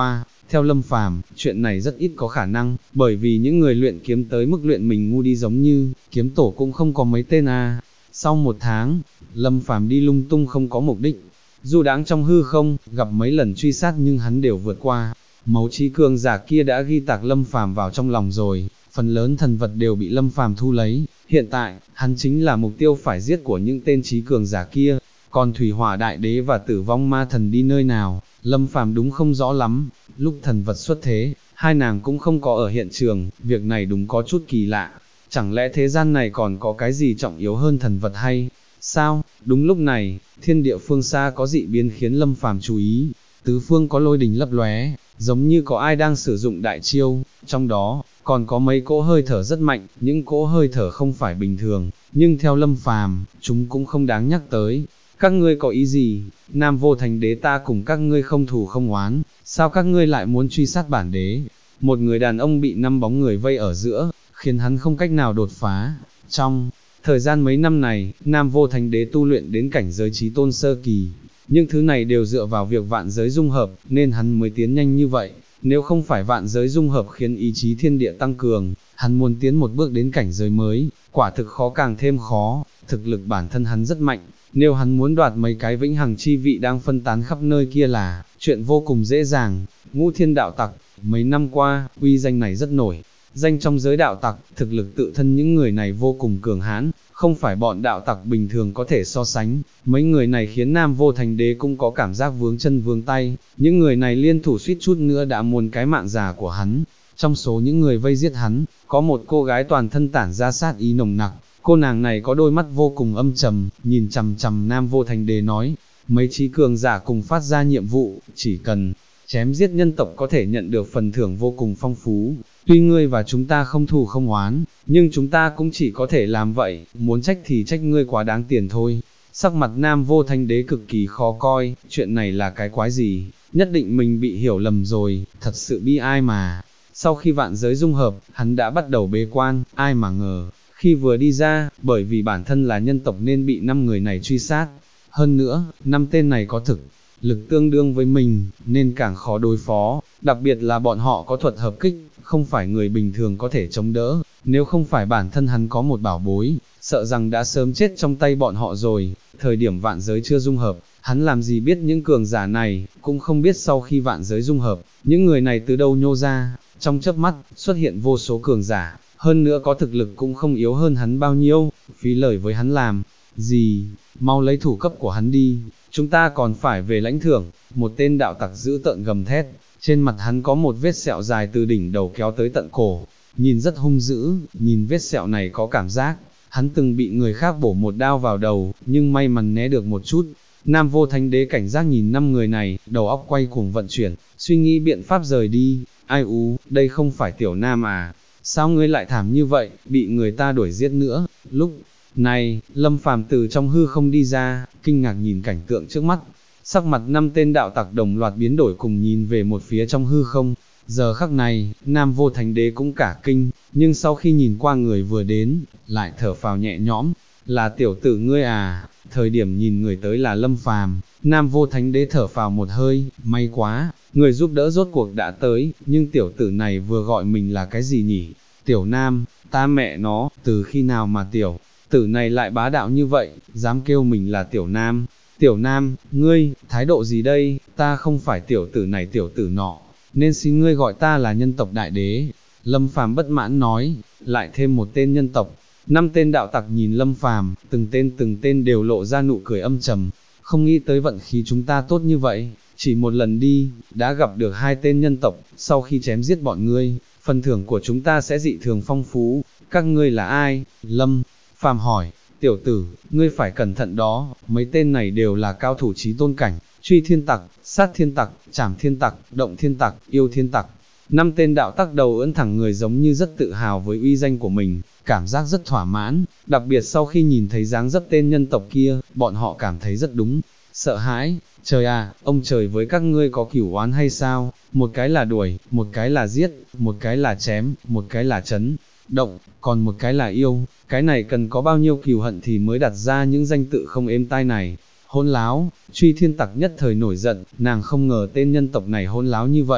Theo Lâm Phàm, chuyện này rất ít có khả năng, bởi vì những người luyện kiếm tới mức luyện mình ngu đi giống như, kiếm tổ cũng không có mấy tên à. Sau 1 tháng, Lâm Phàm đi lung tung không có mục đích, du đãng trong hư không, gặp mấy lần truy sát nhưng hắn đều vượt qua. Mấu trí cường giả kia đã ghi tạc Lâm Phàm vào trong lòng rồi, phần lớn thần vật đều bị Lâm Phàm thu lấy, hiện tại, hắn chính là mục tiêu phải giết của những tên trí cường giả kia. Còn Thủy Hỏa Đại Đế và Tử Vong Ma Thần đi nơi nào, Lâm Phàm đúng không rõ lắm. Lúc thần vật xuất thế, hai nàng cũng không có ở hiện trường, việc này đúng có chút kỳ lạ. Chẳng lẽ thế gian này còn có cái gì trọng yếu hơn thần vật hay sao? Đúng lúc này, thiên địa phương xa có dị biến khiến Lâm Phàm chú ý, tứ phương có lôi đình lấp lóe, giống như có ai đang sử dụng đại chiêu, trong đó còn có mấy cỗ hơi thở rất mạnh, những cỗ hơi thở không phải bình thường, nhưng theo Lâm Phàm, chúng cũng không đáng nhắc tới. Các ngươi có ý gì? Nam Vô Thành Đế ta cùng các ngươi không thù không oán, sao các ngươi lại muốn truy sát bản đế? Một người đàn ông bị 5 bóng người vây ở giữa, khiến hắn không cách nào đột phá. Trong thời gian mấy năm này, Nam Vô Thành Đế tu luyện đến cảnh giới chí tôn sơ kỳ, nhưng thứ này đều dựa vào việc vạn giới dung hợp, nên hắn mới tiến nhanh như vậy. Nếu không phải vạn giới dung hợp khiến ý chí thiên địa tăng cường, hắn muốn tiến một bước đến cảnh giới mới, quả thực khó càng thêm khó. Thực lực bản thân hắn rất mạnh, nếu hắn muốn đoạt mấy cái vĩnh hằng chi vị đang phân tán khắp nơi kia là chuyện vô cùng dễ dàng. Ngũ Thiên đạo tặc, mấy năm qua, uy danh này rất nổi danh trong giới đạo tặc, thực lực tự thân những người này vô cùng cường hãn, không phải bọn đạo tặc bình thường có thể so sánh. Mấy người này khiến Nam Vô Thành Đế cũng có cảm giác vướng chân vướng tay, những người này liên thủ suýt chút nữa đã muốn cái mạng già của hắn. Trong số những người vây giết hắn, có một cô gái toàn thân tản ra sát ý nồng nặc, cô nàng này có đôi mắt vô cùng âm trầm, nhìn chằm chằm Nam Vô Thành Đế nói, mấy trí cường giả cùng phát ra nhiệm vụ, chỉ cần chém giết nhân tộc có thể nhận được phần thưởng vô cùng phong phú. Tuy ngươi và chúng ta không thù không oán, nhưng chúng ta cũng chỉ có thể làm vậy, muốn trách thì trách ngươi quá đáng tiền thôi. Sắc mặt Nam Vô Thanh Đế cực kỳ khó coi, chuyện này là cái quái gì, nhất định mình bị hiểu lầm rồi, thật sự bi ai mà. Sau khi vạn giới dung hợp, hắn đã bắt đầu bế quan, ai mà ngờ, khi vừa đi ra, bởi vì bản thân là nhân tộc nên bị 5 người này truy sát. Hơn nữa, 5 tên này có thực lực tương đương với mình, nên càng khó đối phó, đặc biệt là bọn họ có thuật hợp kích, không phải người bình thường có thể chống đỡ, nếu không phải bản thân hắn có một bảo bối, sợ rằng đã sớm chết trong tay bọn họ rồi. Thời điểm vạn giới chưa dung hợp, hắn làm gì biết những cường giả này, cũng không biết sau khi vạn giới dung hợp, những người này từ đâu nhô ra, trong chớp mắt, xuất hiện vô số cường giả, hơn nữa có thực lực cũng không yếu hơn hắn bao nhiêu, phí lời với hắn làm gì, mau lấy thủ cấp của hắn đi, chúng ta còn phải về lãnh thưởng. Một tên đạo tặc dữ tợn gầm thét, trên mặt hắn có một vết sẹo dài từ đỉnh đầu kéo tới tận cổ, nhìn rất hung dữ, nhìn vết sẹo này có cảm giác, hắn từng bị người khác bổ một đao vào đầu, nhưng may mắn né được một chút. Nam Vô Thánh Đế cảnh giác nhìn 5 người này, đầu óc quay cuồng vận chuyển, suy nghĩ biện pháp rời đi. Ai u, đây không phải Tiểu Nam à, sao ngươi lại thảm như vậy, bị người ta đuổi giết nữa. Lúc này, Lâm Phàm từ trong hư không đi ra, kinh ngạc nhìn cảnh tượng trước mắt, sắc mặt 5 tên đạo tặc đồng loạt biến đổi cùng nhìn về một phía trong hư không. Giờ khắc này, Nam Vô Thánh Đế cũng cả kinh, nhưng sau khi nhìn qua người vừa đến, lại thở phào nhẹ nhõm, là tiểu tử ngươi à. Thời điểm nhìn người tới là Lâm Phàm, Nam Vô Thánh Đế thở phào một hơi, may quá, người giúp đỡ rốt cuộc đã tới, nhưng tiểu tử này vừa gọi mình là cái gì nhỉ? Tiểu Nam, ta mẹ nó, từ khi nào mà tiểu tử này lại bá đạo như vậy, dám kêu mình là Tiểu Nam. Tiểu Nam, ngươi, thái độ gì đây, ta không phải tiểu tử này tiểu tử nọ, nên xin ngươi gọi ta là nhân tộc đại đế. Lâm Phàm bất mãn nói, lại thêm một tên nhân tộc. 5 tên đạo tặc nhìn Lâm Phàm, từng tên đều lộ ra nụ cười âm trầm, không nghĩ tới vận khí chúng ta tốt như vậy, chỉ một lần đi, đã gặp được 2 tên nhân tộc, sau khi chém giết bọn ngươi, phần thưởng của chúng ta sẽ dị thường phong phú. Các ngươi là ai? Lâm Phàm hỏi. Tiểu tử, ngươi phải cẩn thận đó, mấy tên này đều là cao thủ chí tôn cảnh, truy thiên tặc, sát thiên tặc, trảm thiên tặc, động thiên tặc, yêu thiên tặc. 5 tên đạo tặc đầu ưỡn thẳng người giống như rất tự hào với uy danh của mình, cảm giác rất thỏa mãn, đặc biệt sau khi nhìn thấy dáng dấp tên nhân tộc kia, bọn họ cảm thấy rất đúng, sợ hãi. Trời à, ông trời với các ngươi có cửu oán hay sao? Một cái là đuổi, một cái là giết, một cái là chém, một cái là chấn động, còn một cái là yêu, cái này cần có bao nhiêu cừu hận thì mới đặt ra những danh tự không êm tai này. Hỗn láo, truy thiên tặc nhất thời nổi giận, nàng không ngờ tên nhân tộc này hỗn láo như vậy.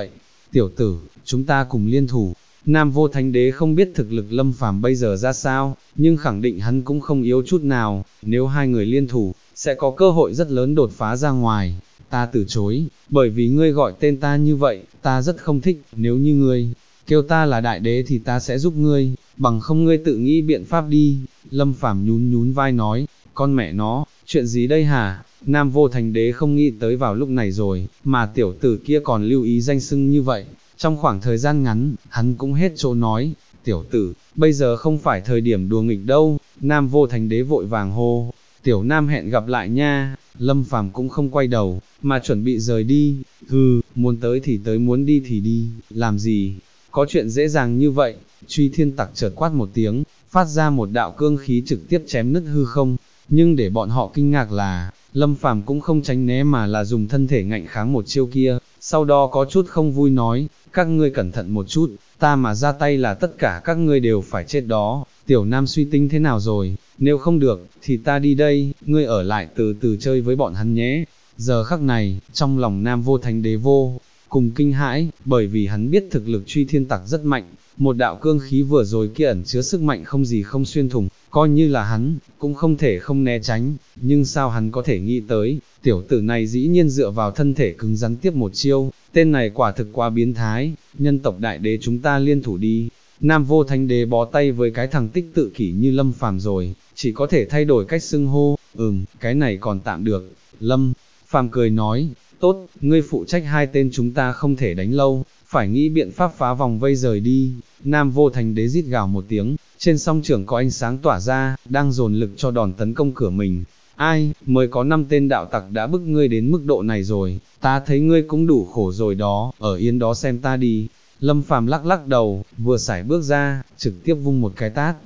tiểu tử, chúng ta cùng liên thủ. Nam Vô Thánh Đế không biết thực lực Lâm Phàm bây giờ ra sao, nhưng khẳng định hắn cũng không yếu chút nào, nếu hai người liên thủ, sẽ có cơ hội rất lớn đột phá ra ngoài. Ta từ chối, bởi vì ngươi gọi tên ta như vậy, ta rất không thích, nếu như ngươi kêu ta là đại đế thì ta sẽ giúp ngươi, bằng không ngươi tự nghĩ biện pháp đi. Lâm Phàm nhún nhún vai nói, con mẹ nó, chuyện gì đây hả? Nam Vô Thành Đế không nghĩ tới vào lúc này rồi, mà tiểu tử kia còn lưu ý danh xưng như vậy. Trong khoảng thời gian ngắn, hắn cũng hết chỗ nói, tiểu tử, bây giờ không phải thời điểm đùa nghịch đâu. Nam Vô Thành Đế vội vàng hô, tiểu Nam hẹn gặp lại nha. Lâm Phàm cũng không quay đầu, mà chuẩn bị rời đi. Muốn tới thì tới, muốn đi thì đi, làm gì? Có chuyện dễ dàng như vậy. Truy Thiên Tặc chợt quát một tiếng, phát ra một đạo cương khí trực tiếp chém nứt hư không. Nhưng để bọn họ kinh ngạc là, Lâm Phàm cũng không tránh né mà là dùng thân thể ngạnh kháng một chiêu kia, sau đó có chút không vui nói, các ngươi cẩn thận một chút, ta mà ra tay là tất cả các ngươi đều phải chết đó. Tiểu Nam suy tính thế nào rồi, nếu không được, thì ta đi đây, ngươi ở lại từ từ chơi với bọn hắn nhé. Giờ khắc này, trong lòng Nam Vô Thánh Đế vô cùng kinh hãi, bởi vì hắn biết thực lực Truy Thiên Tặc rất mạnh, một đạo cương khí vừa rồi kia ẩn chứa sức mạnh không gì không xuyên thủng, coi như là hắn, cũng không thể không né tránh, nhưng sao hắn có thể nghĩ tới, tiểu tử này dĩ nhiên dựa vào thân thể cứng rắn tiếp một chiêu, tên này quả thực quá biến thái. Nhân tộc đại đế chúng ta liên thủ đi. Nam Vô Thánh Đế bó tay với cái thằng tích tự kỷ như Lâm Phàm rồi, chỉ có thể thay đổi cách xưng hô, cái này còn tạm được. Lâm Phàm cười nói, tốt, ngươi phụ trách hai tên chúng ta không thể đánh lâu, phải nghĩ biện pháp phá vòng vây rời đi. Nam Vô Thành Đế rít gào một tiếng, trên song trưởng có ánh sáng tỏa ra, đang dồn lực cho đòn tấn công cửa mình. Ai, mới có 5 tên đạo tặc đã bức ngươi đến mức độ này rồi, ta thấy ngươi cũng đủ khổ rồi đó, ở yên đó xem ta đi. Lâm Phàm lắc lắc đầu, vừa sải bước ra, trực tiếp vung một cái tát.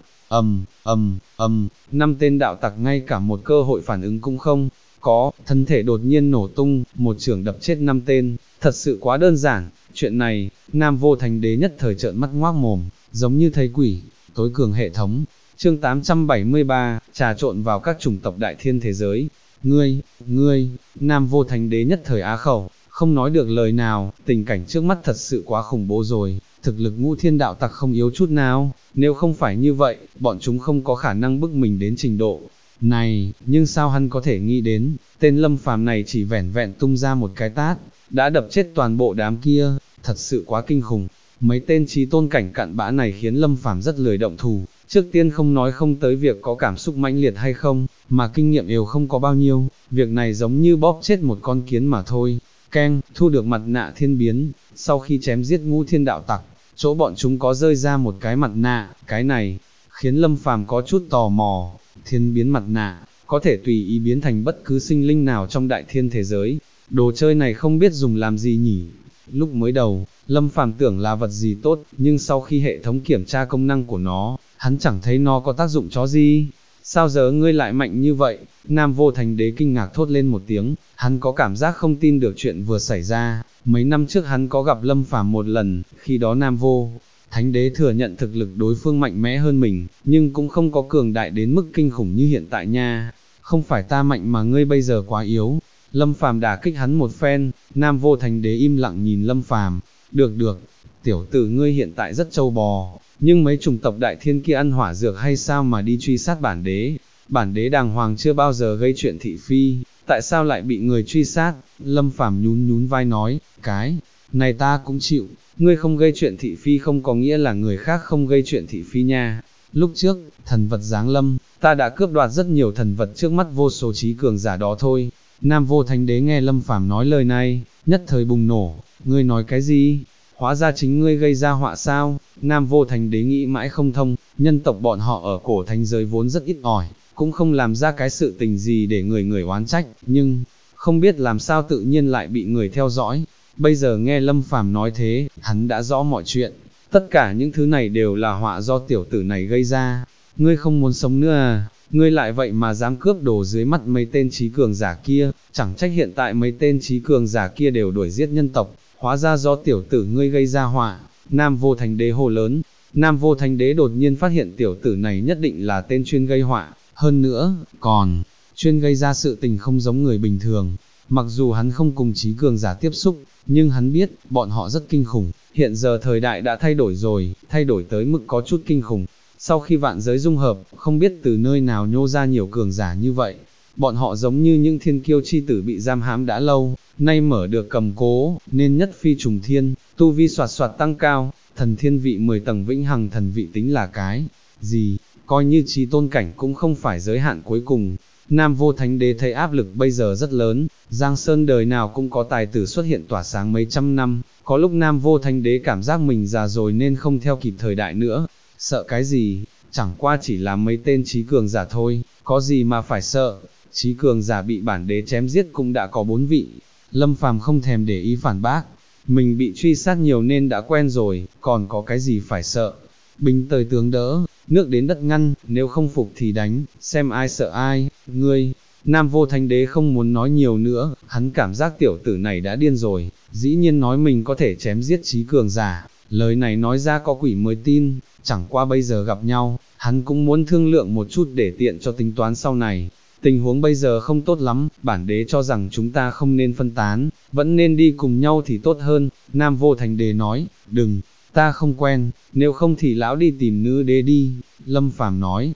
5 tên đạo tặc ngay cả một cơ hội phản ứng cũng không có, thân thể đột nhiên nổ tung, một chưởng đập chết 5 tên, thật sự quá đơn giản. Chuyện này, Nam Vô Thành Đế nhất thời trợn mắt ngoác mồm, giống như thấy quỷ. Tối cường hệ thống, chương 873, trà trộn vào các chủng tộc đại thiên thế giới. Ngươi, Nam Vô Thành Đế nhất thời á khẩu, không nói được lời nào, tình cảnh trước mắt thật sự quá khủng bố rồi, thực lực Ngũ Thiên đạo tặc không yếu chút nào, nếu không phải như vậy, bọn chúng không có khả năng bức mình đến trình độ này, nhưng sao hắn có thể nghĩ đến, tên Lâm Phàm này chỉ vẻn vẹn tung ra một cái tát, đã đập chết toàn bộ đám kia, thật sự quá kinh khủng. Mấy tên trí tôn cảnh cặn bã này khiến Lâm Phàm rất lười động thủ, trước tiên không nói không tới việc có cảm xúc mãnh liệt hay không, mà kinh nghiệm đều không có bao nhiêu, việc này giống như bóp chết một con kiến mà thôi. Keng, thu được mặt nạ thiên biến, sau khi chém giết Ngũ Thiên đạo tặc, chỗ bọn chúng có rơi ra một cái mặt nạ, cái này khiến Lâm Phàm có chút tò mò. Thiên biến mặt nạ, có thể tùy ý biến thành bất cứ sinh linh nào trong đại thiên thế giới, đồ chơi này không biết dùng làm gì nhỉ. Lúc mới đầu, Lâm Phàm tưởng là vật gì tốt, nhưng sau khi hệ thống kiểm tra công năng của nó, hắn chẳng thấy nó có tác dụng chó gì. Sao giờ ngươi lại mạnh như vậy? Nam Vô Thành Đế kinh ngạc thốt lên một tiếng, hắn có cảm giác không tin được chuyện vừa xảy ra. Mấy năm trước hắn có gặp Lâm Phàm một lần, khi đó Nam Vô Thánh Đế thừa nhận thực lực đối phương mạnh mẽ hơn mình, nhưng cũng không có cường đại đến mức kinh khủng như hiện tại nha. Không phải ta mạnh mà ngươi bây giờ quá yếu. Lâm Phàm đả kích hắn một phen. Nam Vô Thành Đế im lặng nhìn Lâm Phàm. Được, tiểu tử ngươi hiện tại rất trâu bò, nhưng mấy chủng tộc đại thiên kia ăn hỏa dược hay sao mà đi truy sát bản đế? Bản đế đàng hoàng chưa bao giờ gây chuyện thị phi, tại sao lại bị người truy sát? Lâm Phàm nhún nhún vai nói, cái này ta cũng chịu, ngươi không gây chuyện thị phi không có nghĩa là người khác không gây chuyện thị phi nha. Lúc trước, thần vật giáng lâm, ta đã cướp đoạt rất nhiều thần vật trước mắt vô số trí cường giả đó thôi. Nam Vô Thánh Đế nghe Lâm Phàm nói lời này, nhất thời bùng nổ, ngươi nói cái gì? Hóa ra chính ngươi gây ra họa sao? Nam Vô Thành Đế nghĩ mãi không thông, nhân tộc bọn họ ở cổ thành giới vốn rất ít ỏi, cũng không làm ra cái sự tình gì để người oán trách, nhưng không biết làm sao tự nhiên lại bị người theo dõi. Bây giờ nghe Lâm Phàm nói thế, hắn đã rõ mọi chuyện, tất cả những thứ này đều là họa do tiểu tử này gây ra. Ngươi không muốn sống nữa à? Ngươi lại vậy mà dám cướp đồ dưới mắt mấy tên trí cường giả kia, chẳng trách hiện tại mấy tên trí cường giả kia đều đuổi giết nhân tộc, hóa ra do tiểu tử ngươi gây ra họa. Nam Vô Thành Đế hô lớn. Nam Vô Thành Đế đột nhiên phát hiện tiểu tử này nhất định là tên chuyên gây họa, hơn nữa, chuyên gây ra sự tình không giống người bình thường. Mặc dù hắn không cùng trí cường giả tiếp xúc, nhưng hắn biết, bọn họ rất kinh khủng, hiện giờ thời đại đã thay đổi rồi, thay đổi tới mức có chút kinh khủng. Sau khi vạn giới dung hợp, không biết từ nơi nào nhô ra nhiều cường giả như vậy. Bọn họ giống như những thiên kiêu chi tử bị giam hãm đã lâu, nay mở được cầm cố, nên nhất phi trùng thiên, tu vi soạt soạt tăng cao, thần thiên vị 10 tầng vĩnh hằng thần vị tính là cái gì, coi như chí tôn cảnh cũng không phải giới hạn cuối cùng. Nam Vô Thánh Đế thấy áp lực bây giờ rất lớn, Giang Sơn đời nào cũng có tài tử xuất hiện tỏa sáng mấy trăm năm, có lúc Nam Vô Thánh Đế cảm giác mình già rồi nên không theo kịp thời đại nữa, sợ cái gì, chẳng qua chỉ là mấy tên trí cường giả thôi, có gì mà phải sợ, trí cường giả bị bản đế chém giết cũng đã có 4 vị, Lâm Phàm không thèm để ý phản bác, mình bị truy sát nhiều nên đã quen rồi, còn có cái gì phải sợ, binh tới tướng đỡ, nước đến đất ngăn, nếu không phục thì đánh, xem ai sợ ai, ngươi. Nam Vô Thánh Đế không muốn nói nhiều nữa, hắn cảm giác tiểu tử này đã điên rồi, dĩ nhiên nói mình có thể chém giết trí cường giả, lời này nói ra có quỷ mới tin, chẳng qua bây giờ gặp nhau, hắn cũng muốn thương lượng một chút để tiện cho tính toán sau này. Tình huống bây giờ không tốt lắm, bản đế cho rằng chúng ta không nên phân tán, vẫn nên đi cùng nhau thì tốt hơn, Nam Vô Thánh Đế nói, đừng, ta không quen, nếu không thì lão đi tìm nữ đế đi, Lâm Phàm nói,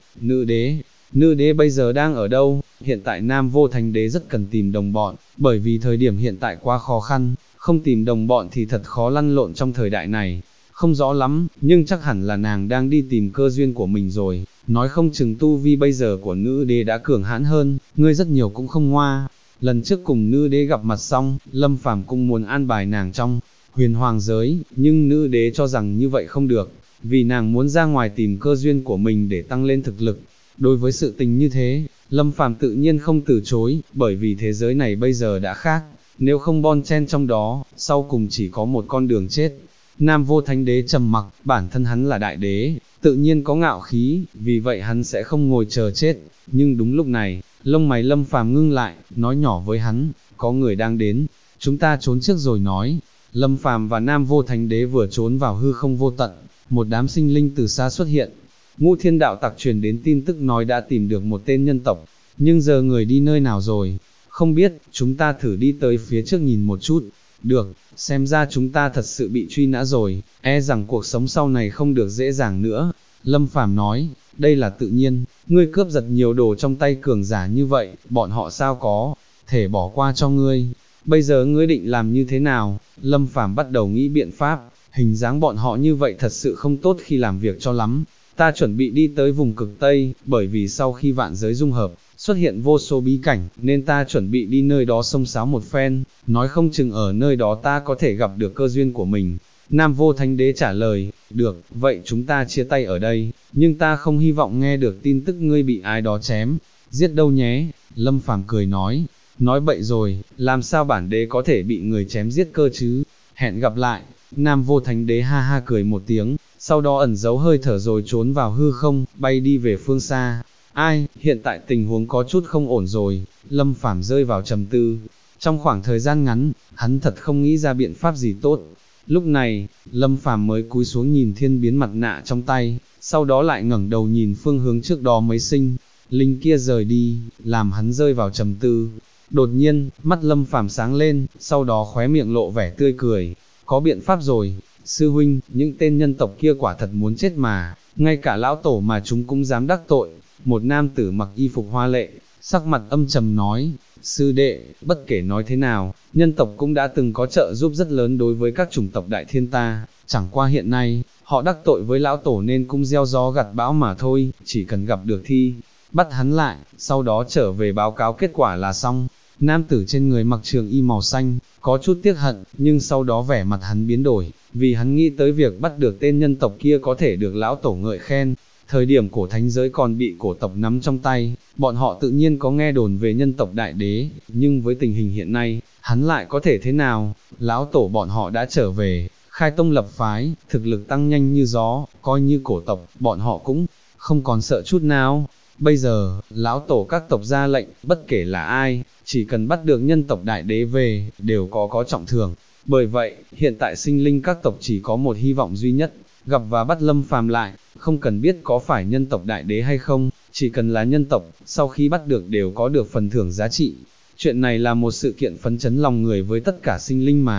nữ đế bây giờ đang ở đâu, hiện tại Nam Vô Thánh Đế rất cần tìm đồng bọn, bởi vì thời điểm hiện tại quá khó khăn, không tìm đồng bọn thì thật khó lăn lộn trong thời đại này, không rõ lắm, nhưng chắc hẳn là nàng đang đi tìm cơ duyên của mình rồi, nói không chừng tu vi bây giờ của nữ đế đã cường hãn hơn, ngươi rất nhiều cũng không ngoa. Lần trước cùng nữ đế gặp mặt xong, Lâm Phàm cũng muốn an bài nàng trong huyền hoàng giới, nhưng nữ đế cho rằng như vậy không được, vì nàng muốn ra ngoài tìm cơ duyên của mình để tăng lên thực lực. Đối với sự tình như thế, Lâm Phàm tự nhiên không từ chối, bởi vì thế giới này bây giờ đã khác, nếu không bon chen trong đó, sau cùng chỉ có một con đường chết. Nam Vô Thánh Đế trầm mặc, bản thân hắn là đại đế, tự nhiên có ngạo khí, vì vậy hắn sẽ không ngồi chờ chết, nhưng đúng lúc này, lông mày Lâm Phàm ngưng lại, nói nhỏ với hắn, có người đang đến, chúng ta trốn trước rồi nói. Lâm Phàm và Nam Vô Thánh Đế vừa trốn vào hư không vô tận, một đám sinh linh từ xa xuất hiện. Ngũ Thiên Đạo Tặc truyền đến tin tức nói đã tìm được một tên nhân tộc, nhưng giờ người đi nơi nào rồi? Không biết, chúng ta thử đi tới phía trước nhìn một chút. Được, xem ra chúng ta thật sự bị truy nã rồi, e rằng cuộc sống sau này không được dễ dàng nữa. Lâm Phàm nói, đây là tự nhiên, ngươi cướp giật nhiều đồ trong tay cường giả như vậy, bọn họ sao có thể bỏ qua cho ngươi. Bây giờ ngươi định làm như thế nào? Lâm Phàm bắt đầu nghĩ biện pháp, hình dáng bọn họ như vậy thật sự không tốt khi làm việc cho lắm. Ta chuẩn bị đi tới vùng cực Tây, bởi vì sau khi vạn giới dung hợp, xuất hiện vô số bí cảnh, nên ta chuẩn bị đi nơi đó xông xáo một phen, nói không chừng ở nơi đó ta có thể gặp được cơ duyên của mình. Nam Vô Thánh Đế trả lời, được, vậy chúng ta chia tay ở đây, nhưng ta không hy vọng nghe được tin tức ngươi bị ai đó chém, giết đâu nhé. Lâm Phàm cười nói bậy rồi, làm sao bản đế có thể bị người chém giết cơ chứ, hẹn gặp lại. Nam Vô Thánh Đế ha ha cười một tiếng, sau đó ẩn giấu hơi thở rồi trốn vào hư không, bay đi về phương xa. Ai, hiện tại tình huống có chút không ổn rồi, Lâm Phàm rơi vào trầm tư. Trong khoảng thời gian ngắn, hắn thật không nghĩ ra biện pháp gì tốt. Lúc này, Lâm Phàm mới cúi xuống nhìn thiên biến mặt nạ trong tay, sau đó lại ngẩng đầu nhìn phương hướng trước đó mới sinh linh kia rời đi, làm hắn rơi vào trầm tư. Đột nhiên, mắt Lâm Phàm sáng lên, sau đó khóe miệng lộ vẻ tươi cười, có biện pháp rồi, sư huynh, những tên nhân tộc kia quả thật muốn chết mà, ngay cả lão tổ mà chúng cũng dám đắc tội. Một nam tử mặc y phục hoa lệ, sắc mặt âm trầm nói, sư đệ, bất kể nói thế nào, nhân tộc cũng đã từng có trợ giúp rất lớn đối với các chủng tộc đại thiên ta, chẳng qua hiện nay, họ đắc tội với lão tổ nên cũng gieo gió gặt bão mà thôi, chỉ cần gặp được thì bắt hắn lại, sau đó trở về báo cáo kết quả là xong. Nam tử trên người mặc trường y màu xanh, có chút tiếc hận, nhưng sau đó vẻ mặt hắn biến đổi, vì hắn nghĩ tới việc bắt được tên nhân tộc kia có thể được lão tổ ngợi khen. Thời điểm cổ thánh giới còn bị cổ tộc nắm trong tay, bọn họ tự nhiên có nghe đồn về nhân tộc đại đế, nhưng với tình hình hiện nay, hắn lại có thể thế nào? Lão tổ bọn họ đã trở về, khai tông lập phái, thực lực tăng nhanh như gió, coi như cổ tộc, bọn họ cũng không còn sợ chút nào. Bây giờ, lão tổ các tộc ra lệnh, bất kể là ai, chỉ cần bắt được nhân tộc đại đế về, đều có trọng thưởng. Bởi vậy, hiện tại sinh linh các tộc chỉ có một hy vọng duy nhất, gặp và bắt Lâm Phàm lại, không cần biết có phải nhân tộc đại đế hay không, chỉ cần là nhân tộc, sau khi bắt được đều có được phần thưởng giá trị. Chuyện này là một sự kiện phấn chấn lòng người với tất cả sinh linh mà.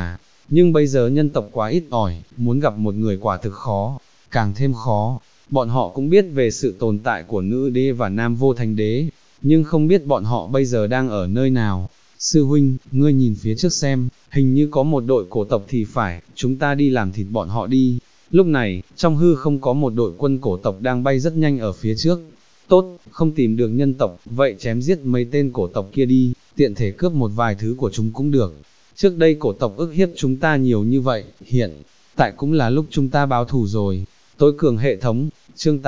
nhưng bây giờ nhân tộc quá ít ỏi, muốn gặp một người quả thực khó, càng thêm khó. Bọn họ cũng biết về sự tồn tại của nữ đế và nam vô thánh đế, nhưng không biết bọn họ bây giờ đang ở nơi nào. Sư huynh, ngươi nhìn phía trước xem, hình như có một đội cổ tộc thì phải, chúng ta đi làm thịt bọn họ đi. Lúc này, trong hư không có một đội quân cổ tộc đang bay rất nhanh ở phía trước. Tốt, không tìm được nhân tộc, vậy chém giết mấy tên cổ tộc kia đi, tiện thể cướp một vài thứ của chúng cũng được. Trước đây cổ tộc ức hiếp chúng ta nhiều như vậy, hiện tại cũng là lúc chúng ta báo thù rồi. Tối cường hệ thống, chương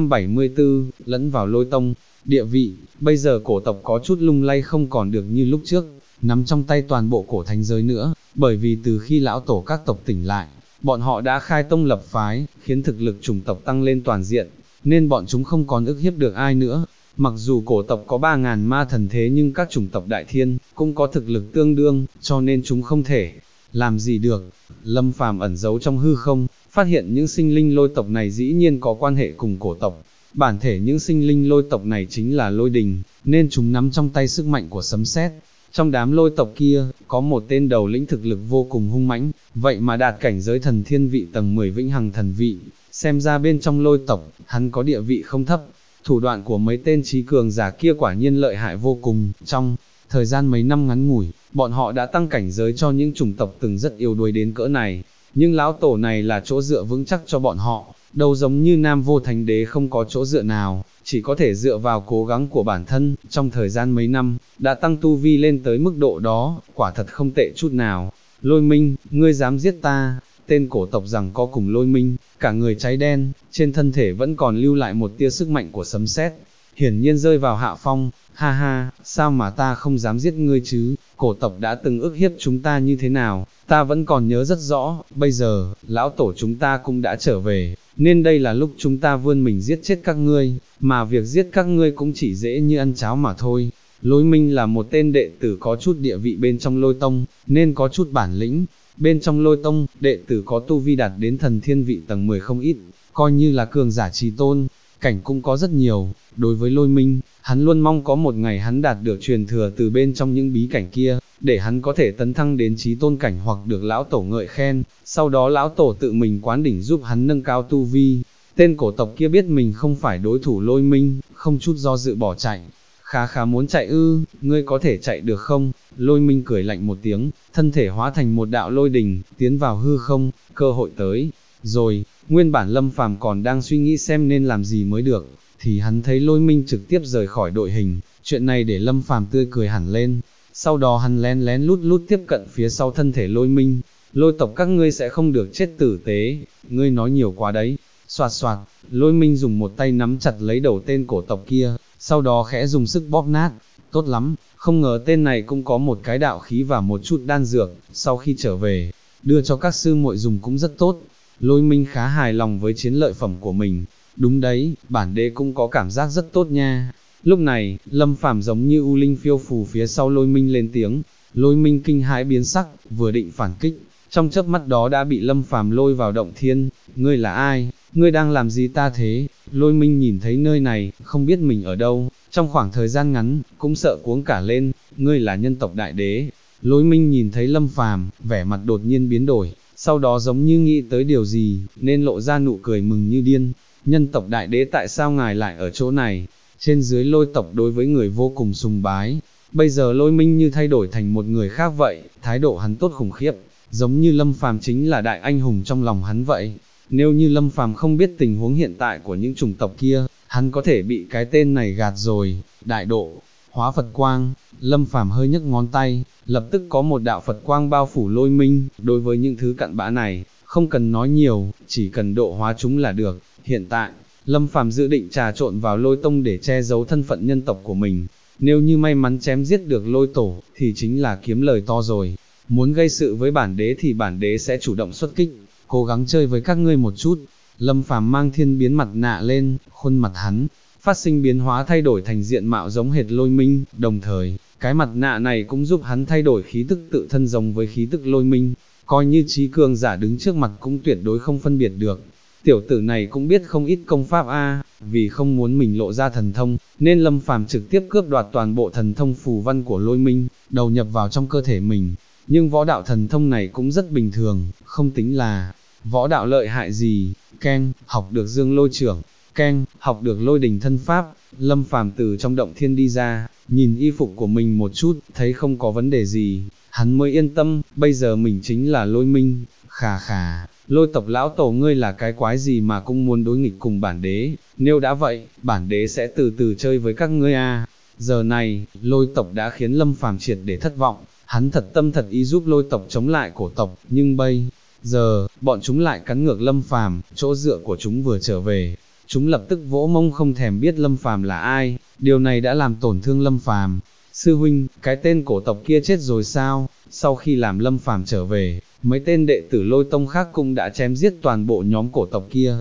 874, lẫn vào lôi tông, địa vị, bây giờ cổ tộc có chút lung lay không còn được như lúc trước, nắm trong tay toàn bộ cổ thánh giới nữa, bởi vì từ khi lão tổ các tộc tỉnh lại, bọn họ đã khai tông lập phái, khiến thực lực chủng tộc tăng lên toàn diện, nên bọn chúng không còn ức hiếp được ai nữa. Mặc dù cổ tộc có 3.000 ma thần thế nhưng các chủng tộc đại thiên cũng có thực lực tương đương, cho nên chúng không thể làm gì được. Lâm Phàm ẩn giấu trong hư không, phát hiện những sinh linh lôi tộc này dĩ nhiên có quan hệ cùng cổ tộc. Bản thể những sinh linh lôi tộc này chính là lôi đình, nên chúng nắm trong tay sức mạnh của sấm sét. Trong đám lôi tộc kia, có một tên đầu lĩnh thực lực vô cùng hung mãnh, vậy mà đạt cảnh giới thần thiên vị tầng 10 vĩnh hằng thần vị. Xem ra bên trong lôi tộc, hắn có địa vị không thấp. Thủ đoạn của mấy tên trí cường giả kia quả nhiên lợi hại vô cùng. Trong thời gian mấy năm ngắn ngủi, bọn họ đã tăng cảnh giới cho những chủng tộc từng rất yếu đuối đến cỡ này. Nhưng lão tổ này là chỗ dựa vững chắc cho bọn họ, đâu giống như Nam Vô Thánh Đế không có chỗ dựa nào, chỉ có thể dựa vào cố gắng của bản thân. Trong thời gian mấy năm, đã tăng tu vi lên tới mức độ đó, quả thật không tệ chút nào. Lôi Minh, ngươi dám giết ta? Tên cổ tộc rằng co cùng Lôi Minh, cả người cháy đen, trên thân thể vẫn còn lưu lại một tia sức mạnh của sấm sét, hiển nhiên rơi vào hạ phong. Ha ha, sao mà ta không dám giết ngươi chứ, cổ tộc đã từng ức hiếp chúng ta như thế nào, ta vẫn còn nhớ rất rõ. Bây giờ, lão tổ chúng ta cũng đã trở về, nên đây là lúc chúng ta vươn mình giết chết các ngươi, mà việc giết các ngươi cũng chỉ dễ như ăn cháo mà thôi. Lôi Minh là một tên đệ tử có chút địa vị bên trong lôi tông, nên có chút bản lĩnh. Bên trong lôi tông, đệ tử có tu vi đạt đến thần thiên vị tầng 10 không ít, coi như là cường giả trí tôn, cảnh cũng có rất nhiều. Đối với Lôi Minh, hắn luôn mong có một ngày hắn đạt được truyền thừa từ bên trong những bí cảnh kia, để hắn có thể tấn thăng đến trí tôn cảnh hoặc được lão tổ ngợi khen, sau đó lão tổ tự mình quán đỉnh giúp hắn nâng cao tu vi. Tên cổ tộc kia biết mình không phải đối thủ Lôi Minh, không chút do dự bỏ chạy. Khá khá muốn chạy ư, ngươi có thể chạy được không? Lôi Minh cười lạnh một tiếng, thân thể hóa thành một đạo lôi đình, tiến vào hư không. Cơ hội tới rồi. Nguyên bản Lâm Phàm còn đang suy nghĩ xem nên làm gì mới được, thì hắn thấy Lôi Minh trực tiếp rời khỏi đội hình. Chuyện này để Lâm Phàm tươi cười hẳn lên. Sau đó hắn lén lén lút lút tiếp cận phía sau thân thể Lôi Minh. Lôi tộc các ngươi sẽ không được chết tử tế, ngươi nói nhiều quá đấy. Soạt soạt, Lôi Minh dùng một tay nắm chặt lấy đầu tên cổ tộc kia, sau đó khẽ dùng sức bóp nát. Tốt lắm, không ngờ tên này cũng có một cái đạo khí và một chút đan dược, sau khi trở về, đưa cho các sư muội dùng cũng rất tốt. Lôi Minh khá hài lòng với chiến lợi phẩm của mình. Đúng đấy, bản đế cũng có cảm giác rất tốt nha. Lúc này, Lâm Phàm giống như u linh phiêu phù phía sau Lôi Minh lên tiếng. Lôi Minh kinh hãi biến sắc, vừa định phản kích, trong chớp mắt đó đã bị Lâm Phàm lôi vào động thiên. Ngươi là ai? Ngươi đang làm gì ta thế? Lôi Minh nhìn thấy nơi này, không biết mình ở đâu, trong khoảng thời gian ngắn, cũng sợ cuống cả lên. Ngươi là nhân tộc đại đế. Lôi Minh nhìn thấy Lâm Phàm, vẻ mặt đột nhiên biến đổi, sau đó giống như nghĩ tới điều gì, nên lộ ra nụ cười mừng như điên. Nhân tộc đại đế, tại sao ngài lại ở chỗ này? Trên dưới lôi tộc đối với người vô cùng sùng bái, bây giờ Lôi Minh như thay đổi thành một người khác vậy, thái độ hắn tốt khủng khiếp, giống như Lâm Phàm chính là đại anh hùng trong lòng hắn vậy. Nếu như Lâm Phàm không biết tình huống hiện tại của những chủng tộc kia, hắn có thể bị cái tên này gạt rồi. Đại độ hóa Phật quang, Lâm Phàm hơi nhấc ngón tay, lập tức có một đạo Phật quang bao phủ Lôi Minh. Đối với những thứ cặn bã này, không cần nói nhiều, chỉ cần độ hóa chúng là được. Hiện tại, Lâm Phàm dự định trà trộn vào Lôi Tông để che giấu thân phận nhân tộc của mình. Nếu như may mắn chém giết được Lôi Tổ, thì chính là kiếm lời to rồi. Muốn gây sự với bản đế thì bản đế sẽ chủ động xuất kích, cố gắng chơi với các ngươi một chút. Lâm Phàm mang thiên biến mặt nạ lên, khuôn mặt hắn phát sinh biến hóa thay đổi thành diện mạo giống hệt Lôi Minh, đồng thời, cái mặt nạ này cũng giúp hắn thay đổi khí tức tự thân giống với khí tức Lôi Minh, coi như trí cường giả đứng trước mặt cũng tuyệt đối không phân biệt được. Tiểu tử này cũng biết không ít công pháp a, vì không muốn mình lộ ra thần thông, nên Lâm Phàm trực tiếp cướp đoạt toàn bộ thần thông phù văn của Lôi Minh, đầu nhập vào trong cơ thể mình. nhưng võ đạo thần thông này cũng rất bình thường, không tính là võ đạo lợi hại gì. Keng, học được dương lôi trưởng, keng, học được lôi đình thân pháp. Lâm Phàm từ trong động thiên đi ra, nhìn y phục của mình một chút, thấy không có vấn đề gì, hắn mới yên tâm, bây giờ mình chính là Lôi Minh. Khà khà, Lôi tộc lão tổ ngươi là cái quái gì mà cũng muốn đối nghịch cùng bản đế, nếu đã vậy, bản đế sẽ từ từ chơi với các ngươi a. Giờ này, Lôi tộc đã khiến Lâm Phàm triệt để thất vọng, hắn thật tâm thật ý giúp Lôi tộc chống lại cổ tộc, nhưng bây giờ, bọn chúng lại cắn ngược Lâm Phàm, chỗ dựa của chúng vừa trở về, chúng lập tức vỗ mông không thèm biết Lâm Phàm là ai, điều này đã làm tổn thương Lâm Phàm. Sư huynh, cái tên cổ tộc kia chết rồi sao? Sau khi làm Lâm Phàm trở về, mấy tên đệ tử Lôi tông khác cũng đã chém giết toàn bộ nhóm cổ tộc kia.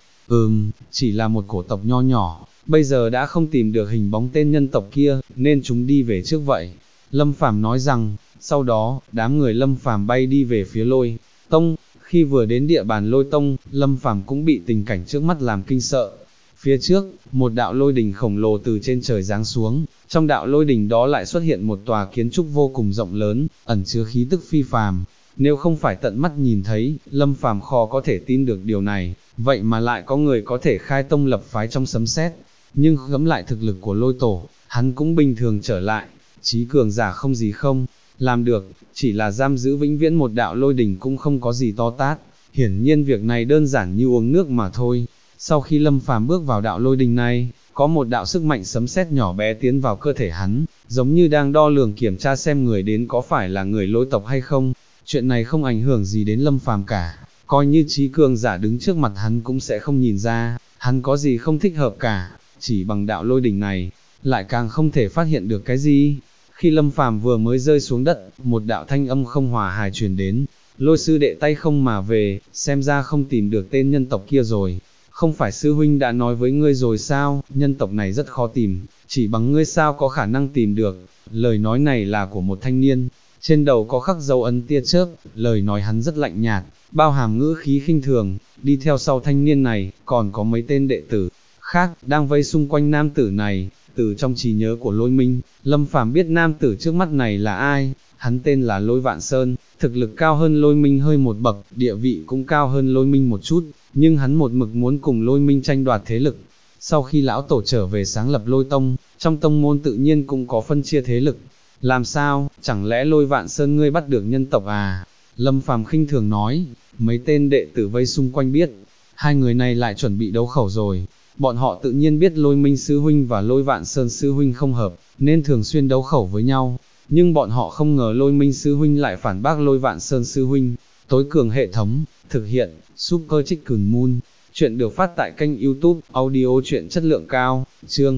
Chỉ là một cổ tộc nho nhỏ, bây giờ đã không tìm được hình bóng tên nhân tộc kia, nên chúng đi về trước vậy. Lâm Phàm nói rằng, sau đó, đám người Lâm Phàm bay đi về phía Lôi tông. Khi vừa đến địa bàn Lôi tông, Lâm Phàm cũng bị tình cảnh trước mắt làm kinh sợ. Phía trước, một đạo lôi đỉnh khổng lồ từ trên trời giáng xuống, trong đạo lôi đỉnh đó lại xuất hiện một tòa kiến trúc vô cùng rộng lớn, ẩn chứa khí tức phi phàm. Nếu không phải tận mắt nhìn thấy, Lâm Phàm khó có thể tin được điều này, vậy mà lại có người có thể khai tông lập phái trong sấm sét. Nhưng ngẫm lại thực lực của Lôi tổ, hắn cũng bình thường trở lại, chí cường giả không gì không làm được, chỉ là giam giữ vĩnh viễn một đạo lôi đỉnh cũng không có gì to tát, hiển nhiên việc này đơn giản như uống nước mà thôi. Sau khi Lâm Phàm bước vào đạo lôi đỉnh này, có một đạo sức mạnh sấm sét nhỏ bé tiến vào cơ thể hắn, giống như đang đo lường kiểm tra xem người đến có phải là người Lôi tộc hay không. Chuyện này không ảnh hưởng gì đến Lâm Phàm cả, coi như chí cường giả đứng trước mặt hắn cũng sẽ không nhìn ra, hắn có gì không thích hợp cả, chỉ bằng đạo lôi đỉnh này, lại càng không thể phát hiện được cái gì. Khi Lâm Phàm vừa mới rơi xuống đất, một đạo thanh âm không hòa hài truyền đến, Lôi sư đệ tay không mà về, xem ra không tìm được tên nhân tộc kia rồi. Không phải sư huynh đã nói với ngươi rồi sao, nhân tộc này rất khó tìm, chỉ bằng ngươi sao có khả năng tìm được. Lời nói này là của một thanh niên, trên đầu có khắc dấu ấn tia chớp, lời nói hắn rất lạnh nhạt, bao hàm ngữ khí khinh thường. Đi theo sau thanh niên này, còn có mấy tên đệ tử khác, đang vây xung quanh nam tử này. Từ trong trí nhớ của Lôi Minh, Lâm Phàm biết nam tử trước mắt này là ai, hắn tên là Lôi Vạn Sơn, thực lực cao hơn Lôi Minh hơi một bậc, địa vị cũng cao hơn Lôi Minh một chút, nhưng hắn một mực muốn cùng Lôi Minh tranh đoạt thế lực. Sau khi lão tổ trở về sáng lập Lôi Tông, trong tông môn tự nhiên cũng có phân chia thế lực. Làm sao, chẳng lẽ Lôi Vạn Sơn ngươi bắt được nhân tộc à? Lâm Phàm khinh thường nói, mấy tên đệ tử vây xung quanh biết, hai người này lại chuẩn bị đấu khẩu rồi. Bọn họ tự nhiên biết Lôi Minh sư huynh và Lôi Vạn Sơn sư huynh không hợp, nên thường xuyên đấu khẩu với nhau. Nhưng bọn họ không ngờ Lôi Minh sư huynh lại phản bác Lôi Vạn Sơn sư huynh. Tối cường hệ thống, thực hiện, Super Chicken Moon. Chuyện được phát tại kênh YouTube, audio truyện chất lượng cao, chương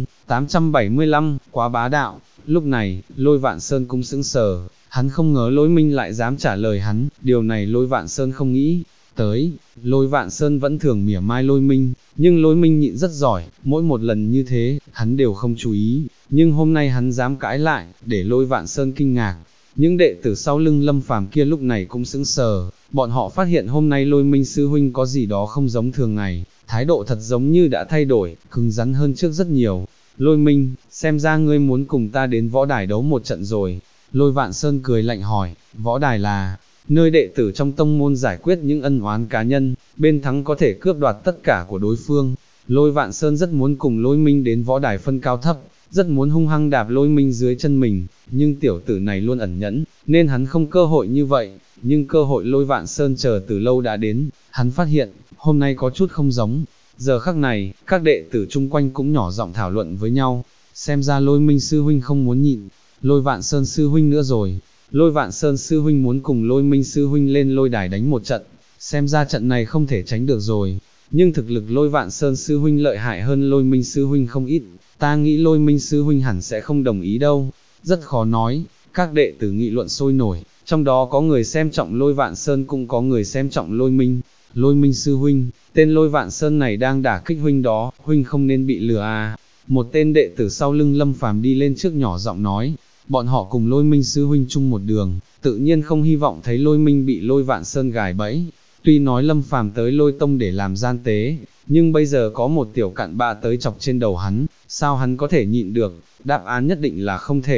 875, quá bá đạo. Lúc này, Lôi Vạn Sơn cũng sững sờ, hắn không ngờ Lôi Minh lại dám trả lời hắn, điều này Lôi Vạn Sơn không nghĩ tới. Lôi Vạn Sơn vẫn thường mỉa mai Lôi Minh, nhưng Lôi Minh nhịn rất giỏi, mỗi một lần như thế, hắn đều không chú ý, nhưng hôm nay hắn dám cãi lại, để Lôi Vạn Sơn kinh ngạc. Những đệ tử sau lưng Lâm Phàm kia lúc này cũng sững sờ, bọn họ phát hiện hôm nay Lôi Minh sư huynh có gì đó không giống thường ngày, thái độ thật giống như đã thay đổi, cứng rắn hơn trước rất nhiều. Lôi Minh, xem ra ngươi muốn cùng ta đến võ đài đấu một trận rồi. Lôi Vạn Sơn cười lạnh hỏi, võ đài là nơi đệ tử trong tông môn giải quyết những ân oán cá nhân, bên thắng có thể cướp đoạt tất cả của đối phương. Lôi Vạn Sơn rất muốn cùng Lôi Minh đến võ đài phân cao thấp, rất muốn hung hăng đạp Lôi Minh dưới chân mình, nhưng tiểu tử này luôn ẩn nhẫn, nên hắn không cơ hội như vậy. Nhưng cơ hội Lôi Vạn Sơn chờ từ lâu đã đến, hắn phát hiện, hôm nay có chút không giống. Giờ khắc này, các đệ tử chung quanh cũng nhỏ giọng thảo luận với nhau, xem ra Lôi Minh sư huynh không muốn nhịn, Lôi Vạn Sơn sư huynh nữa rồi. Lôi Vạn Sơn sư huynh muốn cùng Lôi Minh sư huynh lên lôi đài đánh một trận, xem ra trận này không thể tránh được rồi. Nhưng thực lực Lôi Vạn Sơn sư huynh lợi hại hơn Lôi Minh sư huynh không ít, ta nghĩ Lôi Minh sư huynh hẳn sẽ không đồng ý đâu. Rất khó nói, các đệ tử nghị luận sôi nổi, trong đó có người xem trọng Lôi Vạn Sơn cũng có người xem trọng Lôi Minh. Lôi Minh sư huynh, tên Lôi Vạn Sơn này đang đả kích huynh đó, huynh không nên bị lừa à. Một tên đệ tử sau lưng Lâm Phàm đi lên trước nhỏ giọng nói, bọn họ cùng Lôi Minh sư huynh chung một đường, tự nhiên không hy vọng thấy Lôi Minh bị Lôi Vạn Sơn gài bẫy. Tuy nói Lâm Phàm tới Lôi Tông để làm gian tế, nhưng bây giờ có một tiểu cặn bã tới chọc trên đầu hắn, sao hắn có thể nhịn được, đáp án nhất định là không thể.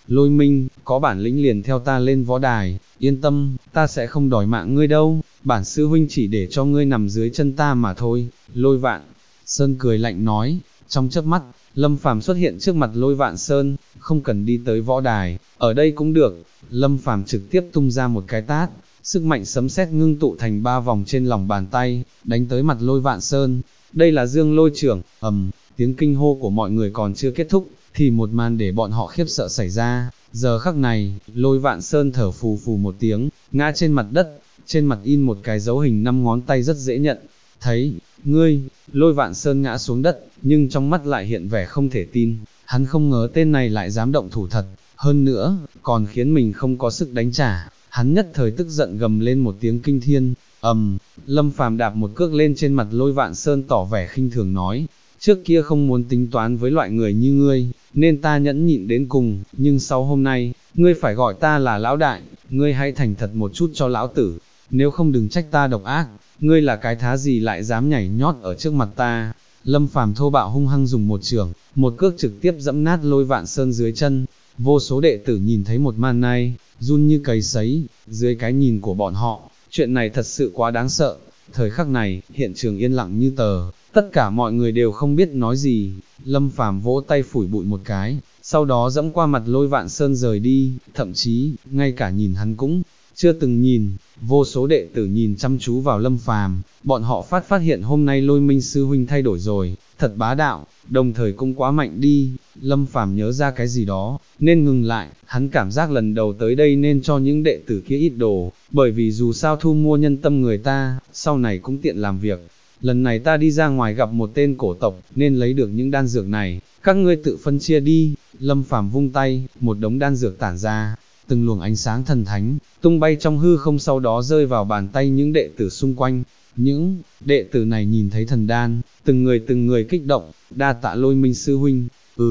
Lôi Minh, có bản lĩnh liền theo ta lên võ đài, yên tâm, ta sẽ không đòi mạng ngươi đâu, bản sư huynh chỉ để cho ngươi nằm dưới chân ta mà thôi. Lôi Vạn Sơn cười lạnh nói, trong chớp mắt, Lâm Phàm xuất hiện trước mặt Lôi Vạn Sơn, không cần đi tới võ đài, ở đây cũng được. Lâm Phàm trực tiếp tung ra một cái tát, sức mạnh sấm sét ngưng tụ thành 3 vòng trên lòng bàn tay, đánh tới mặt Lôi Vạn Sơn. Đây là Dương Lôi trưởng, tiếng kinh hô của mọi người còn chưa kết thúc, thì một màn để bọn họ khiếp sợ xảy ra. Giờ khắc này, Lôi Vạn Sơn thở phù phù một tiếng, ngã trên mặt đất, trên mặt in một cái dấu hình 5 ngón tay rất dễ nhận. Thấy, ngươi, Lôi Vạn Sơn ngã xuống đất, nhưng trong mắt lại hiện vẻ không thể tin, hắn không ngờ tên này lại dám động thủ thật, hơn nữa, còn khiến mình không có sức đánh trả. Hắn nhất thời tức giận gầm lên một tiếng kinh thiên, Lâm Phàm đạp một cước lên trên mặt Lôi Vạn Sơn tỏ vẻ khinh thường nói, trước kia không muốn tính toán với loại người như ngươi, nên ta nhẫn nhịn đến cùng, nhưng sau hôm nay, ngươi phải gọi ta là lão đại, ngươi hãy thành thật một chút cho lão tử, nếu không đừng trách ta độc ác, ngươi là cái thá gì lại dám nhảy nhót ở trước mặt ta. Lâm Phàm thô bạo hung hăng dùng một chưởng, một cước trực tiếp dẫm nát Lôi Vạn Sơn dưới chân. Vô số đệ tử nhìn thấy một màn này, run như cầy sấy, dưới cái nhìn của bọn họ, chuyện này thật sự quá đáng sợ. Thời khắc này, hiện trường yên lặng như tờ, tất cả mọi người đều không biết nói gì. Lâm Phàm vỗ tay phủi bụi một cái, sau đó dẫm qua mặt Lôi Vạn Sơn rời đi, thậm chí, ngay cả nhìn hắn cũng chưa từng nhìn. Vô số đệ tử nhìn chăm chú vào Lâm Phàm, bọn họ phát hiện hôm nay Lôi Minh sư huynh thay đổi rồi, thật bá đạo, đồng thời cũng quá mạnh đi. Lâm Phàm nhớ ra cái gì đó, nên ngừng lại, hắn cảm giác lần đầu tới đây nên cho những đệ tử kia ít đồ, bởi vì dù sao thu mua nhân tâm người ta, sau này cũng tiện làm việc. Lần này ta đi ra ngoài gặp một tên cổ tộc, nên lấy được những đan dược này, các ngươi tự phân chia đi. Lâm Phàm vung tay, một đống đan dược tản ra, từng luồng ánh sáng thần thánh, tung bay trong hư không sau đó rơi vào bàn tay những đệ tử xung quanh. Những đệ tử này nhìn thấy thần đan, từng người kích động, đa tạ Lôi Minh sư huynh.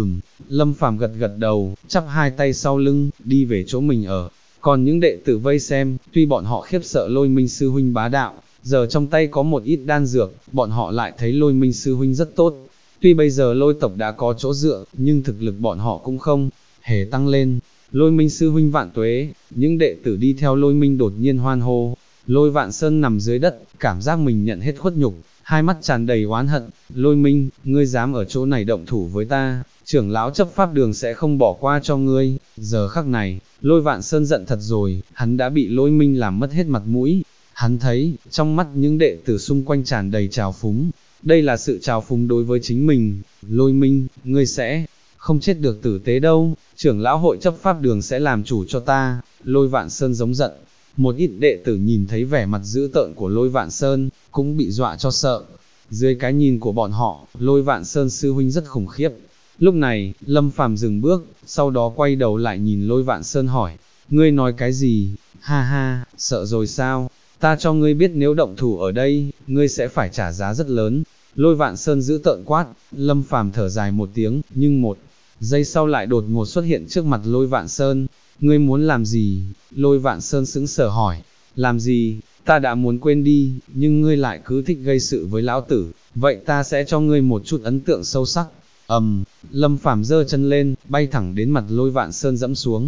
Lâm Phàm gật gật đầu, chắp hai tay sau lưng, đi về chỗ mình ở. Còn những đệ tử vây xem, tuy bọn họ khiếp sợ Lôi Minh sư huynh bá đạo, giờ trong tay có một ít đan dược, bọn họ lại thấy Lôi Minh sư huynh rất tốt. Tuy bây giờ Lôi tộc đã có chỗ dựa, nhưng thực lực bọn họ cũng không hề tăng lên. Lôi Minh sư huynh vạn tuế, những đệ tử đi theo Lôi Minh đột nhiên hoan hô. Lôi Vạn Sơn nằm dưới đất, cảm giác mình nhận hết khuất nhục, hai mắt tràn đầy oán hận. Lôi Minh, ngươi dám ở chỗ này động thủ với ta, trưởng lão chấp pháp đường sẽ không bỏ qua cho ngươi. Giờ khắc này, Lôi Vạn Sơn giận thật rồi, hắn đã bị Lôi Minh làm mất hết mặt mũi. Hắn thấy, trong mắt những đệ tử xung quanh tràn đầy trào phúng, đây là sự trào phúng đối với chính mình. Lôi Minh, ngươi sẽ không chết được tử tế đâu, trưởng lão hội chấp pháp đường sẽ làm chủ cho ta. Lôi Vạn Sơn giống giận. Một ít đệ tử nhìn thấy vẻ mặt dữ tợn của Lôi Vạn Sơn, cũng bị dọa cho sợ. Dưới cái nhìn của bọn họ, Lôi Vạn Sơn sư huynh rất khủng khiếp. Lúc này, Lâm Phàm dừng bước, sau đó quay đầu lại nhìn Lôi Vạn Sơn hỏi, ngươi nói cái gì? Ha ha, sợ rồi sao? Ta cho ngươi biết nếu động thủ ở đây, ngươi sẽ phải trả giá rất lớn. Lôi Vạn Sơn giữ tợn quát. Lâm Phàm thở dài một tiếng, nhưng một giây sau lại đột ngột xuất hiện trước mặt Lôi Vạn Sơn. Ngươi muốn làm gì? Lôi Vạn Sơn sững sờ hỏi. Làm gì? Ta đã muốn quên đi, nhưng ngươi lại cứ thích gây sự với lão tử, vậy ta sẽ cho ngươi một chút ấn tượng sâu sắc. Lâm Phàm giơ chân lên, bay thẳng đến mặt Lôi Vạn Sơn dẫm xuống.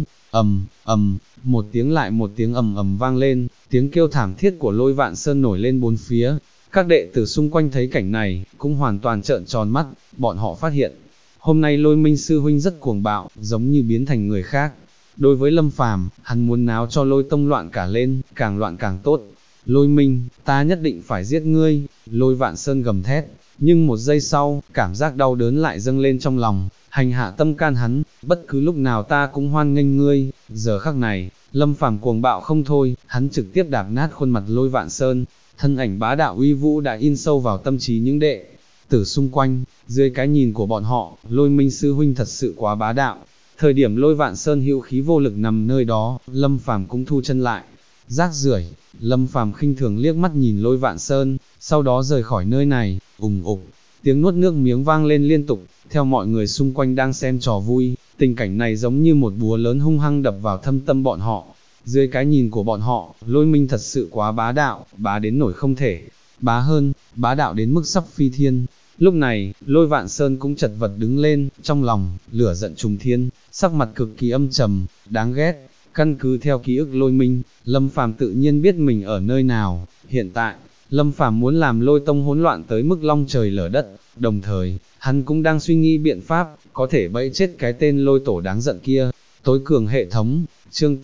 Một tiếng lại một tiếng vang lên, tiếng kêu thảm thiết của Lôi Vạn Sơn nổi lên bốn phía. Các đệ tử xung quanh thấy cảnh này, cũng hoàn toàn trợn tròn mắt, bọn họ phát hiện, hôm nay Lôi Minh sư huynh rất cuồng bạo, giống như biến thành người khác. Đối với Lâm Phàm, hắn muốn náo cho Lôi tông loạn cả lên, càng loạn càng tốt. Lôi Minh, ta nhất định phải giết ngươi. Lôi Vạn Sơn gầm thét, nhưng một giây sau, cảm giác đau đớn lại dâng lên trong lòng, hành hạ tâm can hắn, bất cứ lúc nào ta cũng hoan nghênh ngươi. Giờ khắc này, Lâm Phàm cuồng bạo không thôi, hắn trực tiếp đạp nát khuôn mặt Lôi Vạn Sơn, thân ảnh bá đạo uy vũ đã in sâu vào tâm trí những đệ tử xung quanh. Dưới cái nhìn của bọn họ, Lôi Minh sư huynh thật sự quá bá đạo. Thời điểm Lôi Vạn Sơn hữu khí vô lực nằm nơi đó, Lâm Phàm cũng thu chân lại. Rác rưởi. Lâm Phàm khinh thường liếc mắt nhìn Lôi Vạn Sơn, sau đó rời khỏi nơi này. Tiếng nuốt nước miếng vang lên liên tục, theo mọi người xung quanh đang xem trò vui, tình cảnh này giống như một búa lớn hung hăng đập vào thâm tâm bọn họ. Dưới cái nhìn của bọn họ, Lôi Minh thật sự quá bá đạo, bá đến nổi không thể bá hơn, bá đạo đến mức sắp phi thiên. Lúc này, Lôi Vạn Sơn cũng chật vật đứng lên, trong lòng lửa giận trùng thiên, sắc mặt cực kỳ âm trầm, đáng ghét. Căn cứ theo ký ức Lôi Minh, Lâm Phàm tự nhiên biết mình ở nơi nào. Hiện tại, Lâm Phàm muốn làm Lôi Tông hỗn loạn tới mức long trời lở đất, đồng thời, hắn cũng đang suy nghĩ biện pháp, có thể bẫy chết cái tên Lôi Tổ đáng giận kia. Tối cường hệ thống, chương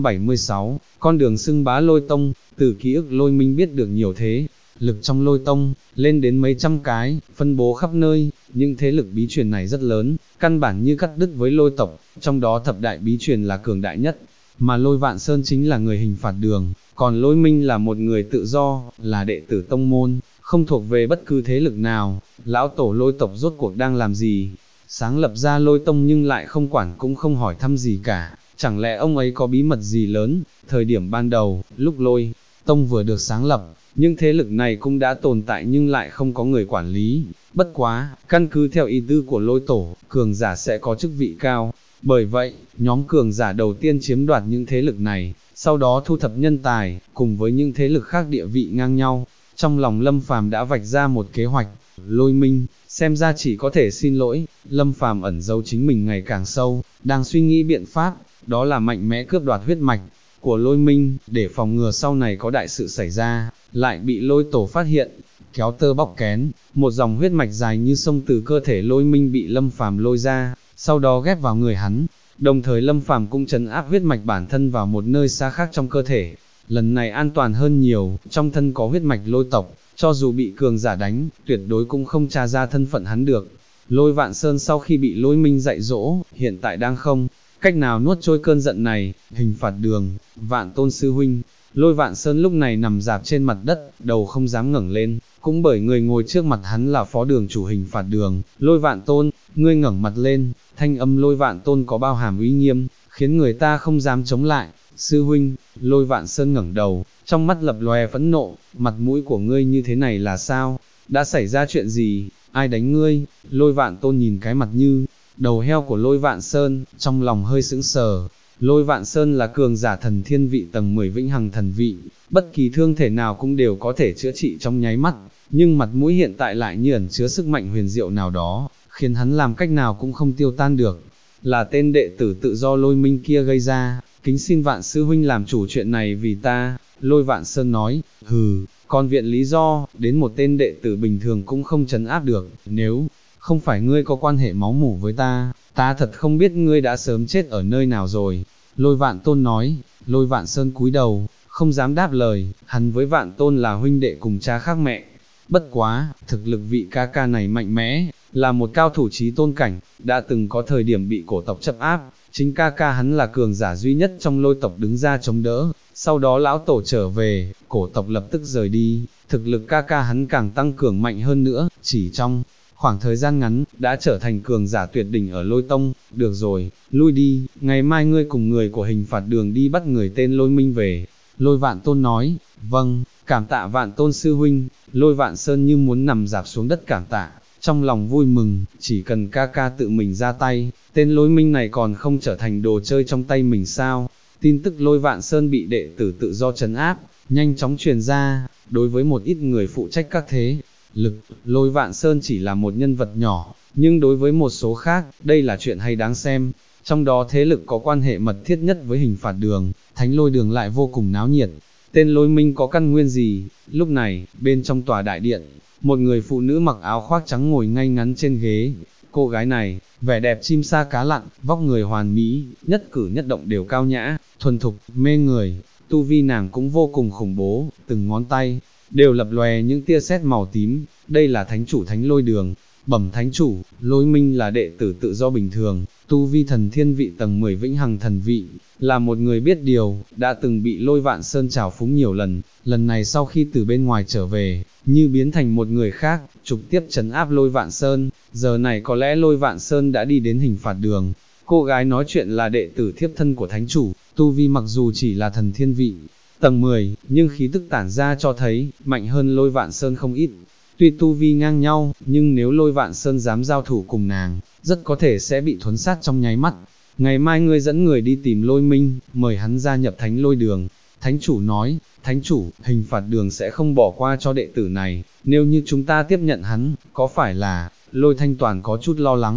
876, con đường xưng bá Lôi Tông. Từ ký ức Lôi Minh biết được nhiều thế lực trong Lôi Tông, lên đến mấy trăm cái, phân bố khắp nơi. Những thế lực bí truyền này rất lớn, căn bản như cắt đứt với Lôi tộc, trong đó thập đại bí truyền là cường đại nhất, mà Lôi Vạn Sơn chính là người hình phạt đường, còn Lôi Minh là một người tự do, là đệ tử tông môn, không thuộc về bất cứ thế lực nào. Lão tổ Lôi tộc rốt cuộc đang làm gì? Sáng lập ra Lôi Tông nhưng lại không quản cũng không hỏi thăm gì cả, chẳng lẽ ông ấy có bí mật gì lớn? Thời điểm ban đầu, lúc Lôi Tông vừa được sáng lập, nhưng thế lực này cũng đã tồn tại nhưng lại không có người quản lý. Bất quá, căn cứ theo ý tư của Lôi Tổ, cường giả sẽ có chức vị cao. Bởi vậy, nhóm cường giả đầu tiên chiếm đoạt những thế lực này, sau đó thu thập nhân tài, cùng với những thế lực khác địa vị ngang nhau. Trong lòng Lâm Phàm đã vạch ra một kế hoạch. Lôi Minh, xem ra chỉ có thể xin lỗi. Lâm Phàm ẩn giấu chính mình ngày càng sâu, đang suy nghĩ biện pháp, đó là mạnh mẽ cướp đoạt huyết mạch của Lôi Minh, để phòng ngừa sau này có đại sự xảy ra, lại bị Lôi Tổ phát hiện. Kéo tơ bóc kén, một dòng huyết mạch dài như sông từ cơ thể Lôi Minh bị Lâm Phàm lôi ra, sau đó ghép vào người hắn. Đồng thời Lâm Phàm cũng trấn áp huyết mạch bản thân vào một nơi xa khác trong cơ thể. Lần này an toàn hơn nhiều, trong thân có huyết mạch Lôi tộc, cho dù bị cường giả đánh, tuyệt đối cũng không tra ra thân phận hắn được. Lôi Vạn Sơn sau khi bị Lôi Minh dạy dỗ, hiện tại đang không cách nào nuốt trôi cơn giận này. Hình phạt đường, Vạn Tôn sư huynh. Lôi Vạn Sơn lúc này nằm dạp trên mặt đất, đầu không dám ngẩng lên, cũng bởi người ngồi trước mặt hắn là phó đường chủ hình phạt đường. Lôi Vạn Tôn, ngươi ngẩng mặt lên. Thanh âm Lôi Vạn Tôn có bao hàm uy nghiêm, khiến người ta không dám chống lại. Sư huynh. Lôi Vạn Sơn ngẩng đầu, trong mắt lập lòe phẫn nộ. Mặt mũi của ngươi như thế này là sao? Đã xảy ra chuyện gì? Ai đánh ngươi? Lôi Vạn Tôn nhìn cái mặt như đầu heo của Lôi Vạn Sơn, trong lòng hơi sững sờ. Lôi Vạn Sơn là cường giả thần thiên vị tầng 10 vĩnh hằng thần vị, bất kỳ thương thể nào cũng đều có thể chữa trị trong nháy mắt, nhưng mặt mũi hiện tại lại như ẩn chứa sức mạnh huyền diệu nào đó, khiến hắn làm cách nào cũng không tiêu tan được. Là tên đệ tử tự do Lôi Minh kia gây ra, kính xin Vạn sư huynh làm chủ chuyện này vì ta. Lôi Vạn Sơn nói, hừ, còn viện lý do, đến một tên đệ tử bình thường cũng không trấn áp được, nếu không phải ngươi có quan hệ máu mủ với ta, ta thật không biết ngươi đã sớm chết ở nơi nào rồi. Lôi Vạn Tôn nói. Lôi Vạn Sơn cúi đầu, không dám đáp lời, hắn với Vạn Tôn là huynh đệ cùng cha khác mẹ. Bất quá, thực lực vị ca ca này mạnh mẽ, là một cao thủ chí tôn cảnh, đã từng có thời điểm bị cổ tộc chấp áp, chính ca ca hắn là cường giả duy nhất trong Lôi tộc đứng ra chống đỡ. Sau đó lão tổ trở về, cổ tộc lập tức rời đi, thực lực ca ca hắn càng tăng cường mạnh hơn nữa, chỉ trong khoảng thời gian ngắn, đã trở thành cường giả tuyệt đỉnh ở Lôi Tông. Được rồi, lui đi, ngày mai ngươi cùng người của hình phạt đường đi bắt người tên Lôi Minh về. Lôi Vạn Tôn nói. Vâng, cảm tạ Vạn Tôn sư huynh. Lôi Vạn Sơn như muốn nằm dạp xuống đất cảm tạ, trong lòng vui mừng, chỉ cần ca ca tự mình ra tay, tên Lôi Minh này còn không trở thành đồ chơi trong tay mình sao. Tin tức Lôi Vạn Sơn bị đệ tử tự do trấn áp, nhanh chóng truyền ra, đối với một ít người phụ trách các thế lực, Lôi Vạn Sơn chỉ là một nhân vật nhỏ, nhưng đối với một số khác, đây là chuyện hay đáng xem. Trong đó thế lực có quan hệ mật thiết nhất với hình phạt đường, Thánh Lôi đường lại vô cùng náo nhiệt. Tên Lôi Minh có căn nguyên gì? Lúc này, bên trong tòa đại điện, một người phụ nữ mặc áo khoác trắng ngồi ngay ngắn trên ghế. Cô gái này, vẻ đẹp chim sa cá lặn, vóc người hoàn mỹ, nhất cử nhất động đều cao nhã, thuần thục, mê người. Tu vi nàng cũng vô cùng khủng bố, từng ngón tay đều lập lòe những tia sét màu tím. Đây là thánh chủ Thánh Lôi đường. Bẩm thánh chủ, Lôi Minh là đệ tử tự do bình thường, tu vi thần thiên vị tầng 10 vĩnh hằng thần vị, là một người biết điều, đã từng bị Lôi Vạn Sơn trào phúng nhiều lần. Lần này sau khi từ bên ngoài trở về, như biến thành một người khác, trực tiếp trấn áp Lôi Vạn Sơn. Giờ này có lẽ Lôi Vạn Sơn đã đi đến hình phạt đường. Cô gái nói chuyện là đệ tử thiếp thân của thánh chủ, tu vi mặc dù chỉ là thần thiên vị tầng 10, nhưng khí tức tản ra cho thấy, mạnh hơn Lôi Vạn Sơn không ít. Tuy tu vi ngang nhau, nhưng nếu Lôi Vạn Sơn dám giao thủ cùng nàng, rất có thể sẽ bị thuấn sát trong nháy mắt. Ngày mai ngươi dẫn người đi tìm Lôi Minh, mời hắn gia nhập Thánh Lôi đường. Thánh chủ nói. Thánh chủ, hình phạt đường sẽ không bỏ qua cho đệ tử này, nếu như chúng ta tiếp nhận hắn, có phải là, Lôi Thanh Toàn có chút lo lắng.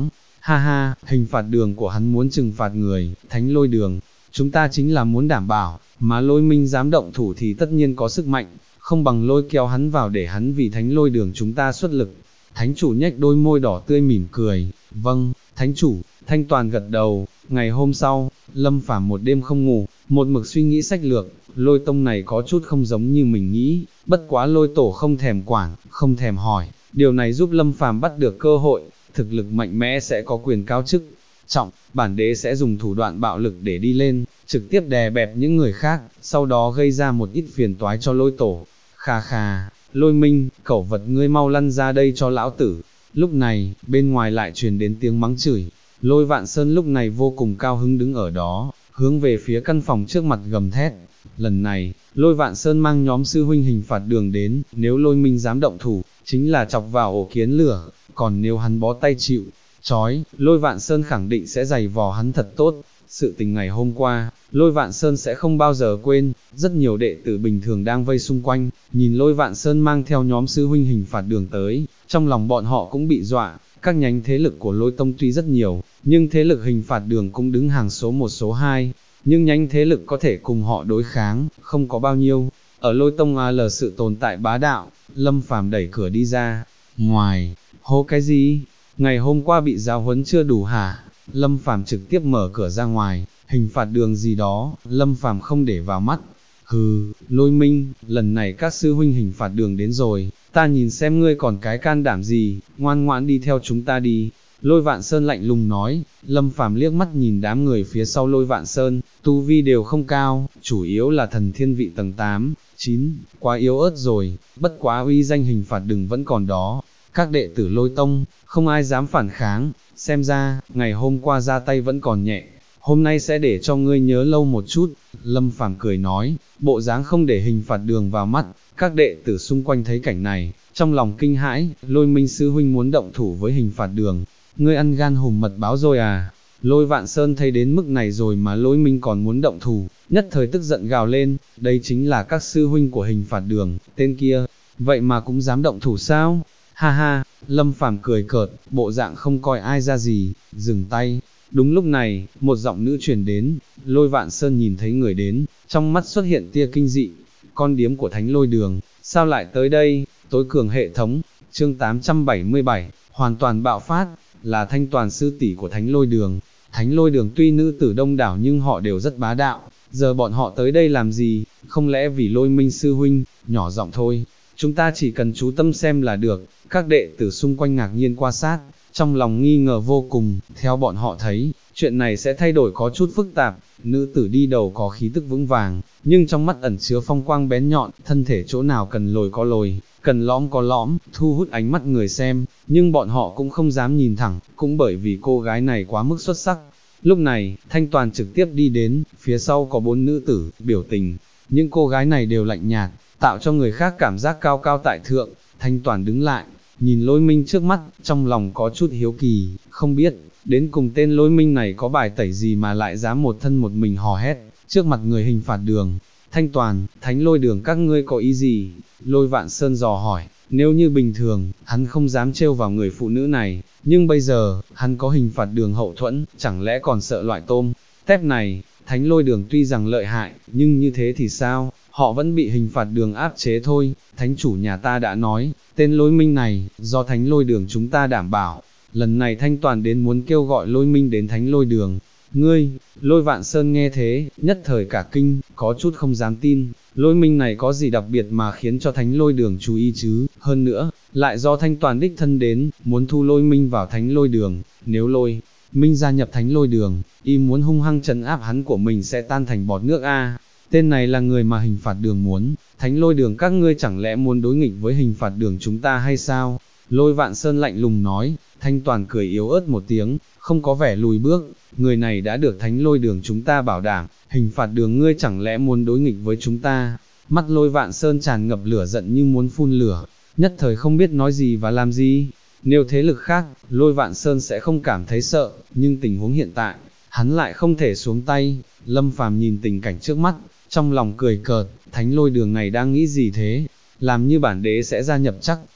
ha ha, hình phạt đường của hắn muốn trừng phạt người, thánh lôi đường, chúng ta chính là muốn đảm bảo, mà lôi minh dám động thủ thì tất nhiên có sức mạnh, không bằng lôi kéo hắn vào để hắn vì thánh lôi đường chúng ta xuất lực. Thánh chủ nhếch đôi môi đỏ tươi mỉm cười, vâng, thánh chủ. Thanh Toàn gật đầu. Ngày hôm sau, Lâm Phàm một đêm không ngủ, một mực suy nghĩ sách lược, lôi tông này có chút không giống như mình nghĩ, bất quá lôi tổ không thèm quản, không thèm hỏi, điều này giúp Lâm Phàm bắt được cơ hội, thực lực mạnh mẽ sẽ có quyền cao chức trọng, bản đế sẽ dùng thủ đoạn bạo lực để đi lên, trực tiếp đè bẹp những người khác, sau đó gây ra một ít phiền toái cho lôi tổ. Khà khà, Lôi Minh, cẩu vật ngươi mau lăn ra đây cho lão tử. Lúc này, bên ngoài lại truyền đến tiếng mắng chửi. Lôi Vạn Sơn lúc này vô cùng cao hứng đứng ở đó, hướng về phía căn phòng trước mặt gầm thét. Lần này, Lôi Vạn Sơn mang nhóm sư huynh hình phạt đường đến, nếu Lôi Minh dám động thủ, chính là chọc vào ổ kiến lửa, còn nếu hắn bó tay chịu trói, Lôi Vạn Sơn khẳng định sẽ giày vò hắn thật tốt. Sự tình ngày hôm qua, Lôi Vạn Sơn sẽ không bao giờ quên, rất nhiều đệ tử bình thường đang vây xung quanh, nhìn Lôi Vạn Sơn mang theo nhóm sư huynh hình phạt đường tới, trong lòng bọn họ cũng bị dọa. Các nhánh thế lực của Lôi Tông tuy rất nhiều, nhưng thế lực hình phạt đường cũng đứng hàng số 1 số 2, nhưng nhánh thế lực có thể cùng họ đối kháng, không có bao nhiêu. Ở Lôi Tông sự tồn tại bá đạo, Lâm Phàm đẩy cửa đi ra, ngoài, hô cái gì? Ngày hôm qua bị giáo huấn chưa đủ hả? Lâm Phàm trực tiếp mở cửa ra ngoài, hình phạt đường gì đó, Lâm Phàm không để vào mắt. Hừ, Lôi Minh, lần này các sư huynh hình phạt đường đến rồi, ta nhìn xem ngươi còn cái can đảm gì, ngoan ngoãn đi theo chúng ta đi. Lôi Vạn Sơn lạnh lùng nói. Lâm Phàm liếc mắt nhìn đám người phía sau Lôi Vạn Sơn, tu vi đều không cao, chủ yếu là thần thiên vị tầng 8, 9, quá yếu ớt rồi, bất quá uy danh hình phạt đường vẫn còn đó. Các đệ tử Lôi Tông, không ai dám phản kháng, xem ra, ngày hôm qua ra tay vẫn còn nhẹ, hôm nay sẽ để cho ngươi nhớ lâu một chút. Lâm Phàm cười nói, bộ dáng không để hình phạt đường vào mắt. Các đệ tử xung quanh thấy cảnh này, trong lòng kinh hãi, Lôi Minh sư huynh muốn động thủ với hình phạt đường, ngươi ăn gan hùm mật báo rồi à? Lôi Vạn Sơn thấy đến mức này rồi mà Lôi Minh còn muốn động thủ, nhất thời tức giận gào lên, đây chính là các sư huynh của hình phạt đường, tên kia, vậy mà cũng dám động thủ sao? Ha ha, Lâm Phàm cười cợt, bộ dạng không coi ai ra gì, dừng tay. Đúng lúc này, một giọng nữ truyền đến, Lôi Vạn Sơn nhìn thấy người đến, trong mắt xuất hiện tia kinh dị, con điếm của Thánh Lôi Đường, sao lại tới đây? Tối cường hệ thống, chương 877, hoàn toàn bạo phát, là Thanh Toàn sư tỷ của Thánh Lôi Đường. Thánh Lôi Đường tuy nữ tử đông đảo nhưng họ đều rất bá đạo, giờ bọn họ tới đây làm gì, không lẽ vì Lôi Minh sư huynh? Nhỏ giọng thôi, chúng ta chỉ cần chú tâm xem là được. Các đệ tử xung quanh ngạc nhiên quan sát, trong lòng nghi ngờ vô cùng, theo bọn họ thấy, chuyện này sẽ thay đổi có chút phức tạp. Nữ tử đi đầu có khí tức vững vàng, nhưng trong mắt ẩn chứa phong quang bén nhọn, thân thể chỗ nào cần lồi có lồi, cần lõm có lõm, thu hút ánh mắt người xem, nhưng bọn họ cũng không dám nhìn thẳng, cũng bởi vì cô gái này quá mức xuất sắc. Lúc này, Thanh Toàn trực tiếp đi đến, phía sau có 4 nữ tử, biểu tình, những cô gái này đều lạnh nhạt, tạo cho người khác cảm giác cao cao tại thượng. Thanh Toàn đứng lại, nhìn Lôi Minh trước mắt, trong lòng có chút hiếu kỳ, không biết, đến cùng tên Lôi Minh này có bài tẩy gì mà lại dám một thân một mình hò hét, trước mặt người hình phạt đường. Thanh Toàn, Thánh Lôi Đường các ngươi có ý gì? Lôi Vạn Sơn dò hỏi, nếu như bình thường, hắn không dám trêu vào người phụ nữ này, nhưng bây giờ, hắn có hình phạt đường hậu thuẫn, chẳng lẽ còn sợ loại tôm tép này? Thánh Lôi Đường tuy rằng lợi hại, nhưng như thế thì sao? Họ vẫn bị hình phạt đường áp chế thôi. Thánh chủ nhà ta đã nói, tên Lôi Minh này, do Thánh Lôi Đường chúng ta đảm bảo. Lần này Thanh Toàn đến muốn kêu gọi Lôi Minh đến Thánh Lôi Đường. Ngươi, Lôi Vạn Sơn nghe thế, nhất thời cả kinh, có chút không dám tin, Lôi Minh này có gì đặc biệt mà khiến cho Thánh Lôi Đường chú ý chứ, hơn nữa, lại do Thanh Toàn đích thân đến, muốn thu Lôi Minh vào Thánh Lôi Đường, nếu Lôi Minh gia nhập Thánh Lôi Đường, y muốn hung hăng trấn áp hắn của mình sẽ tan thành bọt nước a. Tên này là người mà hình phạt đường muốn, Thánh Lôi Đường các ngươi chẳng lẽ muốn đối nghịch với hình phạt đường chúng ta hay sao? Lôi Vạn Sơn lạnh lùng nói. Thanh Toàn cười yếu ớt một tiếng, không có vẻ lùi bước, người này đã được Thánh Lôi Đường chúng ta bảo đảm, hình phạt đường ngươi chẳng lẽ muốn đối nghịch với chúng ta? Mắt Lôi Vạn Sơn tràn ngập lửa giận như muốn phun lửa, nhất thời không biết nói gì và làm gì. Nếu thế lực khác, Lôi Vạn Sơn sẽ không cảm thấy sợ, nhưng tình huống hiện tại, hắn lại không thể xuống tay. Lâm Phàm nhìn tình cảnh trước mắt, trong lòng cười cợt, Thánh Lôi Đường này đang nghĩ gì thế? Làm như bản đế sẽ gia nhập chắc,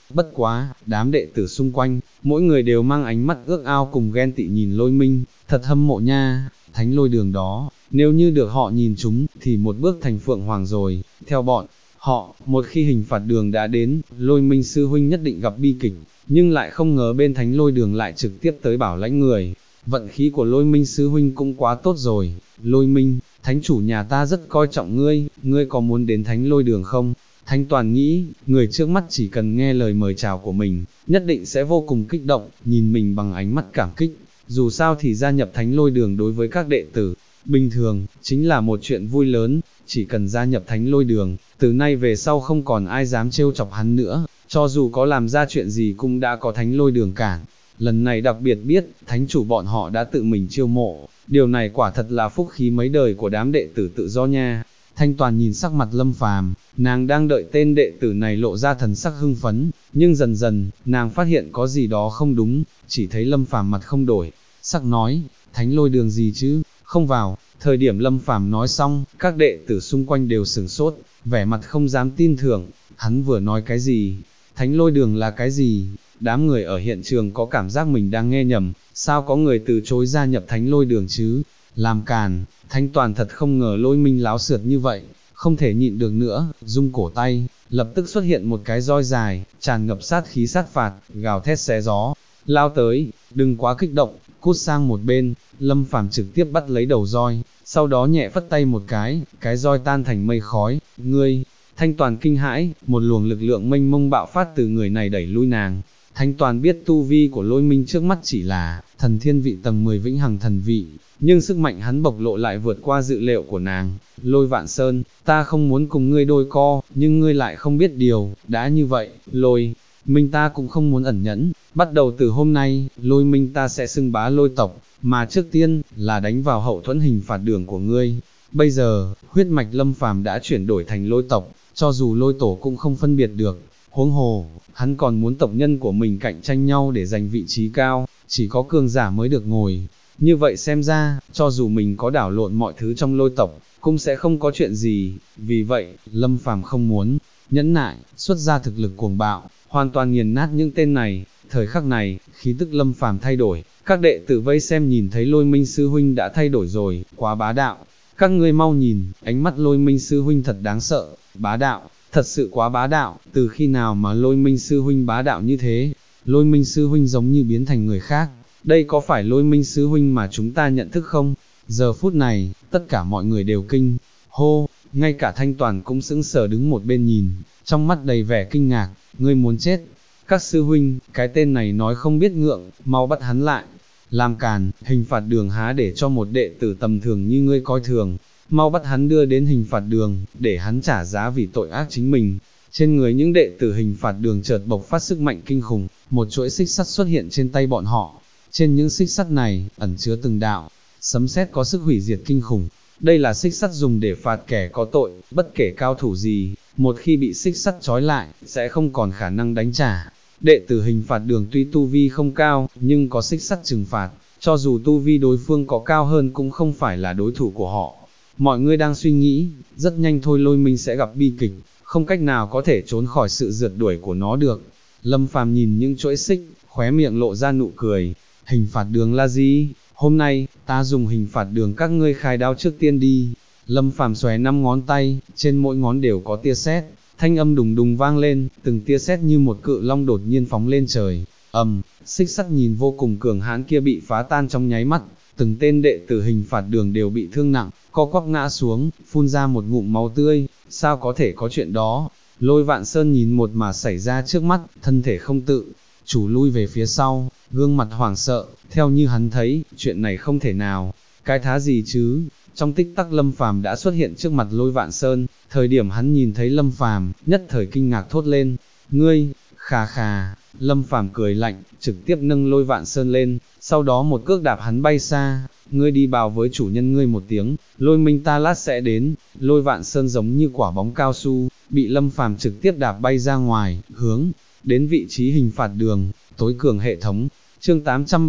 bất quá, đám đệ tử xung quanh, mỗi người đều mang ánh mắt ước ao cùng ghen tị nhìn Lôi Minh, thật hâm mộ nha, thánh lôi đường đó, nếu như được họ nhìn chúng, thì một bước thành Phượng Hoàng rồi, theo bọn họ, một khi hình phạt đường đã đến, Lôi Minh sư huynh nhất định gặp bi kịch, nhưng lại không ngờ bên thánh lôi đường lại trực tiếp tới bảo lãnh người. Vận khí của Lôi Minh sư huynh cũng quá tốt rồi. Lôi Minh, thánh chủ nhà ta rất coi trọng ngươi, ngươi có muốn đến thánh lôi đường không? Thanh Toàn nghĩ, người trước mắt chỉ cần nghe lời mời chào của mình, nhất định sẽ vô cùng kích động, nhìn mình bằng ánh mắt cảm kích. Dù sao thì gia nhập thánh lôi đường đối với các đệ tử, bình thường, chính là một chuyện vui lớn, chỉ cần gia nhập thánh lôi đường, từ nay về sau không còn ai dám trêu chọc hắn nữa, cho dù có làm ra chuyện gì cũng đã có thánh lôi đường cản. Lần này đặc biệt biết, thánh chủ bọn họ đã tự mình chiêu mộ, điều này quả thật là phúc khí mấy đời của đám đệ tử tự do nha. Thanh Toàn nhìn sắc mặt Lâm Phàm, nàng đang đợi tên đệ tử này lộ ra thần sắc hưng phấn, nhưng dần dần, nàng phát hiện có gì đó không đúng, chỉ thấy Lâm Phàm mặt không đổi, sắc nói, thánh lôi đường gì chứ, không vào. Thời điểm Lâm Phàm nói xong, các đệ tử xung quanh đều sửng sốt, vẻ mặt không dám tin tưởng, hắn vừa nói cái gì, thánh lôi đường là cái gì? Đám người ở hiện trường có cảm giác mình đang nghe nhầm, sao có người từ chối gia nhập thánh lôi đường chứ? Làm càn, Thanh Toàn thật không ngờ Lôi Minh láo xượt như vậy, không thể nhịn được nữa, rung cổ tay, lập tức xuất hiện một cái roi dài, tràn ngập sát khí sát phạt, gào thét xé gió, lao tới, đừng quá kích động, cút sang một bên. Lâm Phàm trực tiếp bắt lấy đầu roi, sau đó nhẹ phất tay một cái roi tan thành mây khói. Ngươi, Thanh Toàn kinh hãi, một luồng lực lượng mênh mông bạo phát từ người này đẩy lui nàng. Thanh Toàn biết tu vi của Lôi Minh trước mắt chỉ là thần thiên vị tầng 10 vĩnh hằng thần vị, nhưng sức mạnh hắn bộc lộ lại vượt qua dự liệu của nàng. Lôi Vạn Sơn, ta không muốn cùng ngươi đôi co, nhưng ngươi lại không biết điều, đã như vậy, Lôi Minh ta cũng không muốn ẩn nhẫn, bắt đầu từ hôm nay, Lôi Minh ta sẽ xưng bá Lôi tộc, mà trước tiên, là đánh vào hậu thuẫn hình phạt đường của ngươi. Bây giờ, huyết mạch Lâm Phàm đã chuyển đổi thành Lôi tộc, cho dù Lôi tổ cũng không phân biệt được, huống hồ, hắn còn muốn tộc nhân của mình cạnh tranh nhau để giành vị trí cao, chỉ có cường giả mới được ngồi. Như vậy xem ra, cho dù mình có đảo lộn mọi thứ trong Lôi tộc, cũng sẽ không có chuyện gì. Vì vậy, Lâm Phàm không muốn nhẫn nại, xuất ra thực lực cuồng bạo, hoàn toàn nghiền nát những tên này. Thời khắc này, khí tức Lâm Phàm thay đổi, các đệ tử vây xem nhìn thấy Lôi Minh sư huynh đã thay đổi rồi, quá bá đạo. Các ngươi mau nhìn, ánh mắt Lôi Minh sư huynh thật đáng sợ, bá đạo, thật sự quá bá đạo, từ khi nào mà Lôi Minh sư huynh bá đạo như thế? Lôi Minh sư huynh giống như biến thành người khác, đây có phải Lôi Minh sư huynh mà chúng ta nhận thức không? Giờ phút này, tất cả mọi người đều kinh hô, ngay cả Thanh Toàn cũng sững sờ đứng một bên nhìn, trong mắt đầy vẻ kinh ngạc. Ngươi muốn chết? Các sư huynh, cái tên này nói không biết ngượng, mau bắt hắn lại. Làm càn, hình phạt đường há để cho một đệ tử tầm thường như ngươi coi thường, mau bắt hắn đưa đến hình phạt đường, để hắn trả giá vì tội ác chính mình. Trên người những đệ tử hình phạt đường chợt bộc phát sức mạnh kinh khủng, một chuỗi xích sắt xuất hiện trên tay bọn họ. Trên những xích sắt này, ẩn chứa từng đạo sấm sét có sức hủy diệt kinh khủng. Đây là xích sắt dùng để phạt kẻ có tội, bất kể cao thủ gì, một khi bị xích sắt trói lại, sẽ không còn khả năng đánh trả. Đệ tử hình phạt đường tuy tu vi không cao, nhưng có xích sắt trừng phạt, cho dù tu vi đối phương có cao hơn cũng không phải là đối thủ của họ. Mọi người đang suy nghĩ, rất nhanh thôi Lôi Minh sẽ gặp bi kịch, không cách nào có thể trốn khỏi sự rượt đuổi của nó được. Lâm Phàm nhìn những chuỗi xích, khóe miệng lộ ra nụ cười. Hình phạt đường là gì? Hôm nay, ta dùng hình phạt đường các ngươi khai đao trước tiên đi. Lâm Phàm xòe 5 ngón tay, trên mỗi ngón đều có tia sét, thanh âm đùng đùng vang lên, từng tia sét như một cự long đột nhiên phóng lên trời. Xích sắt nhìn vô cùng cường hãn kia bị phá tan trong nháy mắt, từng tên đệ tử hình phạt đường đều bị thương nặng, co quắp ngã xuống, phun ra một ngụm máu tươi. Sao có thể có chuyện đó? Lôi Vạn Sơn nhìn một mà xảy ra trước mắt, thân thể không tự chủ lui về phía sau, gương mặt hoảng sợ, theo như hắn thấy, chuyện này không thể nào. Cái thá gì chứ? Trong tích tắc Lâm Phàm đã xuất hiện trước mặt Lôi Vạn Sơn, thời điểm hắn nhìn thấy Lâm Phàm, nhất thời kinh ngạc thốt lên, ngươi, khà khà. Lâm Phàm cười lạnh, trực tiếp nâng Lôi Vạn Sơn lên, sau đó một cước đạp hắn bay xa. Ngươi đi bảo với chủ nhân ngươi một tiếng, Lôi Minh ta lát sẽ đến. Lôi Vạn Sơn giống như quả bóng cao su, bị Lâm Phàm trực tiếp đạp bay ra ngoài, hướng đến vị trí hình phạt đường, tối cường hệ thống. Chương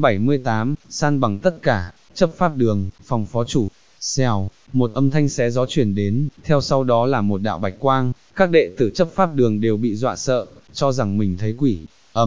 878, san bằng tất cả, chấp pháp đường, phòng phó chủ. Xèo, một âm thanh xé gió truyền đến, theo sau đó là một đạo bạch quang, các đệ tử chấp pháp đường đều bị dọa sợ, cho rằng mình thấy quỷ.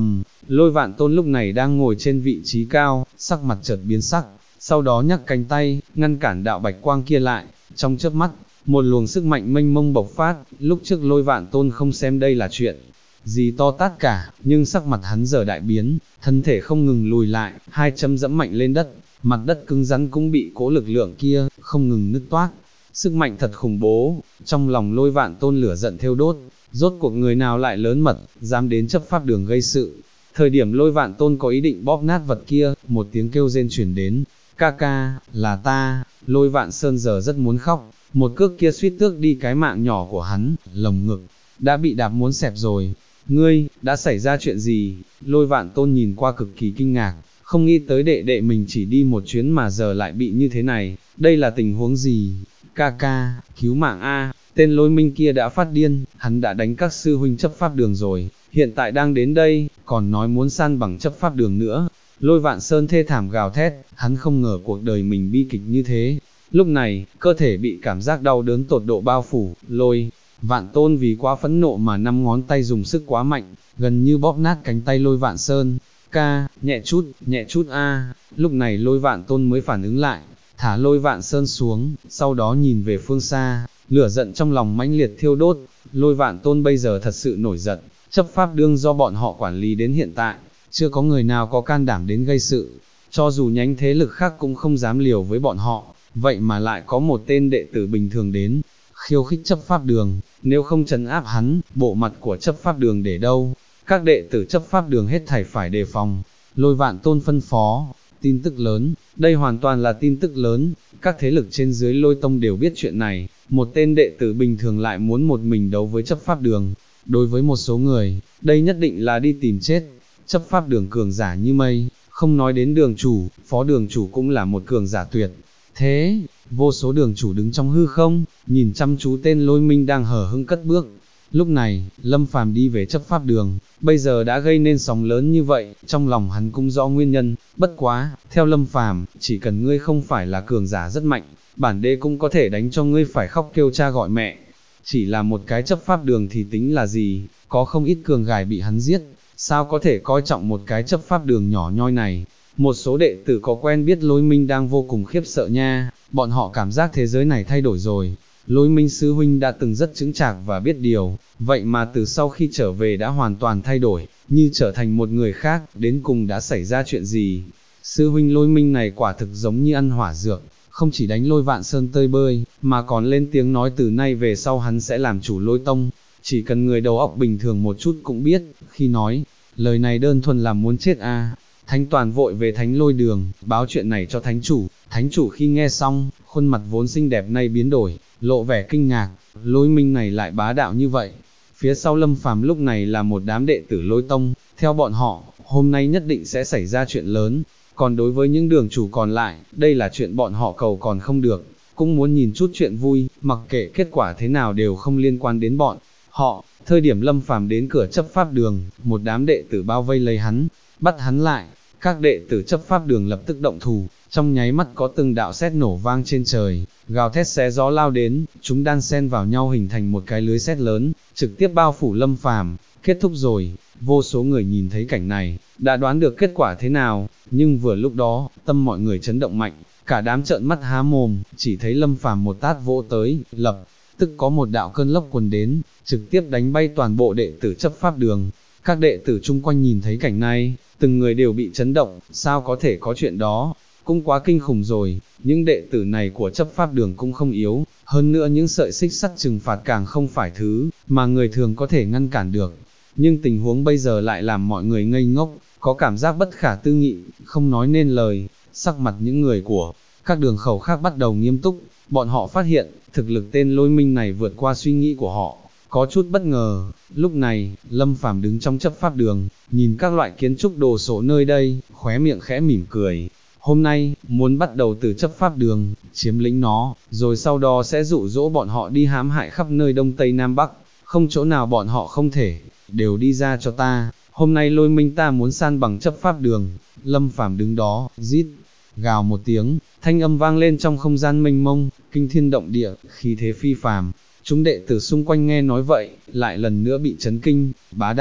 Lôi Vạn Tôn lúc này đang ngồi trên vị trí cao, sắc mặt chợt biến sắc, sau đó nhấc cánh tay, ngăn cản đạo bạch quang kia lại, trong chớp mắt, một luồng sức mạnh mênh mông bộc phát, lúc trước Lôi Vạn Tôn không xem đây là chuyện gì to tát cả, nhưng sắc mặt hắn giờ đại biến, thân thể không ngừng lùi lại, hai chân dẫm mạnh lên đất, mặt đất cứng rắn cũng bị cỗ lực lượng kia, không ngừng nứt toác. Sức mạnh thật khủng bố, trong lòng Lôi Vạn Tôn lửa giận thiêu đốt, rốt cuộc người nào lại lớn mật, dám đến chấp pháp đường gây sự. Thời điểm Lôi Vạn Tôn có ý định bóp nát vật kia, một tiếng kêu rên chuyển đến, ca ca, là ta. Lôi Vạn Sơn giờ rất muốn khóc, một cước kia suýt tước đi cái mạng nhỏ của hắn, lồng ngực, đã bị đạp muốn xẹp rồi. Ngươi, đã xảy ra chuyện gì? Lôi Vạn Tôn nhìn qua cực kỳ kinh ngạc, không nghĩ tới đệ đệ mình chỉ đi một chuyến mà giờ lại bị như thế này, đây là tình huống gì? Ca ca, cứu mạng A, tên Lôi Minh kia đã phát điên, hắn đã đánh các sư huynh chấp pháp đường rồi, hiện tại đang đến đây, còn nói muốn san bằng chấp pháp đường nữa. Lôi Vạn Sơn thê thảm gào thét, hắn không ngờ cuộc đời mình bi kịch như thế. Lúc này, cơ thể bị cảm giác đau đớn tột độ bao phủ, Lôi Vạn Tôn vì quá phẫn nộ mà năm ngón tay dùng sức quá mạnh, gần như bóp nát cánh tay Lôi Vạn Sơn. Ca, nhẹ chút a. Lúc này Lôi Vạn Tôn mới phản ứng lại, thả Lôi Vạn Sơn xuống, sau đó nhìn về phương xa, lửa giận trong lòng mãnh liệt thiêu đốt. Lôi Vạn Tôn bây giờ thật sự nổi giận, chấp pháp đường do bọn họ quản lý đến hiện tại, chưa có người nào có can đảm đến gây sự, cho dù nhánh thế lực khác cũng không dám liều với bọn họ, vậy mà lại có một tên đệ tử bình thường đến, khiêu khích chấp pháp đường, nếu không trấn áp hắn, bộ mặt của chấp pháp đường để đâu, các đệ tử chấp pháp đường hết thảy phải đề phòng. Lôi Vạn Tôn phân phó, tin tức lớn, đây hoàn toàn là tin tức lớn, các thế lực trên dưới Lôi Tông đều biết chuyện này, một tên đệ tử bình thường lại muốn một mình đấu với chấp pháp đường, đối với một số người, đây nhất định là đi tìm chết. Chấp pháp đường cường giả như mây, không nói đến đường chủ, phó đường chủ cũng là một cường giả tuyệt. Thế, vô số đường chủ đứng trong hư không, nhìn chăm chú tên Lôi Minh đang hở hững cất bước. Lúc này, Lâm Phàm đi về chấp pháp đường, bây giờ đã gây nên sóng lớn như vậy, trong lòng hắn cũng rõ nguyên nhân, bất quá, theo Lâm Phàm, chỉ cần ngươi không phải là cường giả rất mạnh, bản đế cũng có thể đánh cho ngươi phải khóc kêu cha gọi mẹ. Chỉ là một cái chấp pháp đường thì tính là gì, có không ít cường gài bị hắn giết, sao có thể coi trọng một cái chấp pháp đường nhỏ nhoi này. Một số đệ tử có quen biết Lôi Minh đang vô cùng khiếp sợ nha, bọn họ cảm giác thế giới này thay đổi rồi. Lôi Minh sư huynh đã từng rất chững chạc và biết điều, vậy mà từ sau khi trở về đã hoàn toàn thay đổi, như trở thành một người khác, đến cùng đã xảy ra chuyện gì. Sư huynh Lôi Minh này quả thực giống như ăn hỏa dược, không chỉ đánh Lôi Vạn Sơn tơi bơi, mà còn lên tiếng nói từ nay về sau hắn sẽ làm chủ Lôi Tông. Chỉ cần người đầu óc bình thường một chút cũng biết, khi nói, lời này đơn thuần là muốn chết a. Thánh Toàn vội về Thánh Lôi đường, báo chuyện này cho Thánh chủ khi nghe xong, khuôn mặt vốn xinh đẹp nay biến đổi, lộ vẻ kinh ngạc, Lôi Minh này lại bá đạo như vậy. Phía sau Lâm Phàm lúc này là một đám đệ tử Lôi Tông, theo bọn họ, hôm nay nhất định sẽ xảy ra chuyện lớn, còn đối với những đường chủ còn lại, đây là chuyện bọn họ cầu còn không được, cũng muốn nhìn chút chuyện vui, mặc kệ kết quả thế nào đều không liên quan đến bọn họ. Thời điểm Lâm Phàm đến cửa chấp pháp đường, một đám đệ tử bao vây lấy hắn, bắt hắn lại, các đệ tử chấp pháp đường lập tức động thủ, trong nháy mắt có từng đạo sét nổ vang trên trời, gào thét xé gió lao đến, chúng đan xen vào nhau hình thành một cái lưới sét lớn, trực tiếp bao phủ Lâm Phàm. Kết thúc rồi, vô số người nhìn thấy cảnh này, đã đoán được kết quả thế nào, nhưng vừa lúc đó, tâm mọi người chấn động mạnh, cả đám trợn mắt há mồm, chỉ thấy Lâm Phàm một tát vỗ tới, lập tức có một đạo cơn lốc quần đến, trực tiếp đánh bay toàn bộ đệ tử chấp pháp đường. Các đệ tử chung quanh nhìn thấy cảnh này, từng người đều bị chấn động, sao có thể có chuyện đó, cũng quá kinh khủng rồi, những đệ tử này của chấp pháp đường cũng không yếu, hơn nữa những sợi xích sắt trừng phạt càng không phải thứ mà người thường có thể ngăn cản được. Nhưng tình huống bây giờ lại làm mọi người ngây ngốc, có cảm giác bất khả tư nghị, không nói nên lời. Sắc mặt những người của các đường khẩu khác bắt đầu nghiêm túc, bọn họ phát hiện, thực lực tên Lôi Minh này vượt qua suy nghĩ của họ, có chút bất ngờ. Lúc này, Lâm Phàm đứng trong chấp pháp đường, nhìn các loại kiến trúc đồ sộ nơi đây, khóe miệng khẽ mỉm cười. Hôm nay, muốn bắt đầu từ chấp pháp đường, chiếm lĩnh nó, rồi sau đó sẽ dụ dỗ bọn họ đi hãm hại khắp nơi Đông Tây Nam Bắc, không chỗ nào bọn họ không thể, đều đi ra cho ta. Hôm nay Lôi Minh ta muốn san bằng chấp pháp đường. Lâm Phàm đứng đó, rít gào một tiếng, thanh âm vang lên trong không gian mênh mông, kinh thiên động địa, khí thế phi phàm. Chúng đệ tử xung quanh nghe nói vậy, lại lần nữa bị chấn kinh, bá đạo,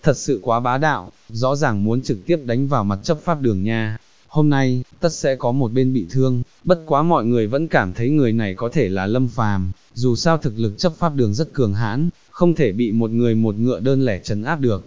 thật sự quá bá đạo, rõ ràng muốn trực tiếp đánh vào mặt chấp pháp đường nha. Hôm nay, tất sẽ có một bên bị thương, bất quá mọi người vẫn cảm thấy người này có thể là Lâm Phàm, dù sao thực lực chấp pháp đường rất cường hãn, không thể bị một người một ngựa đơn lẻ trấn áp được.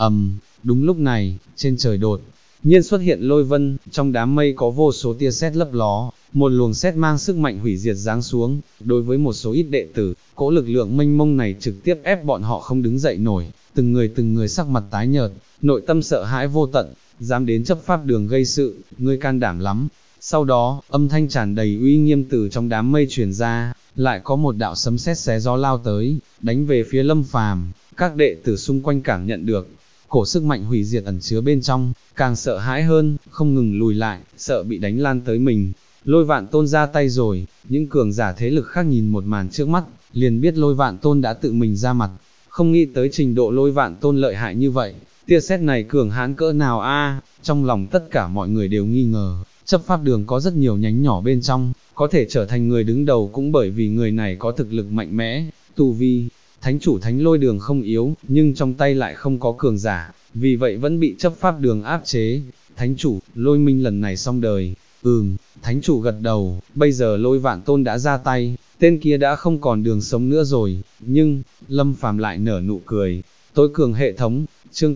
Đúng lúc này, trên trời đột nhiên xuất hiện lôi vân, trong đám mây có vô số tia sét lấp ló, một luồng sét mang sức mạnh hủy diệt giáng xuống, đối với một số ít đệ tử, cỗ lực lượng mênh mông này trực tiếp ép bọn họ không đứng dậy nổi, từng người sắc mặt tái nhợt, nội tâm sợ hãi vô tận, dám đến chấp pháp đường gây sự, ngươi can đảm lắm. Sau đó, âm thanh tràn đầy uy nghiêm từ trong đám mây truyền ra, lại có một đạo sấm sét xé gió lao tới, đánh về phía Lâm Phàm. Các đệ tử xung quanh cảm nhận được cổ sức mạnh hủy diệt ẩn chứa bên trong, càng sợ hãi hơn, không ngừng lùi lại, sợ bị đánh lan tới mình. Lôi Vạn Tôn ra tay rồi, những cường giả thế lực khác nhìn một màn trước mắt, liền biết Lôi Vạn Tôn đã tự mình ra mặt, không nghĩ tới trình độ Lôi Vạn Tôn lợi hại như vậy, tia sét này cường hãn cỡ nào a? Trong lòng tất cả mọi người đều nghi ngờ, chấp pháp đường có rất nhiều nhánh nhỏ bên trong, có thể trở thành người đứng đầu cũng bởi vì người này có thực lực mạnh mẽ, tu vi. Thánh chủ Thánh Lôi đường không yếu, nhưng trong tay lại không có cường giả, vì vậy vẫn bị chấp pháp đường áp chế. Thánh chủ, Lôi Minh lần này xong đời. Thánh chủ gật đầu, bây giờ Lôi Vạn Tôn đã ra tay, tên kia đã không còn đường sống nữa rồi, nhưng, Lâm Phàm lại nở nụ cười. Tối cường hệ thống, chương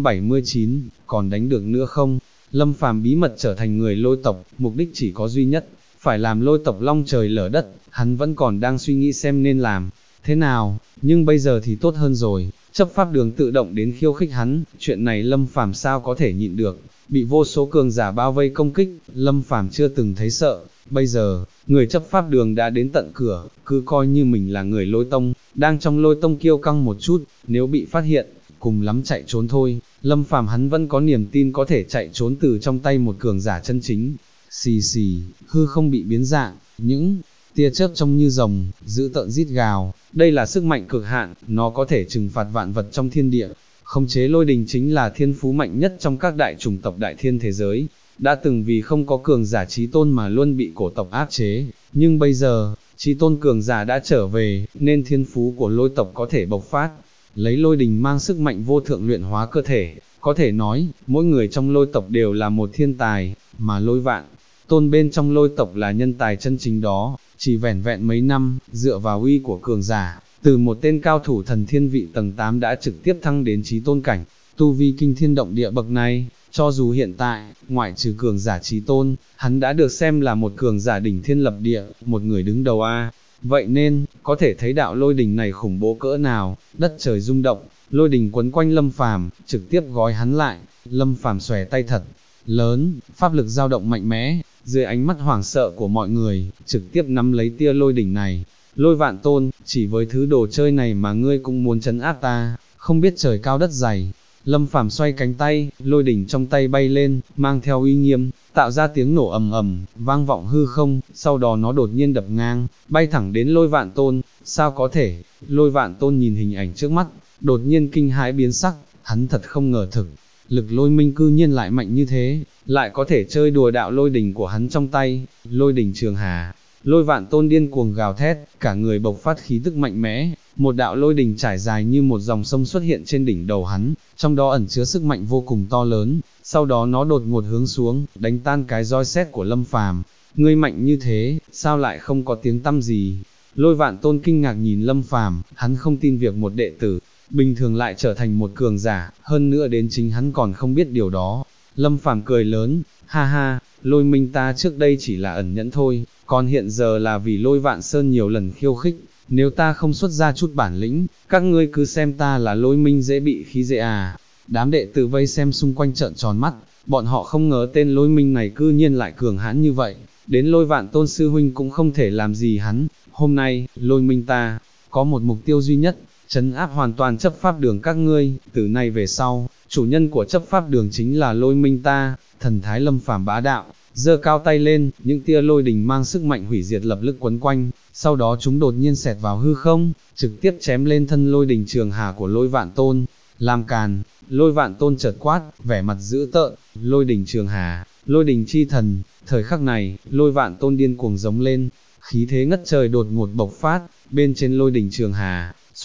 879, còn đánh được nữa không? Lâm Phàm bí mật trở thành người Lôi tộc, mục đích chỉ có duy nhất, phải làm Lôi tộc long trời lở đất, hắn vẫn còn đang suy nghĩ xem nên làm thế nào, nhưng bây giờ thì tốt hơn rồi, chấp pháp đường tự động đến khiêu khích hắn, chuyện này Lâm Phàm sao có thể nhịn được, bị vô số cường giả bao vây công kích, Lâm Phàm chưa từng thấy sợ, bây giờ, người chấp pháp đường đã đến tận cửa, cứ coi như mình là người Lôi tông, đang trong Lôi tông kiêu căng một chút, nếu bị phát hiện, cùng lắm chạy trốn thôi, Lâm Phàm hắn vẫn có niềm tin có thể chạy trốn từ trong tay một cường giả chân chính. Xì xì, hư không bị biến dạng, những tia chớp trông như rồng, dữ tợn rít gào, đây là sức mạnh cực hạn, nó có thể trừng phạt vạn vật trong thiên địa. Khống chế lôi đình chính là thiên phú mạnh nhất trong các đại chủng tộc đại thiên thế giới, đã từng vì không có cường giả chí tôn mà luôn bị cổ tộc áp chế, nhưng bây giờ, chí tôn cường giả đã trở về, nên thiên phú của lôi tộc có thể bộc phát, lấy lôi đình mang sức mạnh vô thượng luyện hóa cơ thể, có thể nói, mỗi người trong lôi tộc đều là một thiên tài, mà Lôi Vạn Tôn bên trong lôi tộc là nhân tài chân chính đó, chỉ vẻn vẹn mấy năm, dựa vào uy của cường giả, từ một tên cao thủ thần thiên vị tầng 8 đã trực tiếp thăng đến chí tôn cảnh, tu vi kinh thiên động địa bậc này, cho dù hiện tại, ngoại trừ cường giả chí tôn, hắn đã được xem là một cường giả đỉnh thiên lập địa, một người đứng đầu a. Vậy nên, có thể thấy đạo lôi đình này khủng bố cỡ nào, đất trời rung động, lôi đình quấn quanh Lâm Phàm, trực tiếp gói hắn lại, Lâm Phàm xòe tay thật lớn, pháp lực dao động mạnh mẽ, dưới ánh mắt hoảng sợ của mọi người, trực tiếp nắm lấy tia lôi đỉnh này. Lôi Vạn Tôn, chỉ với thứ đồ chơi này mà ngươi cũng muốn trấn áp ta, không biết trời cao đất dày. Lâm Phàm xoay cánh tay, lôi đỉnh trong tay bay lên, mang theo uy nghiêm, tạo ra tiếng nổ ầm ầm, vang vọng hư không, sau đó nó đột nhiên đập ngang, bay thẳng đến Lôi Vạn Tôn. Sao có thể? Lôi Vạn Tôn nhìn hình ảnh trước mắt, đột nhiên kinh hãi biến sắc, hắn thật không ngờ thực lực lôi minh cư nhiên lại mạnh như thế, lại có thể chơi đùa đạo lôi đỉnh của hắn trong tay, lôi đỉnh trường hà. Lôi Vạn Tôn điên cuồng gào thét, cả người bộc phát khí tức mạnh mẽ, một đạo lôi đỉnh trải dài như một dòng sông xuất hiện trên đỉnh đầu hắn, trong đó ẩn chứa sức mạnh vô cùng to lớn, sau đó nó đột ngột hướng xuống, đánh tan cái roi sét của Lâm Phàm. Ngươi mạnh như thế, sao lại không có tiếng tăm gì? Lôi Vạn Tôn kinh ngạc nhìn Lâm Phàm, hắn không tin việc một đệ tử bình thường lại trở thành một cường giả, hơn nữa đến chính hắn còn không biết điều đó. Lâm Phàm cười lớn, ha ha, Lôi Minh ta trước đây chỉ là ẩn nhẫn thôi, còn hiện giờ là vì Lôi Vạn Sơn nhiều lần khiêu khích, nếu ta không xuất ra chút bản lĩnh, các ngươi cứ xem ta là Lôi Minh dễ bị khí dễ à. Đám đệ tử vây xem xung quanh trợn tròn mắt, bọn họ không ngờ tên Lôi Minh này cư nhiên lại cường hãn như vậy, đến Lôi Vạn Tôn sư huynh cũng không thể làm gì hắn. Hôm nay, Lôi Minh ta có một mục tiêu duy nhất, trấn áp hoàn toàn chấp pháp đường các ngươi, từ nay về sau, chủ nhân của chấp pháp đường chính là Lôi Minh ta. Thần thái Lâm Phàm bá đạo, giơ cao tay lên, những tia lôi đình mang sức mạnh hủy diệt lập tức quấn quanh, sau đó chúng đột nhiên xẹt vào hư không, trực tiếp chém lên thân lôi đình trường hà của Lôi Vạn Tôn. Làm càn, Lôi Vạn Tôn chợt quát, vẻ mặt dữ tợn, lôi đình trường hà, lôi đình chi thần. Thời khắc này, Lôi Vạn Tôn điên cuồng giống lên, khí thế ngất trời đột ngột bộc phát, bên trên lôi đình trường hà, xuất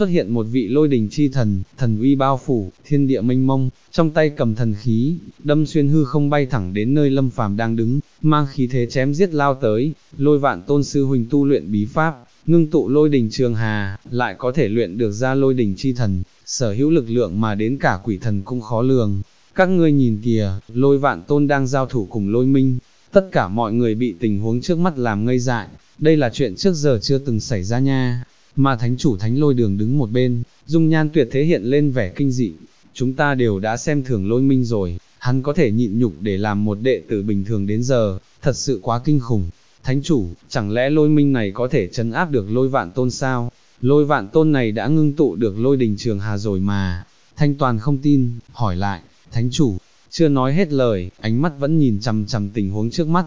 xuất hiện một vị lôi đình chi thần, thần uy bao phủ, thiên địa mênh mông, trong tay cầm thần khí, đâm xuyên hư không bay thẳng đến nơi Lâm Phàm đang đứng, mang khí thế chém giết lao tới. Lôi Vạn Tôn sư huynh tu luyện bí pháp, ngưng tụ lôi đình trường hà, lại có thể luyện được ra lôi đình chi thần, sở hữu lực lượng mà đến cả quỷ thần cũng khó lường. Các ngươi nhìn kìa, Lôi Vạn Tôn đang giao thủ cùng Lôi Minh. Tất cả mọi người bị tình huống trước mắt làm ngây dại, đây là chuyện trước giờ chưa từng xảy ra nha. Mà thánh chủ Thánh Lôi Đường đứng một bên, dung nhan tuyệt thế hiện lên vẻ kinh dị. Chúng ta đều đã xem thường Lôi Minh rồi, hắn có thể nhịn nhục để làm một đệ tử bình thường đến giờ, thật sự quá kinh khủng. Thánh chủ, chẳng lẽ Lôi Minh này có thể trấn áp được Lôi Vạn Tôn sao? Lôi Vạn Tôn này đã ngưng tụ được lôi đình trường hà rồi mà. Thanh Toàn không tin, hỏi lại, thánh chủ, chưa nói hết lời, ánh mắt vẫn nhìn chằm chằm tình huống trước mắt.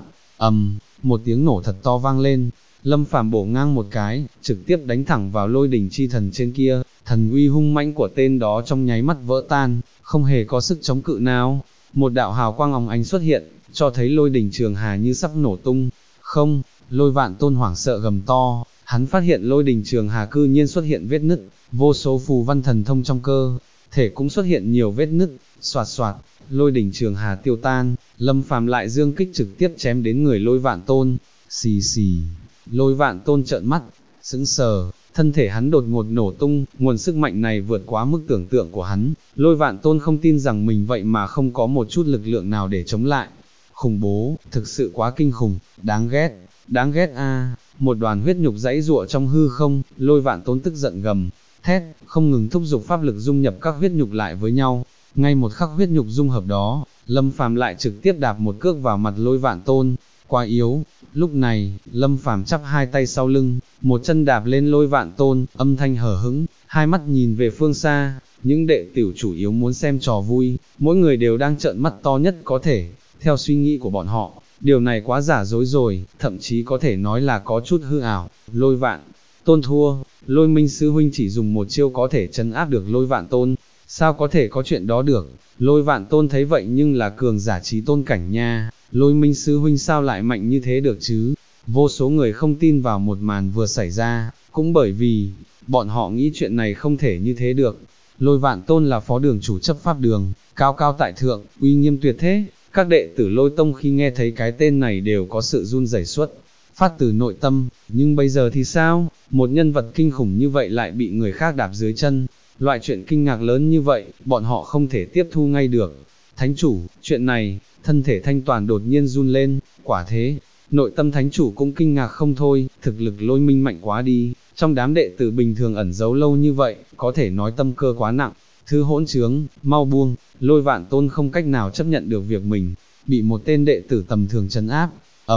Một tiếng nổ thật to vang lên, Lâm Phàm bổ ngang một cái, trực tiếp đánh thẳng vào lôi đình chi thần trên kia, thần uy hung mãnh của tên đó trong nháy mắt vỡ tan, không hề có sức chống cự nào. Một đạo hào quang óng ánh xuất hiện, cho thấy lôi đình trường hà như sắp nổ tung. Không, Lôi Vạn Tôn hoảng sợ gầm to, hắn phát hiện lôi đình trường hà cư nhiên xuất hiện vết nứt, vô số phù văn thần thông trong cơ thể cũng xuất hiện nhiều vết nứt, xoạt xoạt, lôi đình trường hà tiêu tan. Lâm Phàm lại dương kích trực tiếp chém đến người Lôi Vạn Tôn. Xì xì, Lôi Vạn Tôn trợn mắt, sững sờ, thân thể hắn đột ngột nổ tung, nguồn sức mạnh này vượt quá mức tưởng tượng của hắn. Lôi Vạn Tôn không tin rằng mình vậy mà không có một chút lực lượng nào để chống lại. Khủng bố, thực sự quá kinh khủng, đáng ghét a. Một đoàn huyết nhục giãy giụa trong hư không, Lôi Vạn Tôn tức giận gầm thét, không ngừng thúc giục pháp lực dung nhập các huyết nhục lại với nhau. Ngay một khắc huyết nhục dung hợp đó, Lâm Phàm lại trực tiếp đạp một cước vào mặt Lôi Vạn Tôn. Quá yếu. Lúc này, Lâm Phàm chắp hai tay sau lưng, một chân đạp lên Lôi Vạn Tôn, âm thanh hờ hững, hai mắt nhìn về phương xa. Những đệ tử chủ yếu muốn xem trò vui, mỗi người đều đang trợn mắt to nhất có thể. Theo suy nghĩ của bọn họ, điều này quá giả dối rồi, thậm chí có thể nói là có chút hư ảo. Lôi Vạn Tôn thua, Lôi Minh sư huynh chỉ dùng một chiêu có thể trấn áp được Lôi Vạn Tôn, sao có thể có chuyện đó được? Lôi Vạn Tôn thấy vậy nhưng là cường giả trí tôn cảnh nha, Lôi Minh sư huynh sao lại mạnh như thế được chứ? Vô số người không tin vào một màn vừa xảy ra, cũng bởi vì bọn họ nghĩ chuyện này không thể như thế được. Lôi Vạn Tôn là phó đường chủ chấp pháp đường, cao cao tại thượng, uy nghiêm tuyệt thế. Các đệ tử Lôi Tông khi nghe thấy cái tên này đều có sự run rẩy xuất phát từ nội tâm, nhưng bây giờ thì sao? Một nhân vật kinh khủng như vậy lại bị người khác đạp dưới chân. Loại chuyện kinh ngạc lớn như vậy, bọn họ không thể tiếp thu ngay được. Thánh chủ, chuyện này, thân thể Thanh Toàn đột nhiên run lên, quả thế, nội tâm thánh chủ cũng kinh ngạc không thôi, thực lực Lôi Minh mạnh quá đi, trong đám đệ tử bình thường ẩn giấu lâu như vậy, có thể nói tâm cơ quá nặng. Thứ hỗn trướng, mau buông. Lôi Vạn Tôn không cách nào chấp nhận được việc mình bị một tên đệ tử tầm thường trấn áp.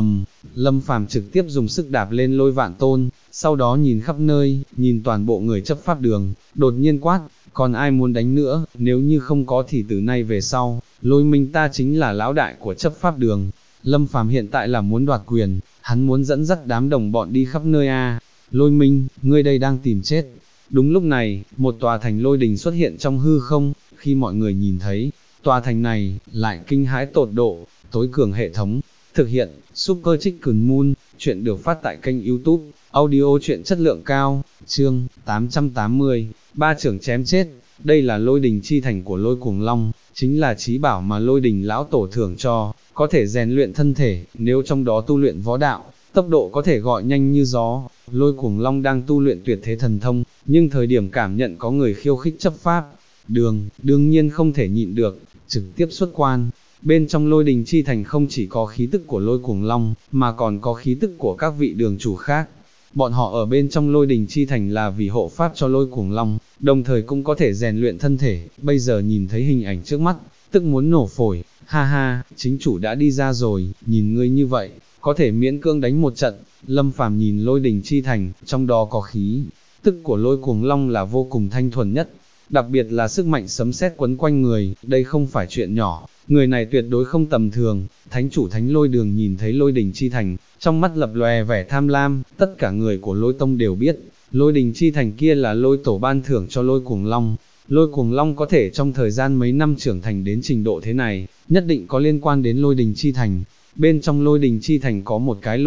Lâm Phàm trực tiếp dùng sức đạp lên Lôi Vạn Tôn, sau đó nhìn khắp nơi, nhìn toàn bộ người chấp pháp đường, đột nhiên quát, còn ai muốn đánh nữa, nếu như không có thì từ nay về sau, Lôi Minh ta chính là lão đại của chấp pháp đường. Lâm Phàm hiện tại là muốn đoạt quyền, hắn muốn dẫn dắt đám đồng bọn đi khắp nơi a. Lôi Minh, ngươi đây đang tìm chết. Đúng lúc này, một tòa thành lôi đình xuất hiện trong hư không, khi mọi người nhìn thấy, tòa thành này, lại kinh hãi tột độ. Tối cường hệ thống, thực hiện, Super Chicken Moon, chuyện được phát tại kênh YouTube, audio chuyện chất lượng cao, chương 880, ba trưởng chém chết. Đây là lôi đình chi thành của Lôi Cuồng Long, chính là chí bảo mà lôi đình lão tổ thưởng cho, có thể rèn luyện thân thể, nếu trong đó tu luyện võ đạo, tốc độ có thể gọi nhanh như gió. Lôi Cuồng Long đang tu luyện tuyệt thế thần thông, nhưng thời điểm cảm nhận có người khiêu khích chấp pháp đường, đương nhiên không thể nhịn được, trực tiếp xuất quan. Bên trong lôi đình chi thành không chỉ có khí tức của Lôi Cuồng Long, mà còn có khí tức của các vị đường chủ khác. Bọn họ ở bên trong lôi đình chi thành là vì hộ pháp cho Lôi Cuồng Long, đồng thời cũng có thể rèn luyện thân thể. Bây giờ nhìn thấy hình ảnh trước mắt, tức muốn nổ phổi. Ha ha, chính chủ đã đi ra rồi, nhìn ngươi như vậy, có thể miễn cưỡng đánh một trận. Lâm Phàm nhìn lôi đình chi thành, trong đó có khí tức của Lôi Cuồng Long là vô cùng thanh thuần nhất, đặc biệt là sức mạnh sấm sét quấn quanh người, đây không phải chuyện nhỏ, người này tuyệt đối không tầm thường. Thánh chủ Thánh Lôi Đường nhìn thấy lôi đình chi thành, trong mắt lập lòe vẻ tham lam. Tất cả người của Lôi Tông đều biết, lôi đình chi thành kia là Lôi tổ ban thưởng cho Lôi Cuồng Long. Lôi Cuồng Long có thể trong thời gian mấy năm trưởng thành đến trình độ thế này, nhất định có liên quan đến lôi đình chi thành. bên trong lôi đình chi thành có một cái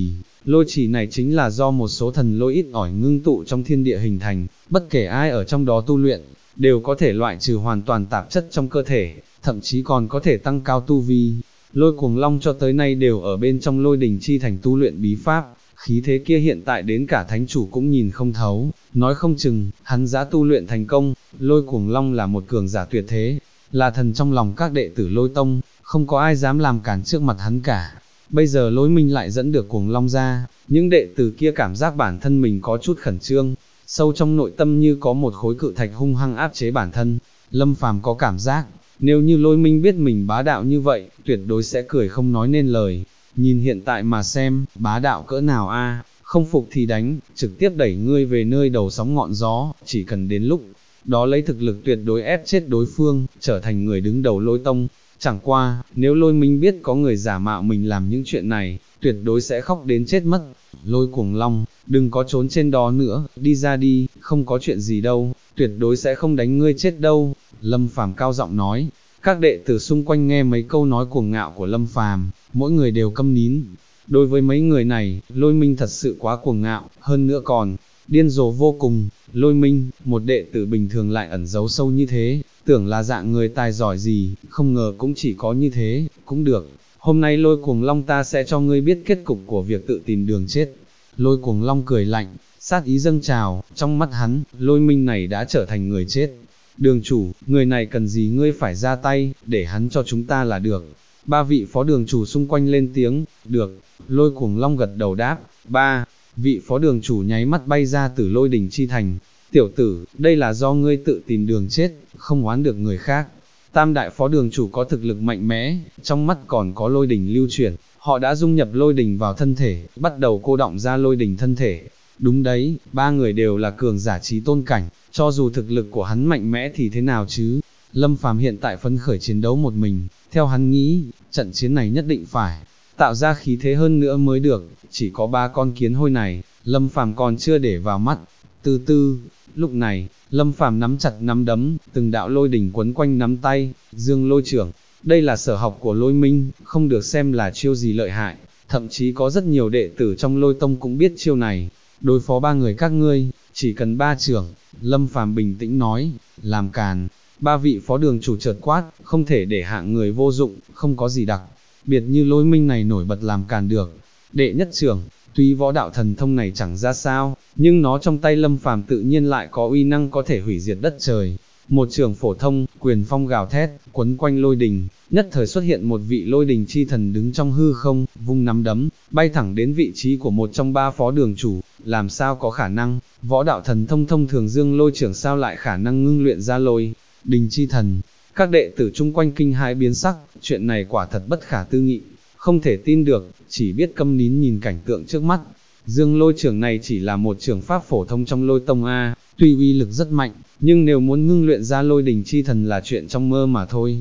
lôi trì này chính là do một số thần lôi ít ỏi ngưng tụ trong thiên địa hình thành, bất kể ai ở trong đó tu luyện, đều có thể loại trừ hoàn toàn tạp chất trong cơ thể, thậm chí còn có thể tăng cao tu vi. Lôi cuồng long cho tới nay đều ở bên trong lôi đình chi thành tu luyện bí pháp, khí thế kia hiện tại đến cả thánh chủ cũng nhìn không thấu, nói không chừng, hắn đã tu luyện thành công. Lôi cuồng long là một cường giả tuyệt thế, là thần trong lòng các đệ tử lôi tông, không có ai dám làm cản trước mặt hắn cả. Bây giờ lôi minh lại dẫn được cuồng long ra, những đệ tử kia cảm giác bản thân mình có chút khẩn trương, sâu trong nội tâm như có một khối cự thạch hung hăng áp chế bản thân. Lâm Phàm có cảm giác, nếu như lôi minh biết mình bá đạo như vậy, tuyệt đối sẽ cười không nói nên lời. Nhìn hiện tại mà xem, bá đạo cỡ nào a, không phục thì đánh, trực tiếp đẩy ngươi về nơi đầu sóng ngọn gió, chỉ cần đến lúc đó lấy thực lực tuyệt đối ép chết đối phương, trở thành người đứng đầu lôi tông. Chẳng qua, nếu lôi minh biết có người giả mạo mình làm những chuyện này, tuyệt đối sẽ khóc đến chết mất. Lôi cuồng long, đừng có trốn trên đó nữa, đi ra đi, không có chuyện gì đâu, tuyệt đối sẽ không đánh ngươi chết đâu. Lâm Phàm cao giọng nói. Các đệ tử xung quanh nghe mấy câu nói cuồng ngạo của Lâm Phàm, mỗi người đều câm nín. Đối với mấy người này, lôi minh thật sự quá cuồng ngạo, hơn nữa còn điên rồ vô cùng. Lôi minh, một đệ tử bình thường lại ẩn giấu sâu như thế, tưởng là dạng người tài giỏi gì, không ngờ cũng chỉ có như thế, cũng được. Hôm nay lôi cuồng long ta sẽ cho ngươi biết kết cục của việc tự tìm đường chết. Lôi cuồng long cười lạnh, sát ý dâng trào, trong mắt hắn, lôi minh này đã trở thành người chết. Đường chủ, người này cần gì ngươi phải ra tay, để hắn cho chúng ta là được. Ba vị phó đường chủ xung quanh lên tiếng, được. Lôi cuồng long gật đầu đáp. Ba vị phó đường chủ nháy mắt bay ra từ lôi đỉnh chi thành. Tiểu tử, đây là do ngươi tự tìm đường chết, không oán được người khác. Tam đại phó đường chủ có thực lực mạnh mẽ, trong mắt còn có lôi đỉnh lưu chuyển, họ đã dung nhập lôi đỉnh vào thân thể, bắt đầu cô đọng ra lôi đỉnh thân thể. Đúng đấy, ba người đều là cường giả trí tôn cảnh, cho dù thực lực của hắn mạnh mẽ thì thế nào chứ. Lâm Phàm hiện tại phấn khởi chiến đấu một mình, theo hắn nghĩ, trận chiến này nhất định phải tạo ra khí thế hơn nữa mới được, chỉ có ba con kiến hôi này, Lâm Phàm còn chưa để vào mắt. Từ từ, lúc này, Lâm Phàm nắm chặt nắm đấm, từng đạo lôi đỉnh quấn quanh nắm tay, dương lôi trưởng. Đây là sở học của lôi minh, không được xem là chiêu gì lợi hại, thậm chí có rất nhiều đệ tử trong lôi tông cũng biết chiêu này. Đối phó ba người các ngươi, chỉ cần ba trưởng. Lâm Phàm bình tĩnh nói, làm càn. Ba vị phó đường chủ chợt quát, không thể để hạng người vô dụng, không có gì đặc biệt như lôi minh này nổi bật làm càn được. Đệ nhất trưởng, tuy võ đạo thần thông này chẳng ra sao, nhưng nó trong tay Lâm Phàm tự nhiên lại có uy năng có thể hủy diệt đất trời. Một trường phổ thông, quyền phong gào thét, quấn quanh lôi đình, nhất thời xuất hiện một vị lôi đình chi thần đứng trong hư không, vung nắm đấm, bay thẳng đến vị trí của một trong ba phó đường chủ. Làm sao có khả năng, võ đạo thần thông thông thường dương lôi trưởng sao lại khả năng ngưng luyện ra lôi đình chi thần. Các đệ tử chung quanh kinh hãi biến sắc, chuyện này quả thật bất khả tư nghị, không thể tin được, chỉ biết câm nín nhìn cảnh tượng trước mắt. Dương lôi trưởng này chỉ là một trưởng pháp phổ thông trong lôi tông A, tuy uy lực rất mạnh, nhưng nếu muốn ngưng luyện ra lôi đình chi thần là chuyện trong mơ mà thôi.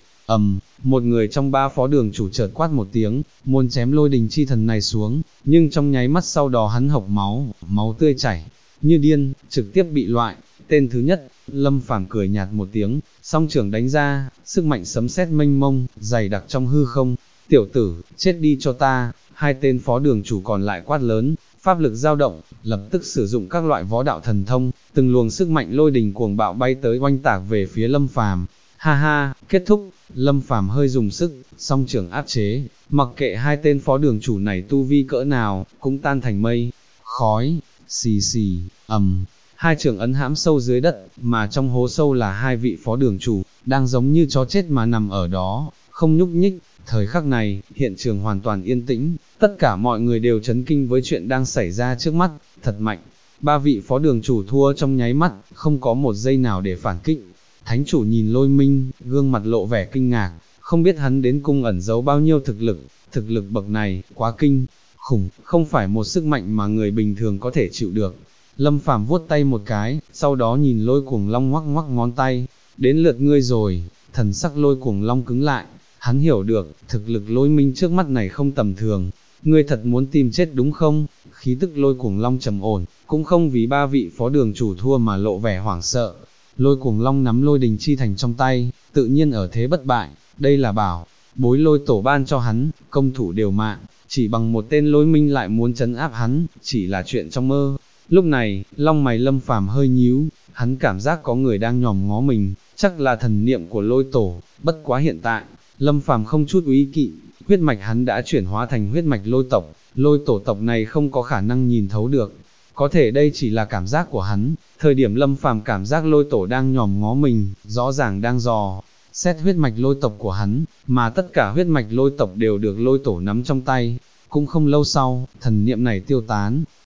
Một người trong ba phó đường chủ chợt quát một tiếng, muốn chém lôi đình chi thần này xuống, nhưng trong nháy mắt sau đó hắn hộc máu, máu tươi chảy như điên, trực tiếp bị loại. Tên thứ nhất, Lâm Phàm cười nhạt một tiếng, song trưởng đánh ra, sức mạnh sấm sét mênh mông, dày đặc trong hư không. Tiểu tử, chết đi cho ta. Hai tên phó đường chủ còn lại quát lớn, pháp lực dao động, lập tức sử dụng các loại võ đạo thần thông, từng luồng sức mạnh lôi đình cuồng bạo bay tới oanh tạc về phía Lâm Phàm. Ha ha, kết thúc. Lâm Phàm hơi dùng sức, song trưởng áp chế, mặc kệ hai tên phó đường chủ này tu vi cỡ nào, cũng tan thành mây khói. Xì xì, hai trưởng ấn hãm sâu dưới đất, mà trong hố sâu là hai vị phó đường chủ, đang giống như chó chết mà nằm ở đó, không nhúc nhích. Thời khắc này, hiện trường hoàn toàn yên tĩnh, tất cả mọi người đều chấn kinh với chuyện đang xảy ra trước mắt, thật mạnh. Ba vị phó đường chủ thua trong nháy mắt, không có một giây nào để phản kích. Thánh chủ nhìn lôi minh, gương mặt lộ vẻ kinh ngạc, không biết hắn đến cung ẩn giấu bao nhiêu thực lực bậc này, quá kinh khủng, không phải một sức mạnh mà người bình thường có thể chịu được. Lâm Phàm vuốt tay một cái, sau đó nhìn lôi cuồng long ngoắc ngoắc ngón tay, đến lượt ngươi rồi. Thần sắc lôi cuồng long cứng lại, hắn hiểu được, thực lực lôi minh trước mắt này không tầm thường. Ngươi thật muốn tìm chết đúng không? Khí tức lôi cuồng long trầm ổn, cũng không vì ba vị phó đường chủ thua mà lộ vẻ hoảng sợ. Lôi cuồng long nắm lôi đình chi thành trong tay, tự nhiên ở thế bất bại, đây là bảo bối lôi tổ ban cho hắn, công thủ đều mạng, chỉ bằng một tên lôi minh lại muốn trấn áp hắn, chỉ là chuyện trong mơ. Lúc này, long mày Lâm Phàm hơi nhíu, hắn cảm giác có người đang nhòm ngó mình, chắc là thần niệm của lôi tổ, bất quá hiện tại, Lâm Phàm không chút úy kỵ, huyết mạch hắn đã chuyển hóa thành huyết mạch lôi tộc, lôi tổ tộc này không có khả năng nhìn thấu được. Có thể đây chỉ là cảm giác của hắn, thời điểm Lâm Phàm cảm giác lôi tổ đang nhòm ngó mình, rõ ràng đang dò xét huyết mạch lôi tộc của hắn, mà tất cả huyết mạch lôi tộc đều được lôi tổ nắm trong tay. Cũng không lâu sau, thần niệm này tiêu tán,